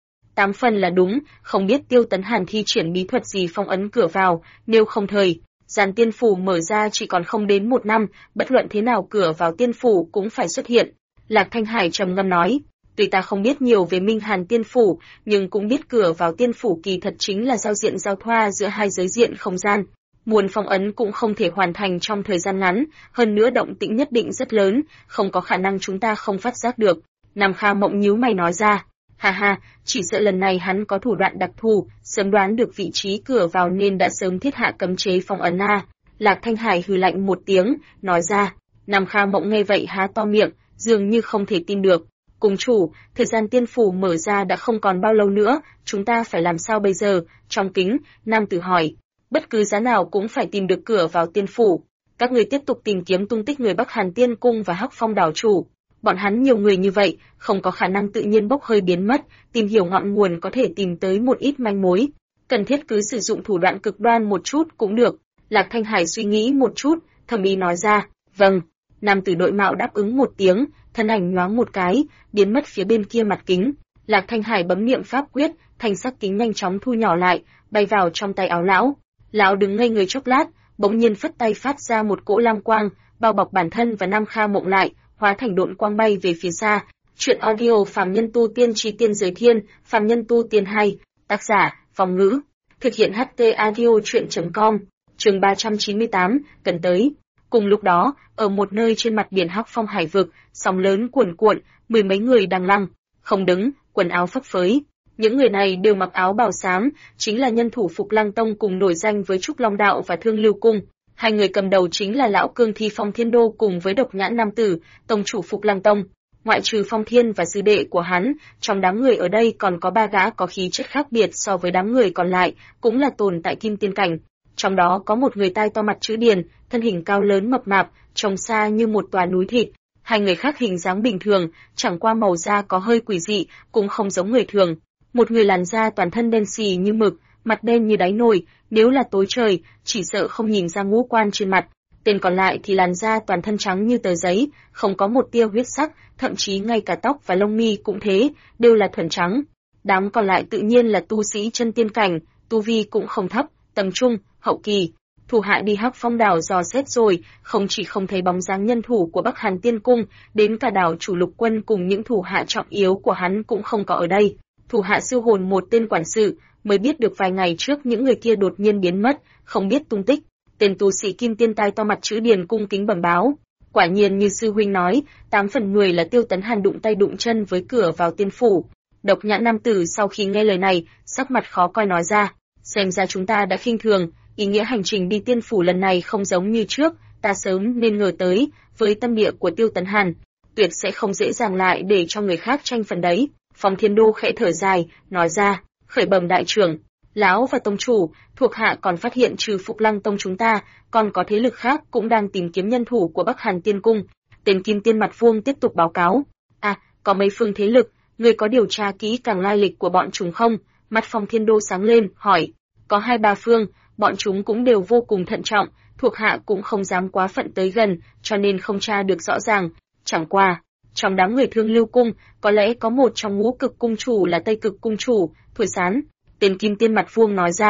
8 phần là đúng, không biết Tiêu Tấn Hàn thi triển bí thuật gì phong ấn cửa vào, nếu không thời, gian tiên phủ mở ra chỉ còn không đến 1 năm, bất luận thế nào cửa vào tiên phủ cũng phải xuất hiện. Lạc Thanh Hải trầm ngâm nói, tuy ta không biết nhiều về Minh Hàn Tiên Phủ, nhưng cũng biết cửa vào tiên phủ kỳ thật chính là giao diện giao thoa giữa hai giới diện không gian. Muốn phong ấn cũng không thể hoàn thành trong thời gian ngắn, hơn nữa động tĩnh nhất định rất lớn, không có khả năng chúng ta không phát giác được. Nam Kha Mộng nhíu mày nói ra, ha ha, chỉ sợ lần này hắn có thủ đoạn đặc thù, sớm đoán được vị trí cửa vào nên đã sớm thiết hạ cấm chế phong ấn a. Lạc Thanh Hải hừ lạnh một tiếng, nói ra. Nam Kha Mộng nghe vậy há to miệng, dường như không thể tin được. Cung chủ, thời gian tiên phủ mở ra đã không còn bao lâu nữa, chúng ta phải làm sao bây giờ? Trong kính, nam tử hỏi. Bất cứ giá nào cũng phải tìm được cửa vào tiên phủ. Các người tiếp tục tìm kiếm tung tích người Bắc Hàn Tiên Cung và Hắc Phong đảo chủ. Bọn hắn nhiều người như vậy, không có khả năng tự nhiên bốc hơi biến mất, tìm hiểu ngọn nguồn có thể tìm tới một ít manh mối. Cần thiết cứ sử dụng thủ đoạn cực đoan một chút cũng được. Lạc Thanh Hải suy nghĩ một chút, thầm ý nói ra, vâng. Nam tử đội mạo đáp ứng một tiếng, thân ảnh nhoáng một cái, biến mất phía bên kia mặt kính. Lạc Thanh Hải bấm niệm pháp quyết, thanh sắc kính nhanh chóng thu nhỏ lại, bay vào trong tay áo lão. Lão đứng ngây người chốc lát, bỗng nhiên phất tay phát ra một cỗ lam quang, bao bọc bản thân và Nam Kha Mộng lại, hóa thành độn quang bay về phía xa. Truyện audio Phàm Nhân Tu Tiên Chi Tiên Giới Thiên, Phàm Nhân Tu Tiên 2, tác giả, Phong Ngữ, thực hiện HT audio truyện.com, chương 398, cần tới. Cùng lúc đó, ở một nơi trên mặt biển Hắc Phong hải vực, sóng lớn cuồn cuộn, mười mấy người đang lăng, không đứng, quần áo phấp phới. Những người này đều mặc áo bào xám, chính là nhân thủ Phục Lăng Tông cùng nổi danh với Trúc Long Đạo và Thương Lưu Cung. Hai người cầm đầu chính là lão Cương Thi Phong Thiên Đô cùng với Độc Nhãn Nam Tử, tông chủ Phục Lăng Tông. Ngoại trừ Phong Thiên và sư đệ của hắn, trong đám người ở đây còn có 3 gã có khí chất khác biệt so với đám người còn lại, cũng là tồn tại kim tiên cảnh. Trong đó có một người tai to mặt chữ điền, thân hình cao lớn mập mạp, trông xa như một tòa núi thịt. Hai người khác hình dáng bình thường, chẳng qua màu da có hơi quỷ dị, cũng không giống người thường. Một người làn da toàn thân đen xì như mực, mặt đen như đáy nồi, nếu là tối trời, chỉ sợ không nhìn ra ngũ quan trên mặt. Tên còn lại thì làn da toàn thân trắng như tờ giấy, không có một tia huyết sắc, thậm chí ngay cả tóc và lông mi cũng thế, đều là thuần trắng. Đám còn lại tự nhiên là tu sĩ chân tiên cảnh, tu vi cũng không thấp, tầm trung, hậu kỳ. Thủ hạ đi Hắc Phong đảo dò xét rồi, không chỉ không thấy bóng dáng nhân thủ của Bắc Hàn Tiên Cung, đến cả đảo chủ Lục Quân cùng những thủ hạ trọng yếu của hắn cũng không có ở đây. Thủ hạ siêu hồn một tên quản sự, mới biết được vài ngày trước những người kia đột nhiên biến mất, không biết tung tích. Tên tu sĩ kim tiên tai to mặt chữ điền cung kính bẩm báo. Quả nhiên như sư huynh nói, 8 phần 10 là Tiêu Tấn Hàn đụng tay đụng chân với cửa vào tiên phủ. Độc Nhãn Nam Tử sau khi nghe lời này, sắc mặt khó coi nói ra, xem ra chúng ta đã khinh thường, ý nghĩa hành trình đi tiên phủ lần này không giống như trước, ta sớm nên ngờ tới, với tâm địa của Tiêu Tấn Hàn, tuyệt sẽ không dễ dàng lại để cho người khác tranh phần đấy. Phong Thiên Đô khẽ thở dài, nói ra, khởi bẩm đại trưởng, lão và tông chủ, thuộc hạ còn phát hiện trừ Phục Lăng Tông chúng ta, còn có thế lực khác cũng đang tìm kiếm nhân thủ của Bắc Hàn Tiên Cung. Tên Kim Tiên mặt vuông tiếp tục báo cáo, có mấy phương thế lực, người có điều tra kỹ càng lai lịch của bọn chúng không? Mắt Phong Thiên Đô sáng lên, hỏi, có 2-3 phương, bọn chúng cũng đều vô cùng thận trọng, thuộc hạ cũng không dám quá phận tới gần, cho nên không tra được rõ ràng. Chẳng qua, trong đám người Thương Lưu Cung, có lẽ có một trong ngũ cực cung chủ là Tây Cực cung chủ, Thổi Sán. Tên Kim Tiên mặt vuông nói ra,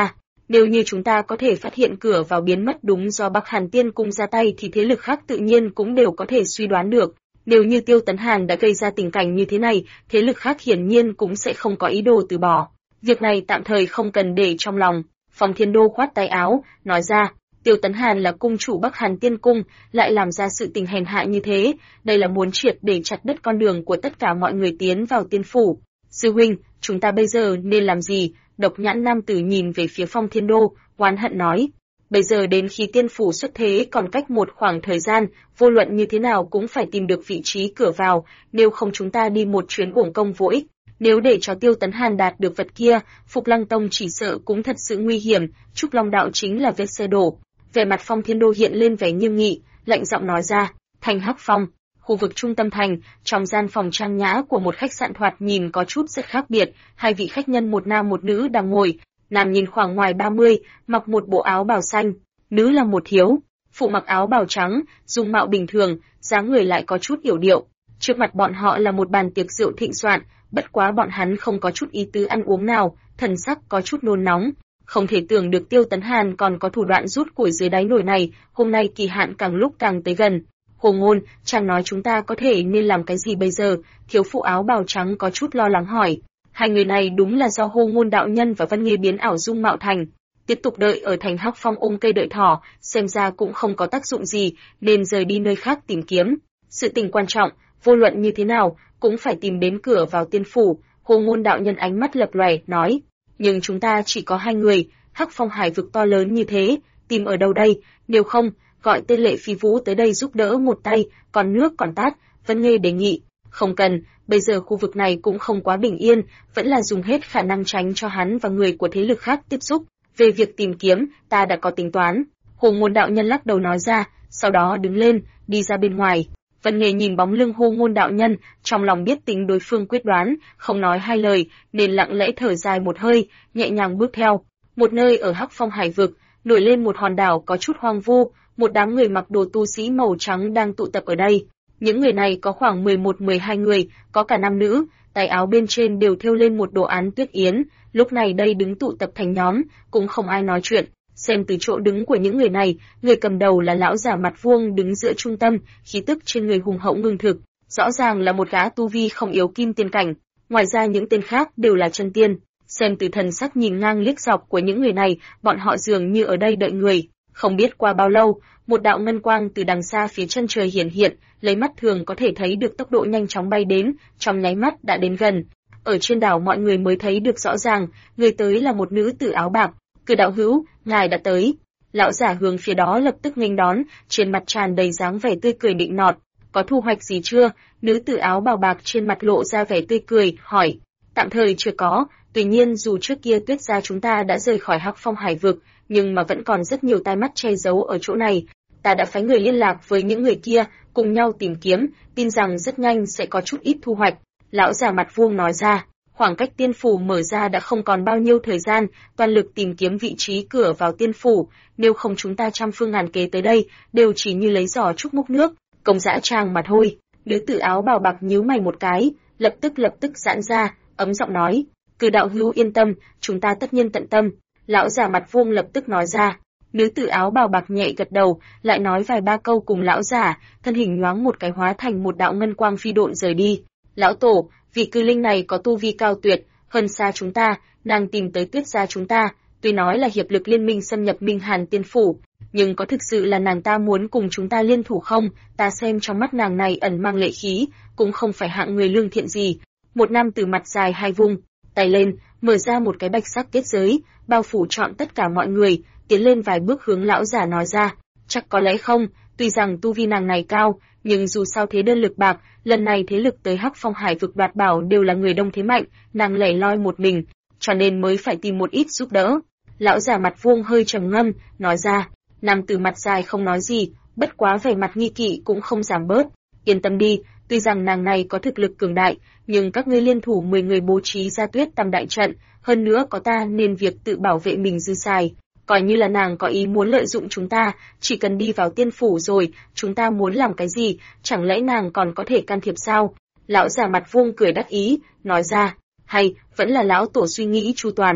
Nếu như chúng ta có thể phát hiện cửa vào biến mất đúng do Bắc Hàn Tiên Cung ra tay thì thế lực khác tự nhiên cũng đều có thể suy đoán được. Nếu như Tiêu Tấn Hàn đã gây ra tình cảnh như thế này, thế lực khác hiển nhiên cũng sẽ không có ý đồ từ bỏ. Việc này tạm thời không cần để trong lòng. Phong Thiên Đô khoát tay áo, nói ra, Tiêu Tấn Hàn là cung chủ Bắc Hàn Tiên Cung, lại làm ra sự tình hèn hạ như thế, đây là muốn triệt để chặt đứt con đường của tất cả mọi người tiến vào tiên phủ. Sư huynh, chúng ta bây giờ nên làm gì? Độc nhãn nam tử nhìn về phía Phong Thiên Đô, oán hận nói. Bây giờ đến khi tiên phủ xuất thế còn cách một khoảng thời gian, vô luận như thế nào cũng phải tìm được vị trí cửa vào, nếu không chúng ta đi một chuyến uổng công vô ích. Nếu để cho Tiêu Tấn Hàn đạt được vật kia, Phục Lăng Tông chỉ sợ cũng thật sự nguy hiểm, Trúc Long Đạo chính là vết xe đổ. Vẻ mặt Phong Thiên Đô hiện lên vẻ nghiêm nghị, lạnh giọng nói ra, thành Hắc Phong. Khu vực trung tâm thành, trong gian phòng trang nhã của một khách sạn thoạt nhìn có chút rất khác biệt, hai vị khách nhân một nam một nữ đang ngồi, nam nhìn khoảng ngoài 30, mặc một bộ áo bào xanh, nữ là một thiếu, phụ mặc áo bào trắng, dung mạo bình thường, dáng người lại có chút yểu điệu. Trước mặt bọn họ là một bàn tiệc rượu thịnh soạn, bất quá bọn hắn không có chút ý tứ ăn uống nào, thần sắc có chút nôn nóng. Không thể tưởng được Tiêu Tấn Hàn còn có thủ đoạn rút củi dưới đáy nồi này, hôm nay kỳ hạn càng lúc càng tới gần. Hồ Ngôn, chàng nói chúng ta có thể nên làm cái gì bây giờ? Thiếu phụ áo bào trắng có chút lo lắng hỏi. Hai người này đúng là do Hồ Ngôn đạo nhân và Văn Nghê biến ảo dung mạo thành. Tiếp tục đợi ở thành Hắc Phong ôm cây đợi thỏ, xem ra cũng không có tác dụng gì, nên rời đi nơi khác tìm kiếm. Sự tình quan trọng, vô luận như thế nào, cũng phải tìm đến cửa vào tiên phủ. Hồ Ngôn đạo nhân ánh mắt lập lòe, nói. Nhưng chúng ta chỉ có hai người, Hắc Phong hải vực to lớn như thế, tìm ở đâu đây? Nếu không, gọi tên Lệ Phi Vũ tới đây giúp đỡ một tay, còn nước còn tát. Vân Nghê đề nghị, không cần, bây giờ khu vực này cũng không quá bình yên, vẫn là dùng hết khả năng tránh cho hắn và người của thế lực khác tiếp xúc. Về việc tìm kiếm, ta đã có tính toán. Hồ Ngôn đạo nhân lắc đầu nói ra, sau đó đứng lên, đi ra bên ngoài. Vân Nghê nhìn bóng lưng Hồ Ngôn đạo nhân, trong lòng biết tính đối phương quyết đoán, không nói hai lời, nên lặng lẽ thở dài một hơi, nhẹ nhàng bước theo. Một nơi ở Hắc Phong hải vực, nổi lên một hòn đảo có chút hoang vu, một đám người mặc đồ tu sĩ màu trắng đang tụ tập ở đây. Những người này có khoảng 11-12 người, có cả nam nữ, tay áo bên trên đều thêu lên một đồ án tuyết yến, lúc này đây đứng tụ tập thành nhóm, cũng không ai nói chuyện. Xem từ chỗ đứng của những người này, người cầm đầu là lão giả mặt vuông đứng giữa trung tâm, khí tức trên người hùng hậu ngưng thực, rõ ràng là một gã tu vi không yếu kim tiên cảnh, ngoài ra những tên khác đều là chân tiên. Xem từ thần sắc nhìn ngang liếc dọc của những người này, bọn họ dường như ở đây đợi người. Không biết qua bao lâu, một đạo ngân quang từ đằng xa phía chân trời hiển hiện, lấy mắt thường có thể thấy được tốc độ nhanh chóng bay đến, trong nháy mắt đã đến gần. Ở trên đảo mọi người mới thấy được rõ ràng, người tới là một nữ tử áo bạc. Cử đạo hữu, ngài đã tới. Lão giả hướng phía đó lập tức nghênh đón, trên mặt tràn đầy dáng vẻ tươi cười định nọt. Có thu hoạch gì chưa? Nữ tử áo bào bạc trên mặt lộ ra vẻ tươi cười, hỏi. Tạm thời chưa có, tuy nhiên dù trước kia Tuyết gia chúng ta đã rời khỏi Hắc Phong hải vực, nhưng mà vẫn còn rất nhiều tai mắt che giấu ở chỗ này. Ta đã phái người liên lạc với những người kia, cùng nhau tìm kiếm, tin rằng rất nhanh sẽ có chút ít thu hoạch. Lão già mặt vuông nói ra, khoảng cách tiên phủ mở ra đã không còn bao nhiêu thời gian, toàn lực tìm kiếm vị trí cửa vào tiên phủ, nếu không chúng ta trăm phương ngàn kế tới đây, đều chỉ như lấy giỏ trúc múc nước, công dã tràng mà thôi. Nữ tử áo bào bạc nhíu mày một cái, lập tức giãn ra, ấm giọng nói, Cử đạo hữu yên tâm, chúng ta tất nhiên tận tâm. Lão già mặt vuông lập tức nói ra. Nữ tử áo bào bạc nhẹ gật đầu, lại nói vài ba câu cùng lão giả, thân hình nhoáng một cái hóa thành một đạo ngân quang phi độn rời đi. Lão tổ, vị cư linh này có tu vi cao tuyệt, hơn xa chúng ta, nàng tìm tới Tuyết gia chúng ta, tuy nói là hiệp lực liên minh xâm nhập Minh Hàn Tiên phủ, nhưng có thực sự là nàng ta muốn cùng chúng ta liên thủ không? Ta xem trong mắt nàng này ẩn mang lệ khí, cũng không phải hạng người lương thiện gì. Một nam tử mặt dài hai vung tay lên, mở ra một cái bạch sắc kết giới, bao phủ trọn tất cả mọi người, tiến lên vài bước hướng lão giả nói ra, chắc có lẽ không, tuy rằng tu vi nàng này cao, nhưng dù sao thế đơn lực bạc, lần này thế lực tới Hắc Phong hải vực đoạt bảo đều là người đông thế mạnh, nàng lẻ loi một mình, cho nên mới phải tìm một ít giúp đỡ. Lão giả mặt vuông hơi trầm ngâm, nói ra, nam tử mặt dài không nói gì, bất quá vẻ mặt nghi kỵ cũng không giảm bớt. Yên tâm đi, tuy rằng nàng này có thực lực cường đại, nhưng các ngươi liên thủ 10 người bố trí ra Tuyết Tam đại trận, hơn nữa có ta nên việc tự bảo vệ mình dư xài. Coi như là nàng có ý muốn lợi dụng chúng ta, chỉ cần đi vào tiên phủ rồi, chúng ta muốn làm cái gì, chẳng lẽ nàng còn có thể can thiệp sao? Lão già mặt vuông cười đắc ý, nói ra, hay, vẫn là lão tổ suy nghĩ chu toàn.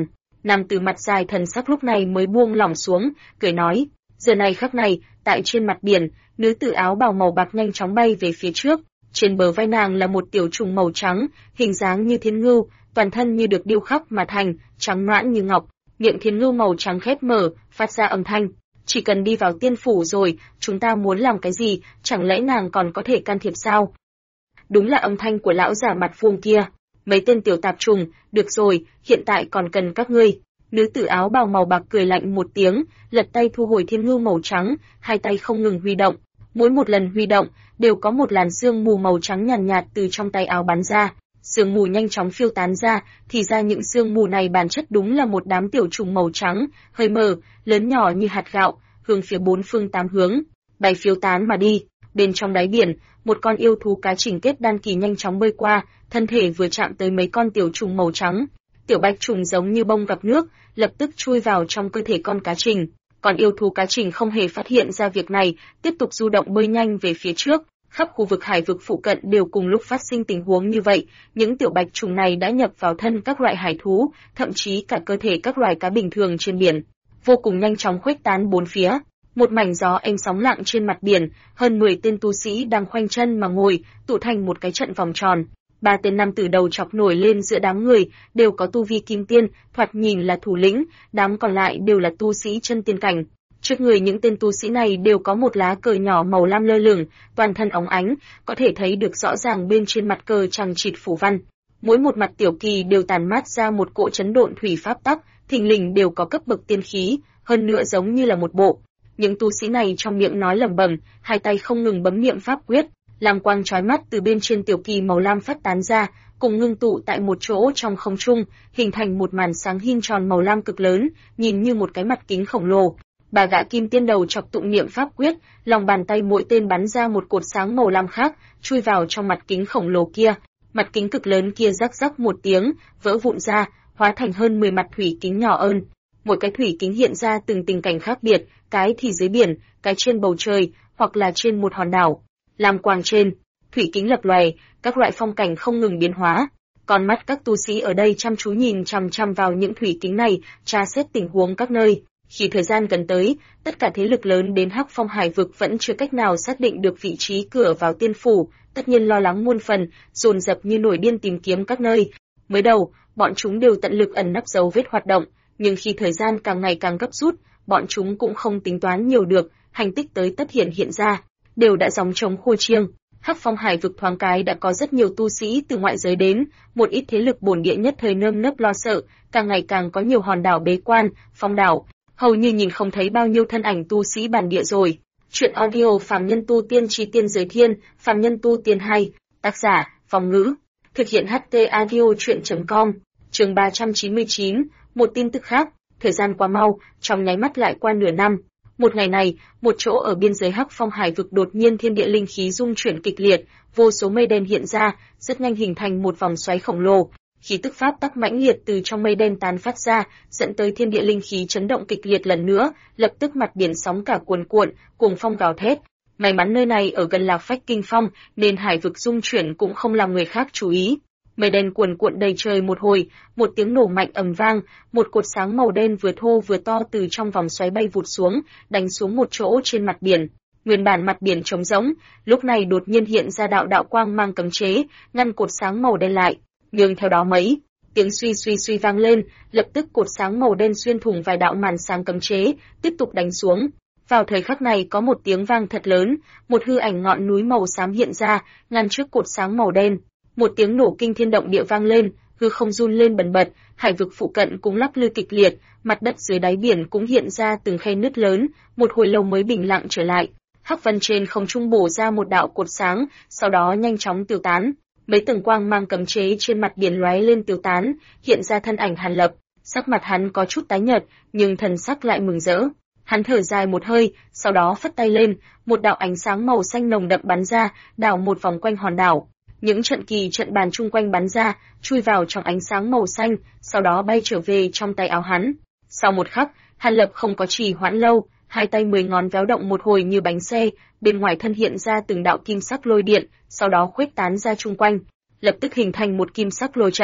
Nam tử mặt dài thần sắc lúc này mới buông lỏng xuống, cười nói, giờ này khắc này, tại trên mặt biển, nữ tử áo bào màu bạc nhanh chóng bay về phía trước, trên bờ vai nàng là một tiểu trùng màu trắng, hình dáng như thiên ngưu, toàn thân như được điêu khắc mà thành, trắng nõn như ngọc, miệng thiên ngưu màu trắng khép mở, phát ra âm thanh. Chỉ cần đi vào tiên phủ rồi, chúng ta muốn làm cái gì, chẳng lẽ nàng còn có thể can thiệp sao? Đúng là âm thanh của lão giả mặt vuông kia. Mấy tên tiểu tạp trùng, được rồi, hiện tại còn cần các ngươi. Nữ tử áo bào màu bạc cười lạnh một tiếng, lật tay thu hồi thiên ngưu màu trắng, hai tay không ngừng huy động. Mỗi một lần huy động, đều có một làn sương mù màu trắng nhàn nhạt từ trong tay áo bắn ra. Sương mù nhanh chóng phiêu tán ra, thì ra những sương mù này bản chất đúng là một đám tiểu trùng màu trắng, hơi mờ, lớn nhỏ như hạt gạo, hướng phía bốn phương tám hướng, bay phiêu tán mà đi. Bên trong đáy biển, một con yêu thú cá trình kết đan kỳ nhanh chóng bơi qua, thân thể vừa chạm tới mấy con tiểu trùng màu trắng. Tiểu bạch trùng giống như bông gặp nước, lập tức chui vào trong cơ thể con cá trình. Còn yêu thú cá trình không hề phát hiện ra việc này, tiếp tục du động bơi nhanh về phía trước. Khắp khu vực hải vực phụ cận đều cùng lúc phát sinh tình huống như vậy, những tiểu bạch trùng này đã nhập vào thân các loại hải thú, thậm chí cả cơ thể các loài cá bình thường trên biển, vô cùng nhanh chóng khuếch tán bốn phía. Một mảnh gió êm sóng lặng trên mặt biển, hơn 10 tên tu sĩ đang khoanh chân mà ngồi, tụ thành một cái trận vòng tròn. Ba tên nam tử đầu chọc nổi lên giữa đám người, đều có tu vi kim tiên, thoạt nhìn là thủ lĩnh, đám còn lại đều là tu sĩ chân tiên cảnh. Trước người những tên tu sĩ này đều có một lá cờ nhỏ màu lam lơ lửng, toàn thân óng ánh, có thể thấy được rõ ràng bên trên mặt cờ chằng chịt phủ văn. Mỗi một mặt tiểu kỳ đều tản mát ra một cỗ chấn độn thủy pháp tắc, thình lình đều có cấp bậc tiên khí, hơn nữa giống như là một bộ. Những tu sĩ này trong miệng nói lẩm bẩm, hai tay không ngừng bấm niệm pháp quyết, lam quang chói mắt từ bên trên tiểu kỳ màu lam phát tán ra, cùng ngưng tụ tại một chỗ trong không trung, hình thành một màn sáng hin tròn màu lam cực lớn, nhìn như một cái mặt kính khổng lồ. Bà gã kim tiên đầu chọc tụng niệm pháp quyết, lòng bàn tay mỗi tên bắn ra một cột sáng màu lam khác, chui vào trong mặt kính khổng lồ kia. Mặt kính cực lớn kia rắc rắc một tiếng, vỡ vụn ra, hóa thành hơn 10 mặt thủy kính nhỏ ơn. Mỗi cái thủy kính hiện ra từng tình cảnh khác biệt, cái thì dưới biển, cái trên bầu trời, hoặc là trên một hòn đảo. Lam quang trên, thủy kính lập lòe, các loại phong cảnh không ngừng biến hóa. Con mắt các tu sĩ ở đây chăm chú nhìn chằm chằm vào những thủy kính này, tra xét tình huống các nơi. Khi thời gian gần tới, tất cả thế lực lớn đến Hắc Phong Hải vực vẫn chưa cách nào xác định được vị trí cửa vào tiên phủ, tất nhiên lo lắng muôn phần, dồn dập như nổi điên tìm kiếm các nơi. Mới đầu, bọn chúng đều tận lực ẩn nấp dấu vết hoạt động, nhưng khi thời gian càng ngày càng gấp rút, bọn chúng cũng không tính toán nhiều được, hành tích tới tất hiện ra, đều đã gióng trống khua chiêng. Hắc Phong Hải vực thoáng cái đã có rất nhiều tu sĩ từ ngoại giới đến, một ít thế lực bổn địa nhất thời nơm nớp lo sợ, càng ngày càng có nhiều hòn đảo bế quan, phong đảo, hầu như nhìn không thấy bao nhiêu thân ảnh tu sĩ bản địa rồi. Chuyện audio Phàm Nhân Tu Tiên Chi Tiên Giới Thiên, Phàm Nhân Tu Tiên 2, tác giả, Phong Ngữ, thực hiện HT audio chuyện.com, chương 399, một tin tức khác, thời gian qua mau, trong nháy mắt lại qua nửa năm. Một ngày này, một chỗ ở biên giới Hắc Phong Hải vực đột nhiên thiên địa linh khí rung chuyển kịch liệt, vô số mây đen hiện ra, rất nhanh hình thành một vòng xoáy khổng lồ. Khí tức pháp tắc mãnh liệt từ trong mây đen tán phát ra, dẫn tới thiên địa linh khí chấn động kịch liệt lần nữa, lập tức mặt biển sóng cả cuồn cuộn, cuồng phong gào thét. May mắn nơi này ở gần Lạc Phách Kinh Phong, nên hải vực rung chuyển cũng không làm người khác chú ý. Mây đen cuồn cuộn đầy trời một hồi, một tiếng nổ mạnh ầm vang, một cột sáng màu đen vừa thô vừa to từ trong vòng xoáy bay vụt xuống, đánh xuống một chỗ trên mặt biển. Nguyên bản mặt biển trống rỗng, lúc này đột nhiên hiện ra đạo đạo quang mang cấm chế, ngăn cột sáng màu đen lại. Nhưng theo đó mấy tiếng suy vang lên, lập tức cột sáng màu đen xuyên thủng vài đạo màn sáng cấm chế, tiếp tục đánh xuống. Vào thời khắc này có một tiếng vang thật lớn, một hư ảnh ngọn núi màu xám hiện ra, ngăn trước cột sáng màu đen. Một tiếng nổ kinh thiên động địa vang lên, hư không run lên bần bật, hải vực phụ cận cũng lắc lư kịch liệt, mặt đất dưới đáy biển cũng hiện ra từng khe nứt lớn, một hồi lâu mới bình lặng trở lại. Hắc vân trên không trung bổ ra một đạo cột sáng, sau đó nhanh chóng tiêu tán. Mấy tầng quang mang cấm chế trên mặt biển lóe lên tiêu tán, hiện ra thân ảnh Hàn Lập. Sắc mặt hắn có chút tái nhợt, nhưng thần sắc lại mừng rỡ. Hắn thở dài một hơi, sau đó phất tay lên, một đạo ánh sáng màu xanh nồng đậm bắn ra, đảo một vòng quanh hòn đảo. Những trận kỳ trận bàn chung quanh bắn ra, chui vào trong ánh sáng màu xanh, sau đó bay trở về trong tay áo hắn. Sau một khắc, Hàn Lập không có trì hoãn lâu, hai tay 10 ngón véo động một hồi như bánh xe, bên ngoài thân hiện ra từng đạo kim sắc lôi điện, sau đó khuếch tán ra chung quanh, lập tức hình thành một kim sắc lôi trận.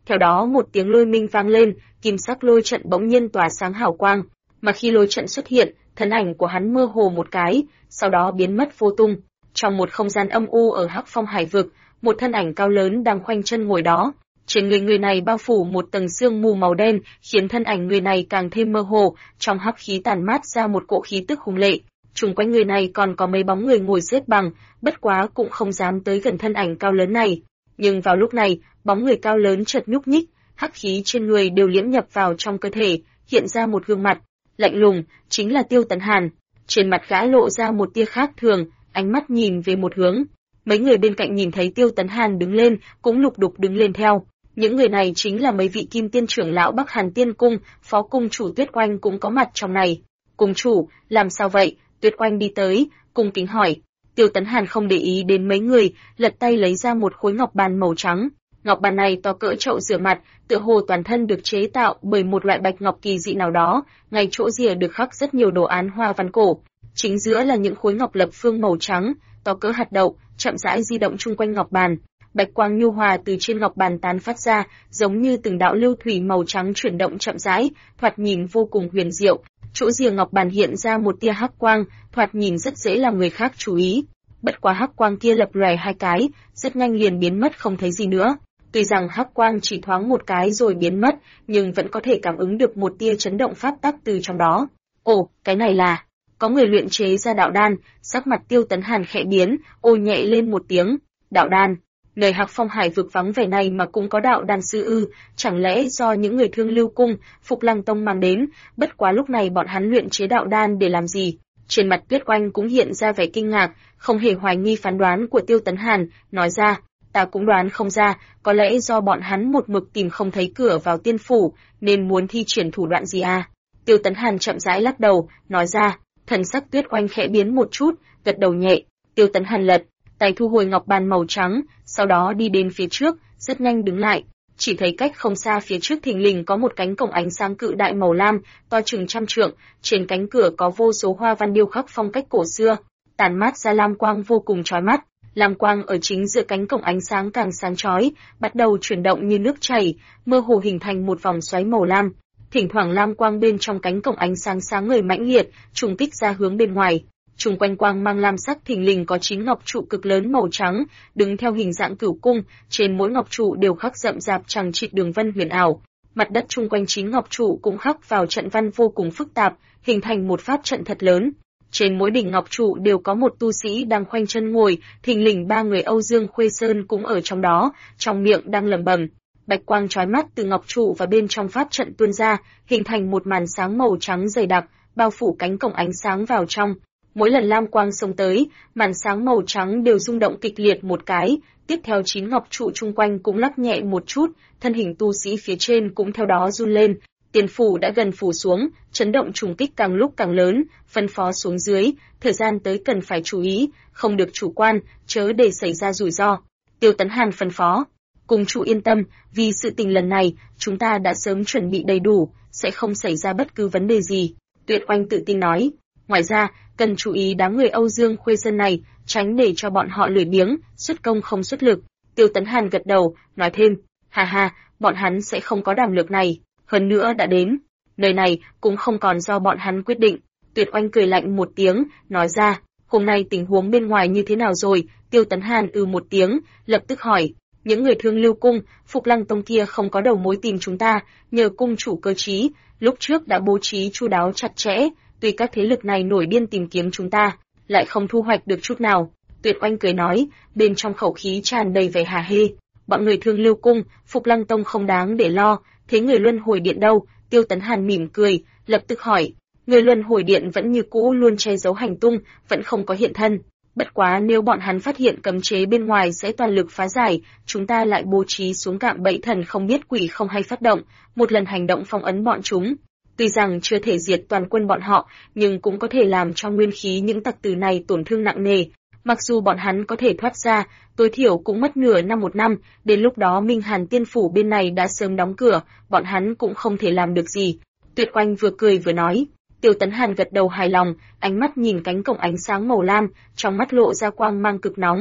Theo đó một tiếng lôi minh vang lên, kim sắc lôi trận bỗng nhiên tỏa sáng hào quang, mà khi lôi trận xuất hiện, thân ảnh của hắn mơ hồ một cái, sau đó biến mất vô tung. Trong một không gian âm u ở Hắc Phong Hải vực, một thân ảnh cao lớn đang khoanh chân ngồi đó. Trên người này bao phủ một tầng sương mù màu đen, khiến thân ảnh người này càng thêm mơ hồ, trong hắc khí tản mát ra một cỗ khí tức hùng lệ. Xung quanh người này còn có mấy bóng người ngồi xếp bằng, bất quá cũng không dám tới gần thân ảnh cao lớn này. Nhưng vào lúc này, bóng người cao lớn chợt nhúc nhích, hắc khí trên người đều liễm nhập vào trong cơ thể, hiện ra một gương mặt lạnh lùng, chính là Tiêu Tấn Hàn. Trên mặt gã lộ ra một tia khác thường, ánh mắt nhìn về một hướng. Mấy người bên cạnh nhìn thấy Tiêu Tấn Hàn đứng lên, cũng lục đục đứng lên theo. Những người này chính là mấy vị kim tiên trưởng lão Bắc Hàn Tiên Cung, phó cung chủ Tuyết Oanh cũng có mặt trong này. Cung chủ, làm sao vậy? Tuyết Oanh đi tới, cung kính hỏi. Tiêu Tấn Hàn không để ý đến mấy người, lật tay lấy ra một khối ngọc bàn màu trắng. Ngọc bàn này to cỡ chậu rửa mặt, tựa hồ toàn thân được chế tạo bởi một loại bạch ngọc kỳ dị nào đó, ngay chỗ rìa được khắc rất nhiều đồ án hoa văn cổ. Chính giữa là những khối ngọc lập phương màu trắng, to cỡ hạt đậu, chậm rãi di động chung quanh ngọc bàn. Bạch quang nhu hòa từ trên ngọc bàn tán phát ra, giống như từng đạo lưu thủy màu trắng chuyển động chậm rãi, thoạt nhìn vô cùng huyền diệu. Chỗ rìa ngọc bàn hiện ra một tia hắc quang, thoạt nhìn rất dễ làm người khác chú ý. Bất quá hắc quang kia lập lòe hai cái, rất nhanh liền biến mất không thấy gì nữa. Tuy rằng hắc quang chỉ thoáng một cái rồi biến mất, nhưng vẫn có thể cảm ứng được một tia chấn động pháp tắc từ trong đó. Ồ, cái này là... Có người luyện chế ra đạo đan, sắc mặt Tiêu Tấn Hàn khẽ biến, ôi nhẹ lên một tiếng. Đạo đan. Nơi Hắc Phong Hải vực vắng vẻ này mà cũng có đạo đan sư ư, chẳng lẽ do những người Thương Lưu Cung, Phục Lăng Tông mang đến, bất quá lúc này bọn hắn luyện chế đạo đan để làm gì? Trên mặt Tuyết Oanh cũng hiện ra vẻ kinh ngạc, không hề hoài nghi phán đoán của Tiêu Tấn Hàn, nói ra, ta cũng đoán không ra, có lẽ do bọn hắn một mực tìm không thấy cửa vào tiên phủ, nên muốn thi triển thủ đoạn gì à? Tiêu Tấn Hàn chậm rãi lắc đầu, nói ra, thần sắc Tuyết Oanh khẽ biến một chút, gật đầu nhẹ. Tiêu Tấn Hàn lật tay thu hồi ngọc bàn màu trắng, sau đó đi đến phía trước, rất nhanh đứng lại. Chỉ thấy cách không xa phía trước thình lình có một cánh cổng ánh sáng cự đại màu lam, to chừng trăm trượng, trên cánh cửa có vô số hoa văn điêu khắc phong cách cổ xưa, tản mát ra lam quang vô cùng chói mắt. Lam quang ở chính giữa cánh cổng ánh sáng càng sáng chói, bắt đầu chuyển động như nước chảy, mơ hồ hình thành một vòng xoáy màu lam. Thỉnh thoảng lam quang bên trong cánh cổng ánh sáng sáng ngời mãnh liệt, trùng kích ra hướng bên ngoài. Trung quanh quang mang lam sắc thình lình có 9 ngọc trụ cực lớn màu trắng, đứng theo hình dạng cửu cung, trên mỗi ngọc trụ đều khắc rậm rạp chằng chịt đường vân huyền ảo. Mặt đất chung quanh 9 ngọc trụ cũng khắc vào trận văn vô cùng phức tạp, hình thành một pháp trận thật lớn. Trên mỗi đỉnh ngọc trụ đều có một tu sĩ đang khoanh chân ngồi, thình lình 3 người Âu Dương Khuê Sơn cũng ở trong đó, trong miệng đang lẩm bẩm. Bạch quang chói mắt từ ngọc trụ và bên trong pháp trận tuôn ra, hình thành một màn sáng màu trắng dày đặc, bao phủ cánh cổng ánh sáng vào trong. Mỗi lần lam quang xông tới, màn sáng màu trắng đều rung động kịch liệt một cái, tiếp theo 9 ngọc trụ chung quanh cũng lắc nhẹ một chút, thân hình tu sĩ phía trên cũng theo đó run lên. Tiền phủ đã gần phủ xuống, chấn động trùng kích càng lúc càng lớn, phân phó xuống dưới, thời gian tới cần phải chú ý, không được chủ quan, chớ để xảy ra rủi ro. Tiêu Tấn Hàn phân phó, cùng chủ yên tâm, vì sự tình lần này, chúng ta đã sớm chuẩn bị đầy đủ, sẽ không xảy ra bất cứ vấn đề gì. Tuyết Oanh tự tin nói. Ngoài ra, cần chú ý đám người Âu Dương Khuê Sơn này, tránh để cho bọn họ lười biếng, xuất công không xuất lực. Tiêu Tấn Hàn gật đầu, nói thêm, ha ha, bọn hắn sẽ không có đảm lược này, hơn nữa đã đến. Nơi này cũng không còn do bọn hắn quyết định. Tuyết Oanh cười lạnh một tiếng, nói ra, hôm nay tình huống bên ngoài như thế nào rồi? Tiêu Tấn Hàn một tiếng, lập tức hỏi, những người Thương Lưu Cung, Phục Lăng Tông kia không có đầu mối tìm chúng ta, nhờ cung chủ cơ trí, lúc trước đã bố trí chu đáo chặt chẽ. Tuy các thế lực này nổi điên tìm kiếm chúng ta, lại không thu hoạch được chút nào. Tuyết Oanh cười nói, bên trong khẩu khí tràn đầy vẻ hả hê. Bọn người Thương Lưu Cung, Phục Lăng Tông không đáng để lo, thế người Luân Hồi Điện đâu? Tiêu Tấn Hàn mỉm cười, lập tức hỏi. Người Luân Hồi Điện vẫn như cũ luôn che giấu hành tung, vẫn không có hiện thân. Bất quá nếu bọn hắn phát hiện cấm chế bên ngoài sẽ toàn lực phá giải, chúng ta lại bố trí xuống cạm bẫy thần không biết quỷ không hay phát động, một lần hành động phong ấn bọn chúng. Tuy rằng chưa thể diệt toàn quân bọn họ, nhưng cũng có thể làm cho nguyên khí những tặc tử này tổn thương nặng nề. Mặc dù bọn hắn có thể thoát ra, tối thiểu cũng mất nửa năm một năm, đến lúc đó Minh Hàn Tiên Phủ bên này đã sớm đóng cửa, bọn hắn cũng không thể làm được gì. Tuyết Oanh vừa cười vừa nói. Tiêu Tấn Hàn gật đầu hài lòng, ánh mắt nhìn cánh cổng ánh sáng màu lam, trong mắt lộ ra quang mang cực nóng.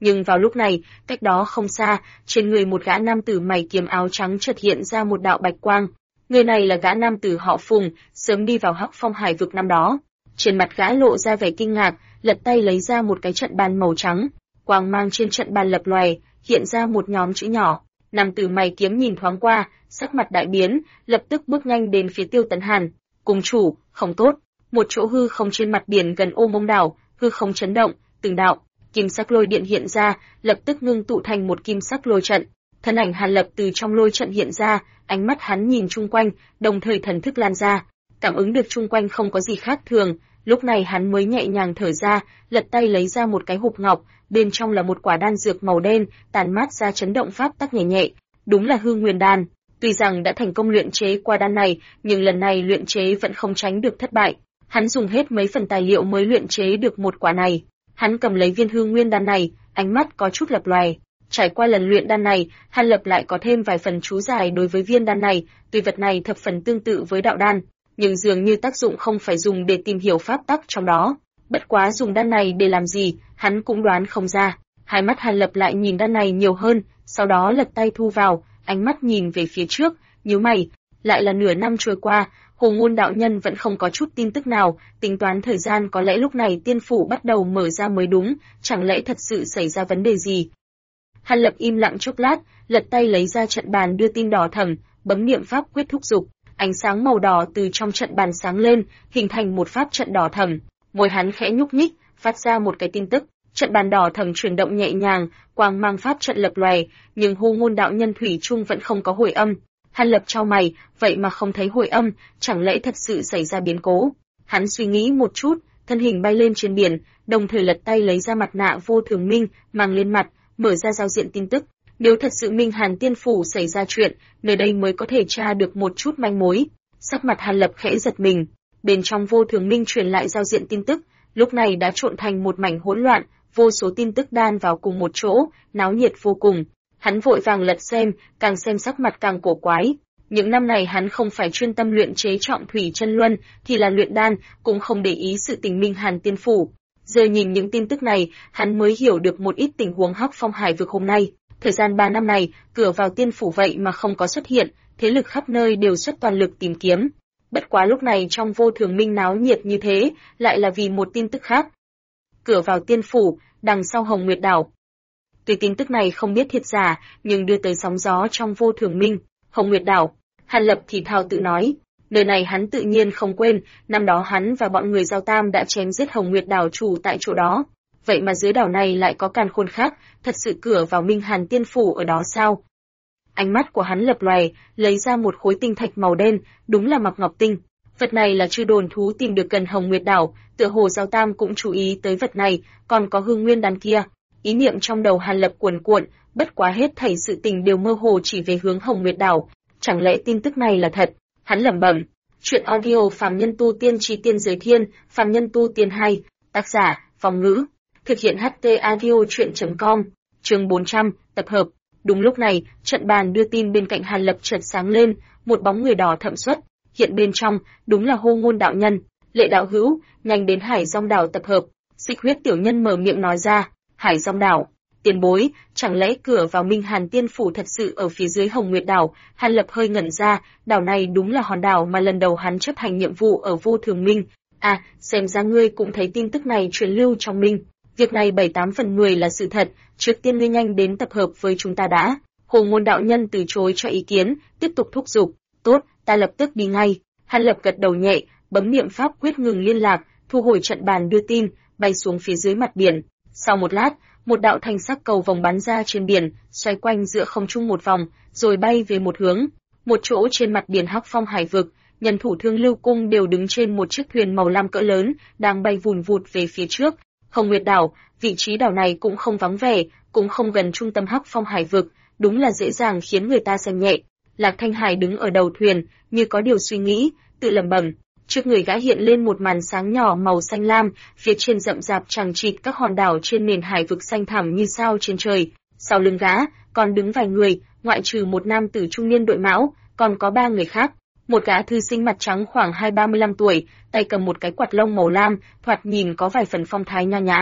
Nhưng vào lúc này, cách đó không xa, trên người một gã nam tử mày kiếm áo trắng chợt hiện ra một đạo bạch quang. Người này là gã nam tử họ Phùng, sớm đi vào Hắc Phong Hải vực năm đó. Trên mặt gã lộ ra vẻ kinh ngạc, lật tay lấy ra một cái trận bàn màu trắng. Quang mang trên trận bàn lập lòe, hiện ra một nhóm chữ nhỏ. Nam tử mày kiếm nhìn thoáng qua, sắc mặt đại biến, lập tức bước nhanh đến phía Tiêu Tấn Hàn. Cùng chủ, không tốt. Một chỗ hư không trên mặt biển gần Ô Mông đảo, hư không chấn động, từng đạo kim sắc lôi điện hiện ra, lập tức ngưng tụ thành một kim sắc lôi trận. Thân ảnh Hàn Lập từ trong lôi trận hiện ra, ánh mắt hắn nhìn chung quanh, đồng thời thần thức lan ra, cảm ứng được chung quanh không có gì khác thường, lúc này hắn mới nhẹ nhàng thở ra, lật tay lấy ra một cái hộp ngọc, bên trong là một quả đan dược màu đen, tản mát ra chấn động pháp tắc nhẹ nhẹ, đúng là Hư Nguyên đan. Tuy rằng đã thành công luyện chế qua đan này, nhưng lần này luyện chế vẫn không tránh được thất bại. Hắn dùng hết mấy phần tài liệu mới luyện chế được một quả này. Hắn cầm lấy viên Hư Nguyên đan này, ánh mắt có chút lập lòe. Trải qua lần luyện đan này, Hàn Lập lại có thêm vài phần chú giải đối với viên đan này, tuy vật này thập phần tương tự với đạo đan, nhưng dường như tác dụng không phải dùng để tìm hiểu pháp tắc trong đó. Bất quá dùng đan này để làm gì, hắn cũng đoán không ra. Hai mắt Hàn Lập lại nhìn đan này nhiều hơn, sau đó lật tay thu vào, ánh mắt nhìn về phía trước, nhíu mày. Lại là nửa năm trôi qua, Hồ Ngôn đạo nhân vẫn không có chút tin tức nào, tính toán thời gian có lẽ lúc này tiên phủ bắt đầu mở ra mới đúng, chẳng lẽ thật sự xảy ra vấn đề gì? Hàn Lập im lặng chốc lát, lật tay lấy ra trận bàn đưa tin đỏ thẫm, bấm niệm pháp quyết thúc dục, ánh sáng màu đỏ từ trong trận bàn sáng lên, hình thành một pháp trận đỏ thẫm. Môi hắn khẽ nhúc nhích, phát ra một cái tin tức. Trận bàn đỏ thẫm chuyển động nhẹ nhàng, quang mang pháp trận lập lòe, nhưng Hồ Ngôn đạo nhân thủy chung vẫn không có hồi âm. Hàn Lập chau mày, vậy mà không thấy hồi âm, chẳng lẽ thật sự xảy ra biến cố? Hắn suy nghĩ một chút, thân hình bay lên trên biển, đồng thời lật tay lấy ra mặt nạ vô thường minh, mang lên mặt, mở ra giao diện tin tức. Nếu thật sự Minh Hàn Tiên phủ xảy ra chuyện, nơi đây mới có thể tra được một chút manh mối. Sắc mặt Hàn Lập khẽ giật mình, bên trong vô thường minh truyền lại giao diện tin tức, lúc này đã trộn thành một mảnh hỗn loạn, vô số tin tức đan vào cùng một chỗ, náo nhiệt vô cùng. Hắn vội vàng lật xem, càng xem sắc mặt càng cổ quái. Những năm này hắn không phải chuyên tâm luyện chế trọng thủy chân luân, thì là luyện đan, cũng không để ý sự tình Minh Hàn Tiên phủ. Giờ nhìn những tin tức này, hắn mới hiểu được một ít tình huống Hắc Phong Hải vực hôm nay. Thời gian 3 năm này, cửa vào tiên phủ vậy mà không có xuất hiện, thế lực khắp nơi đều xuất toàn lực tìm kiếm. Bất quá lúc này trong vô thường minh náo nhiệt như thế, lại là vì một tin tức khác. Cửa vào tiên phủ, đằng sau Hồng Nguyệt đảo. Tuy tin tức này không biết thiệt giả, nhưng đưa tới sóng gió trong vô thường minh. Hồng Nguyệt đảo, Hàn Lập thì thào tự nói. Nơi này hắn tự nhiên không quên, năm đó hắn và bọn người Giao Tam đã chém giết Hồng Nguyệt đảo chủ tại chỗ đó. Vậy mà dưới đảo này lại có càn khôn khác, thật sự cửa vào Minh Hàn Tiên phủ ở đó sao? Ánh mắt của hắn lập lòe, lấy ra một khối tinh thạch màu đen, đúng là Mạc Ngọc Tinh. Vật này là chư đồn thú tìm được gần Hồng Nguyệt đảo, tựa hồ Giao Tam cũng chú ý tới vật này, còn có Hư Nguyên đan kia. Ý niệm trong đầu Hàn Lập cuồn cuộn, bất quá hết thảy sự tình đều mơ hồ chỉ về hướng Hồng Nguyệt đảo. Chẳng lẽ tin tức này là thật? Hắn lẩm bẩm. Chuyện audio Phàm Nhân Tu Tiên Chí Tiên Giới Thiên, Phàm Nhân Tu Tiên 2, tác giả, Phong Ngữ. Thực hiện HT Audio Chuyện.com, chương 400, tập hợp. Đúng lúc này, trận bàn đưa tin bên cạnh Hàn Lập chợt sáng lên, một bóng người đỏ thẫm xuất, hiện bên trong, đúng là Hồ Ngôn đạo nhân. Lệ đạo hữu, nhanh đến Hải Dong đảo tập hợp. Xích Huyết tiểu nhân mở miệng nói ra. Hải Dong đảo, tiền bối, chẳng lẽ cửa vào Minh Hàn Tiên phủ thật sự ở phía dưới Hồng Nguyệt đảo? Hàn Lập hơi ngẩn ra, đảo này đúng là hòn đảo mà lần đầu hắn chấp hành nhiệm vụ ở Vô Thường Minh. À, xem ra ngươi cũng thấy tin tức này truyền lưu trong Minh. Việc này 7-8 phần 10 là sự thật, trước tiên ngươi nhanh đến tập hợp với chúng ta đã. Hồ Ngôn đạo nhân từ chối cho ý kiến, tiếp tục thúc giục. Tốt, ta lập tức đi ngay. Hàn Lập gật đầu nhẹ, bấm niệm pháp quyết ngừng liên lạc, thu hồi trận bàn đưa tin, bay xuống phía dưới mặt biển. Sau một lát, một đạo thanh sắc cầu vòng bắn ra trên biển, xoay quanh giữa không trung một vòng, rồi bay về một hướng. Một chỗ trên mặt biển Hắc Phong Hải vực, nhân thủ Thương Lưu Cung đều đứng trên một chiếc thuyền màu lam cỡ lớn, đang bay vùn vụt về phía trước. Hồng Nguyệt đảo, vị trí đảo này cũng không vắng vẻ, cũng không gần trung tâm Hắc Phong Hải vực, đúng là dễ dàng khiến người ta xem nhẹ. Lạc Thanh Hải đứng ở đầu thuyền, như có điều suy nghĩ, tự lẩm bẩm. Trước người gã hiện lên một màn sáng nhỏ màu xanh lam, phía trên rậm rạp chằng chịt các hòn đảo trên nền hải vực xanh thẳm như sao trên trời. Sau lưng gã, còn đứng vài người, ngoại trừ một nam tử trung niên đội mão, còn có 3 người khác. Một gã thư sinh mặt trắng khoảng 25-35 tuổi, tay cầm một cái quạt lông màu lam, thoạt nhìn có vài phần phong thái nho nhã.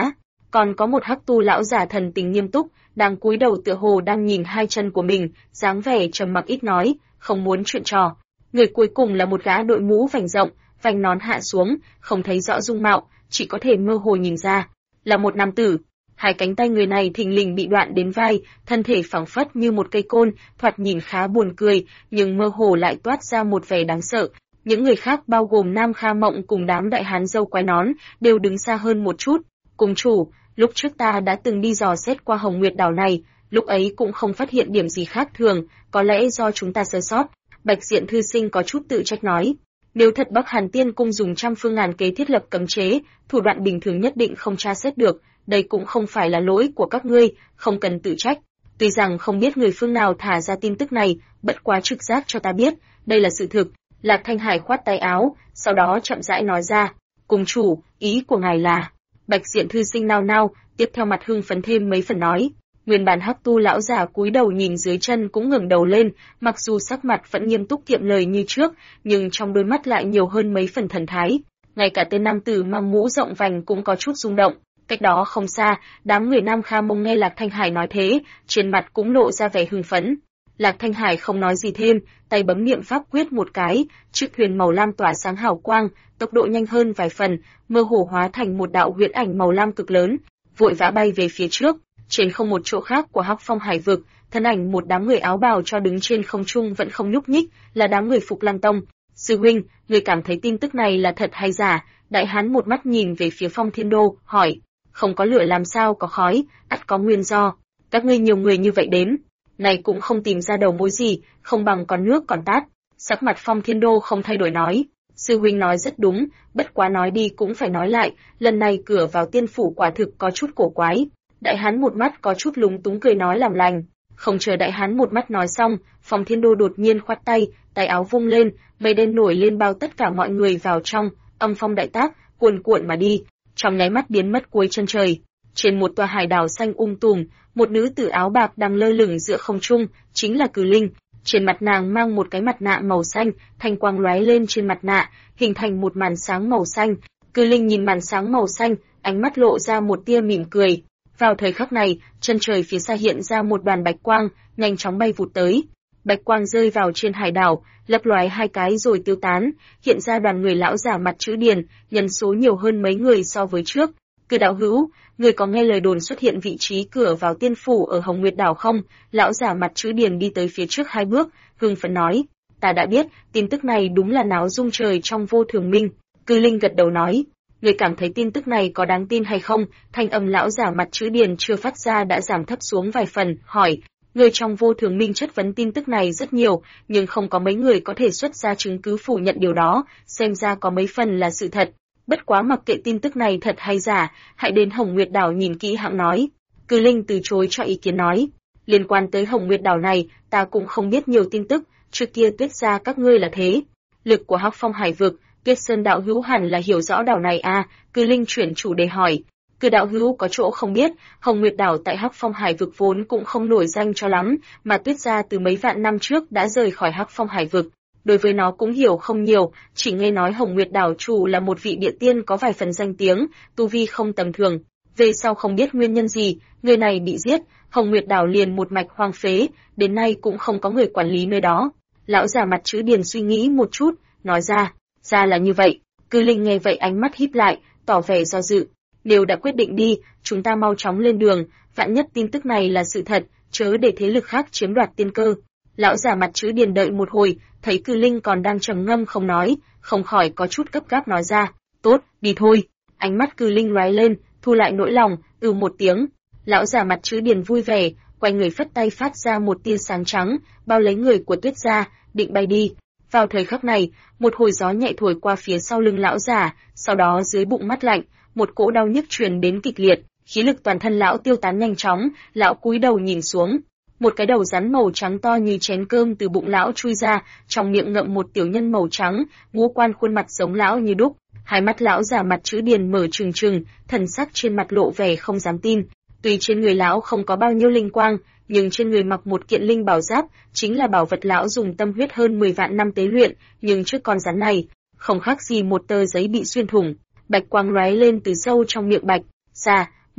Còn có một hắc tu lão giả thần tình nghiêm túc, đang cúi đầu tựa hồ đang nhìn hai chân của mình, dáng vẻ trầm mặc ít nói, không muốn chuyện trò. Người cuối cùng là một gã đội mũ vành rộng, vành nón hạ xuống, không thấy rõ dung mạo, chỉ có thể mơ hồ nhìn ra, là một nam tử. Hai cánh tay người này thình lình bị đoạn đến vai, thân thể phẳng phất như một cây côn, thoạt nhìn khá buồn cười, nhưng mơ hồ lại toát ra một vẻ đáng sợ. Những người khác bao gồm Nam Kha Mộng cùng đám đại hán râu quai nón, đều đứng xa hơn một chút. Cùng chủ, lúc trước ta đã từng đi dò xét qua Hồng Nguyệt đảo này, lúc ấy cũng không phát hiện điểm gì khác thường, có lẽ do chúng ta sơ sót. Bạch Diện thư sinh có chút tự trách nói. Nếu thật Bắc Hàn Tiên Cung dùng trăm phương ngàn kế thiết lập cấm chế, thủ đoạn bình thường nhất định không tra xét được, đây cũng không phải là lỗi của các ngươi, không cần tự trách. Tuy rằng không biết người phương nào thả ra tin tức này, bất quá trực giác cho ta biết, đây là sự thực. Lạc Thanh Hải khoát tay áo, sau đó chậm rãi nói ra, cùng chủ, ý của ngài là. Bạch Diện thư sinh nao nao, tiếp theo mặt hưng phấn thêm mấy phần nói. Nguyên bản hắc tu lão giả cúi đầu nhìn dưới chân cũng ngẩng đầu lên, mặc dù sắc mặt vẫn nghiêm túc kiệm lời như trước, nhưng trong đôi mắt lại nhiều hơn mấy phần thần thái. Ngay cả tên nam tử mang mũ rộng vành cũng có chút rung động. Cách đó không xa, đám người Nam Kha Mông nghe Lạc Thanh Hải nói thế, trên mặt cũng lộ ra vẻ hưng phấn. Lạc Thanh Hải không nói gì thêm, tay bấm niệm pháp quyết một cái, chiếc thuyền màu lam tỏa sáng hào quang, tốc độ nhanh hơn vài phần, mơ hồ hóa thành một đạo huyễn ảnh màu lam cực lớn, vội vã bay về phía trước. Trên không một chỗ khác của Hắc Phong Hải vực, thân ảnh một đám người áo bào cho đứng trên không trung vẫn không nhúc nhích, là đám người Phục Lăng Tông. Sư huynh, người cảm thấy tin tức này là thật hay giả? Đại hán một mắt nhìn về phía Phong Thiên Đô, hỏi. Không có lửa làm sao có khói, ắt có nguyên do. Các ngươi nhiều người như vậy đến, này cũng không tìm ra đầu mối gì, không bằng con nước còn tát. Sắc mặt Phong Thiên Đô không thay đổi nói. Sư huynh nói rất đúng, bất quá nói đi cũng phải nói lại, lần này cửa vào tiên phủ quả thực có chút cổ quái. Đại hán một mắt có chút lúng túng cười nói làm lành. Không chờ đại hán một mắt nói xong, Phong Thiên Đô đột nhiên khoát tay, tay áo vung lên, mây đen nổi lên bao tất cả mọi người vào trong, âm phong đại tác, cuồn cuộn mà đi, trong nháy mắt biến mất cuối chân trời. Trên một tòa hải đảo xanh tùm, một nữ tử áo bạc đang lơ lửng giữa không trung, chính là Cử Linh. Trên mặt nàng mang một cái mặt nạ màu xanh, thanh quang lóe lên trên mặt nạ, hình thành một màn sáng màu xanh. Cử Linh nhìn màn sáng màu xanh, ánh mắt lộ ra một tia mỉm cười. Vào thời khắc này, chân trời phía xa hiện ra một đoàn bạch quang, nhanh chóng bay vụt tới. Bạch quang rơi vào trên hải đảo, lấp lóe hai cái rồi tiêu tán, hiện ra đoàn người lão giả mặt chữ điền, nhân số nhiều hơn mấy người so với trước. Cử đạo hữu, người có nghe lời đồn xuất hiện vị trí cửa vào tiên phủ ở Hồng Nguyệt đảo không? Lão giả mặt chữ điền đi tới phía trước hai bước, hưng phấn nói. Ta đã biết, tin tức này đúng là náo rung trời trong vô thường minh. Cử Linh gật đầu nói. Người cảm thấy tin tức này có đáng tin hay không? Thanh âm lão giả mặt chữ điền chưa phát ra đã giảm thấp xuống vài phần, hỏi. Người trong vô thường minh chất vấn tin tức này rất nhiều, nhưng không có mấy người có thể xuất ra chứng cứ phủ nhận điều đó, xem ra có mấy phần là sự thật. Bất quá mặc kệ tin tức này thật hay giả, hãy đến Hồng Nguyệt đảo nhìn kỹ hãng nói. Cử Linh từ chối cho ý kiến nói. Liên quan tới Hồng Nguyệt đảo này, ta cũng không biết nhiều tin tức, trước kia Tuyết gia các ngươi là thế. Lực của Hắc Phong Hải vực, Tuyết Sơn đạo hữu hẳn là hiểu rõ đảo này à? Cử Linh chuyển chủ đề hỏi. Cử đạo hữu có chỗ không biết, Hồng Nguyệt đảo tại Hắc Phong Hải vực vốn cũng không nổi danh cho lắm, mà Tuyết gia từ mấy vạn năm trước đã rời khỏi Hắc Phong Hải vực. Đối với nó cũng hiểu không nhiều, chỉ nghe nói Hồng Nguyệt đảo chủ là một vị địa tiên có vài phần danh tiếng, tu vi không tầm thường. Về sau không biết nguyên nhân gì, người này bị giết, Hồng Nguyệt đảo liền một mạch hoang phế, đến nay cũng không có người quản lý nơi đó. Lão già mặt chữ điền suy nghĩ một chút, nói ra là như vậy. Cư Linh nghe vậy ánh mắt híp lại, tỏ vẻ do dự. Nếu đã quyết định đi, chúng ta mau chóng lên đường, vạn nhất tin tức này là sự thật, chớ để thế lực khác chiếm đoạt tiên cơ. Lão già mặt chữ điền đợi một hồi, thấy Cư Linh còn đang trầm ngâm không nói, không khỏi có chút gấp gáp nói ra, tốt, đi thôi. Ánh mắt Cư Linh lóe lên, thu lại nỗi lòng, một tiếng. Lão già mặt chữ điền vui vẻ, quay người phất tay phát ra một tia sáng trắng, bao lấy người của Tuyết gia, định bay đi. Vào thời khắc này, một hồi gió nhẹ thổi qua phía sau lưng lão già, sau đó dưới bụng mắt lạnh, một cỗ đau nhức truyền đến kịch liệt, khí lực toàn thân lão tiêu tán nhanh chóng, lão cúi đầu nhìn xuống. Một cái đầu rắn màu trắng to như chén cơm từ bụng lão chui ra, trong miệng ngậm một tiểu nhân màu trắng, ngũ quan khuôn mặt giống lão như đúc. Hai mắt lão già mặt chữ điền mở trừng trừng, thần sắc trên mặt lộ vẻ không dám tin. Tuy trên người lão không có bao nhiêu linh quang, nhưng trên người mặc một kiện linh bảo giáp, chính là bảo vật lão dùng tâm huyết hơn 10 vạn năm tế luyện, nhưng trước con rắn này, không khác gì một tờ giấy bị xuyên thủng. Bạch quang lóe lên từ sâu trong miệng bạch. Xa,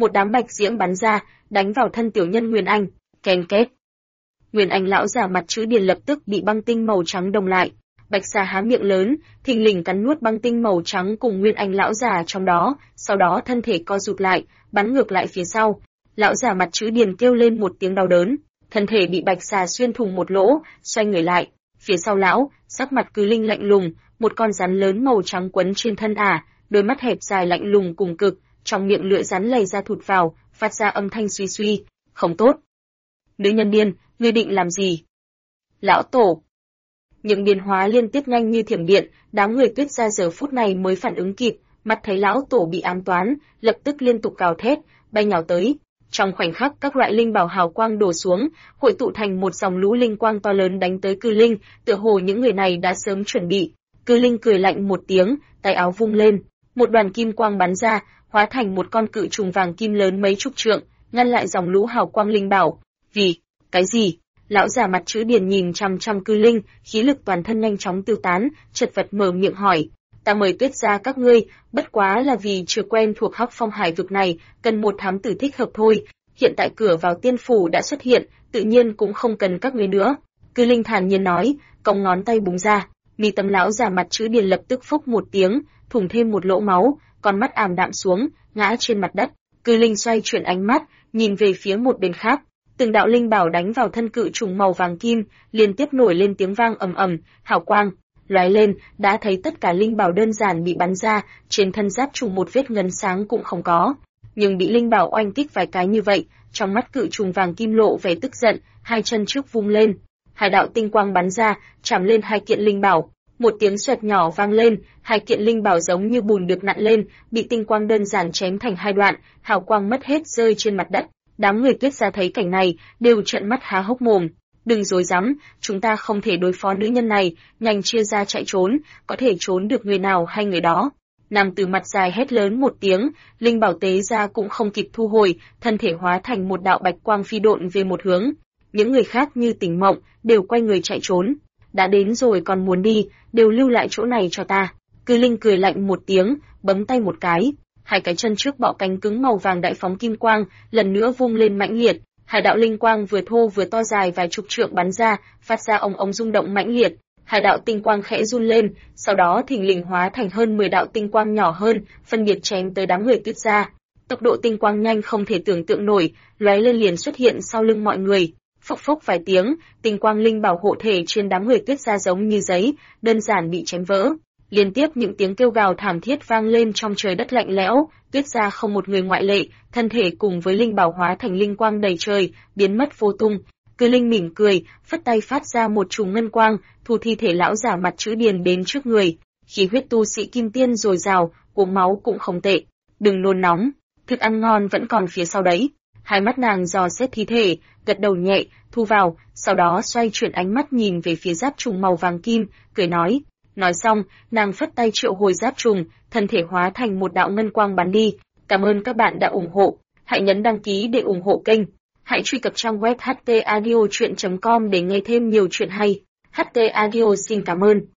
một đám bạch diễm bắn ra, đánh vào thân tiểu nhân Nguyên Anh, ken két. Nguyên Anh lão già mặt chữ điền lập tức bị băng tinh màu trắng đông lại. Bạch xà há miệng lớn, thình lình cắn nuốt băng tinh màu trắng cùng Nguyên Anh lão già trong đó, sau đó thân thể co rụt lại, bắn ngược lại phía sau. Lão già mặt chữ điền kêu lên một tiếng đau đớn, thân thể bị bạch xà xuyên thủng một lỗ, xoay người lại. Phía sau lão, sắc mặt Cư Linh lạnh lùng, một con rắn lớn màu trắng quấn trên thân ả, đôi mắt hẹp dài lạnh lùng cùng cực, trong miệng lưỡi rắn lầy ra thụt vào, phát ra âm thanh suy suy, không tốt. Nữ nhân điên, ngươi định làm gì? Lão tổ. Những biến hóa liên tiếp nhanh như thiểm điện, đám người Tuyết Gia giờ phút này mới phản ứng kịp, mắt thấy lão tổ bị ám toán, lập tức liên tục gào thét, bay nhào tới. Trong khoảnh khắc các loại linh bảo hào quang đổ xuống, hội tụ thành một dòng lũ linh quang to lớn đánh tới Cư Linh, tựa hồ những người này đã sớm chuẩn bị. Cư Linh cười lạnh một tiếng, tay áo vung lên, một đoàn kim quang bắn ra, hóa thành một con cự trùng vàng kim lớn mấy chục trượng, ngăn lại dòng lũ hào quang linh bảo. Vì cái gì? Lão già mặt chữ điền nhìn chằm chằm Cư Linh, khí lực toàn thân nhanh chóng tiêu tán, chật vật mở miệng hỏi. Ta mời Tuyết Gia các ngươi, bất quá là vì chưa quen thuộc Hắc Phong hải vực này, cần một thám tử thích hợp thôi. Hiện tại cửa vào tiên phủ đã xuất hiện, tự nhiên cũng không cần các ngươi nữa. Cư Linh thản nhiên nói, cong ngón tay búng ra, mi tâm lão già mặt chữ điền lập tức phốc một tiếng, thủng thêm một lỗ máu, con mắt ảm đạm xuống, ngã trên mặt đất. Cư Linh xoay chuyển ánh mắt, nhìn về phía một bên khác. Từng đạo linh bảo đánh vào thân cự trùng màu vàng kim, liên tiếp nổi lên tiếng vang ầm ầm, hào quang lóe lên, đã thấy tất cả linh bảo đơn giản bị bắn ra, trên thân giáp trùng một vết ngấn sáng cũng không có. Nhưng bị linh bảo oanh kích vài cái như vậy, trong mắt cự trùng vàng kim lộ vẻ tức giận, hai chân trước vung lên, hai đạo tinh quang bắn ra, chạm lên hai kiện linh bảo. Một tiếng xoẹt nhỏ vang lên, hai kiện linh bảo giống như bùn được nặn lên, bị tinh quang đơn giản chém thành hai đoạn, hào quang mất hết rơi trên mặt đất. Đám người Tuyết Gia thấy cảnh này, đều trợn mắt há hốc mồm. Đừng dối dám, chúng ta không thể đối phó nữ nhân này, nhanh chia ra chạy trốn, có thể trốn được người nào hay người đó. Nam tử mặt dài hét lớn một tiếng, linh bảo tế ra cũng không kịp thu hồi, thân thể hóa thành một đạo bạch quang phi độn về một hướng. Những người khác như tỉnh mộng, đều quay người chạy trốn. Đã đến rồi còn muốn đi, đều lưu lại chỗ này cho ta. Cư Linh cười lạnh một tiếng, bấm tay một cái. Hai cái chân trước bọ cánh cứng màu vàng đại phóng kim quang, lần nữa vung lên mãnh liệt. Hai đạo linh quang vừa thô vừa to dài vài chục trượng bắn ra, phát ra ong ong rung động mãnh liệt. Hai đạo tinh quang khẽ run lên, sau đó thình lình hóa thành hơn 10 đạo tinh quang nhỏ hơn, phân biệt chém tới đám người Tuyết Gia. Tốc độ tinh quang nhanh không thể tưởng tượng nổi, lóe lên liền xuất hiện sau lưng mọi người. Phốc phốc vài tiếng, tinh quang linh bảo hộ thể trên đám người Tuyết Gia giống như giấy, đơn giản bị chém vỡ. Liên tiếp những tiếng kêu gào thảm thiết vang lên trong trời đất lạnh lẽo, Tuyết Gia không một người ngoại lệ, thân thể cùng với linh bảo hóa thành linh quang đầy trời, biến mất vô tung. Cư Linh mỉm cười, phất tay phát ra một chùm ngân quang, thu thi thể lão giả mặt chữ điền đến trước người. Khí huyết tu sĩ kim tiên dồi dào, uống máu cũng không tệ. Đừng nôn nóng, thức ăn ngon vẫn còn phía sau đấy. Hai mắt nàng dò xét thi thể, gật đầu nhẹ, thu vào, sau đó xoay chuyển ánh mắt nhìn về phía giáp trùng màu vàng kim, cười nói. Nói xong, nàng phất tay triệu hồi giáp trùng, thân thể hóa thành một đạo ngân quang bắn đi. Cảm ơn các bạn đã ủng hộ. Hãy nhấn đăng ký để ủng hộ kênh. Hãy truy cập trang web htaudio.com để nghe thêm nhiều chuyện hay. HT Audio xin cảm ơn.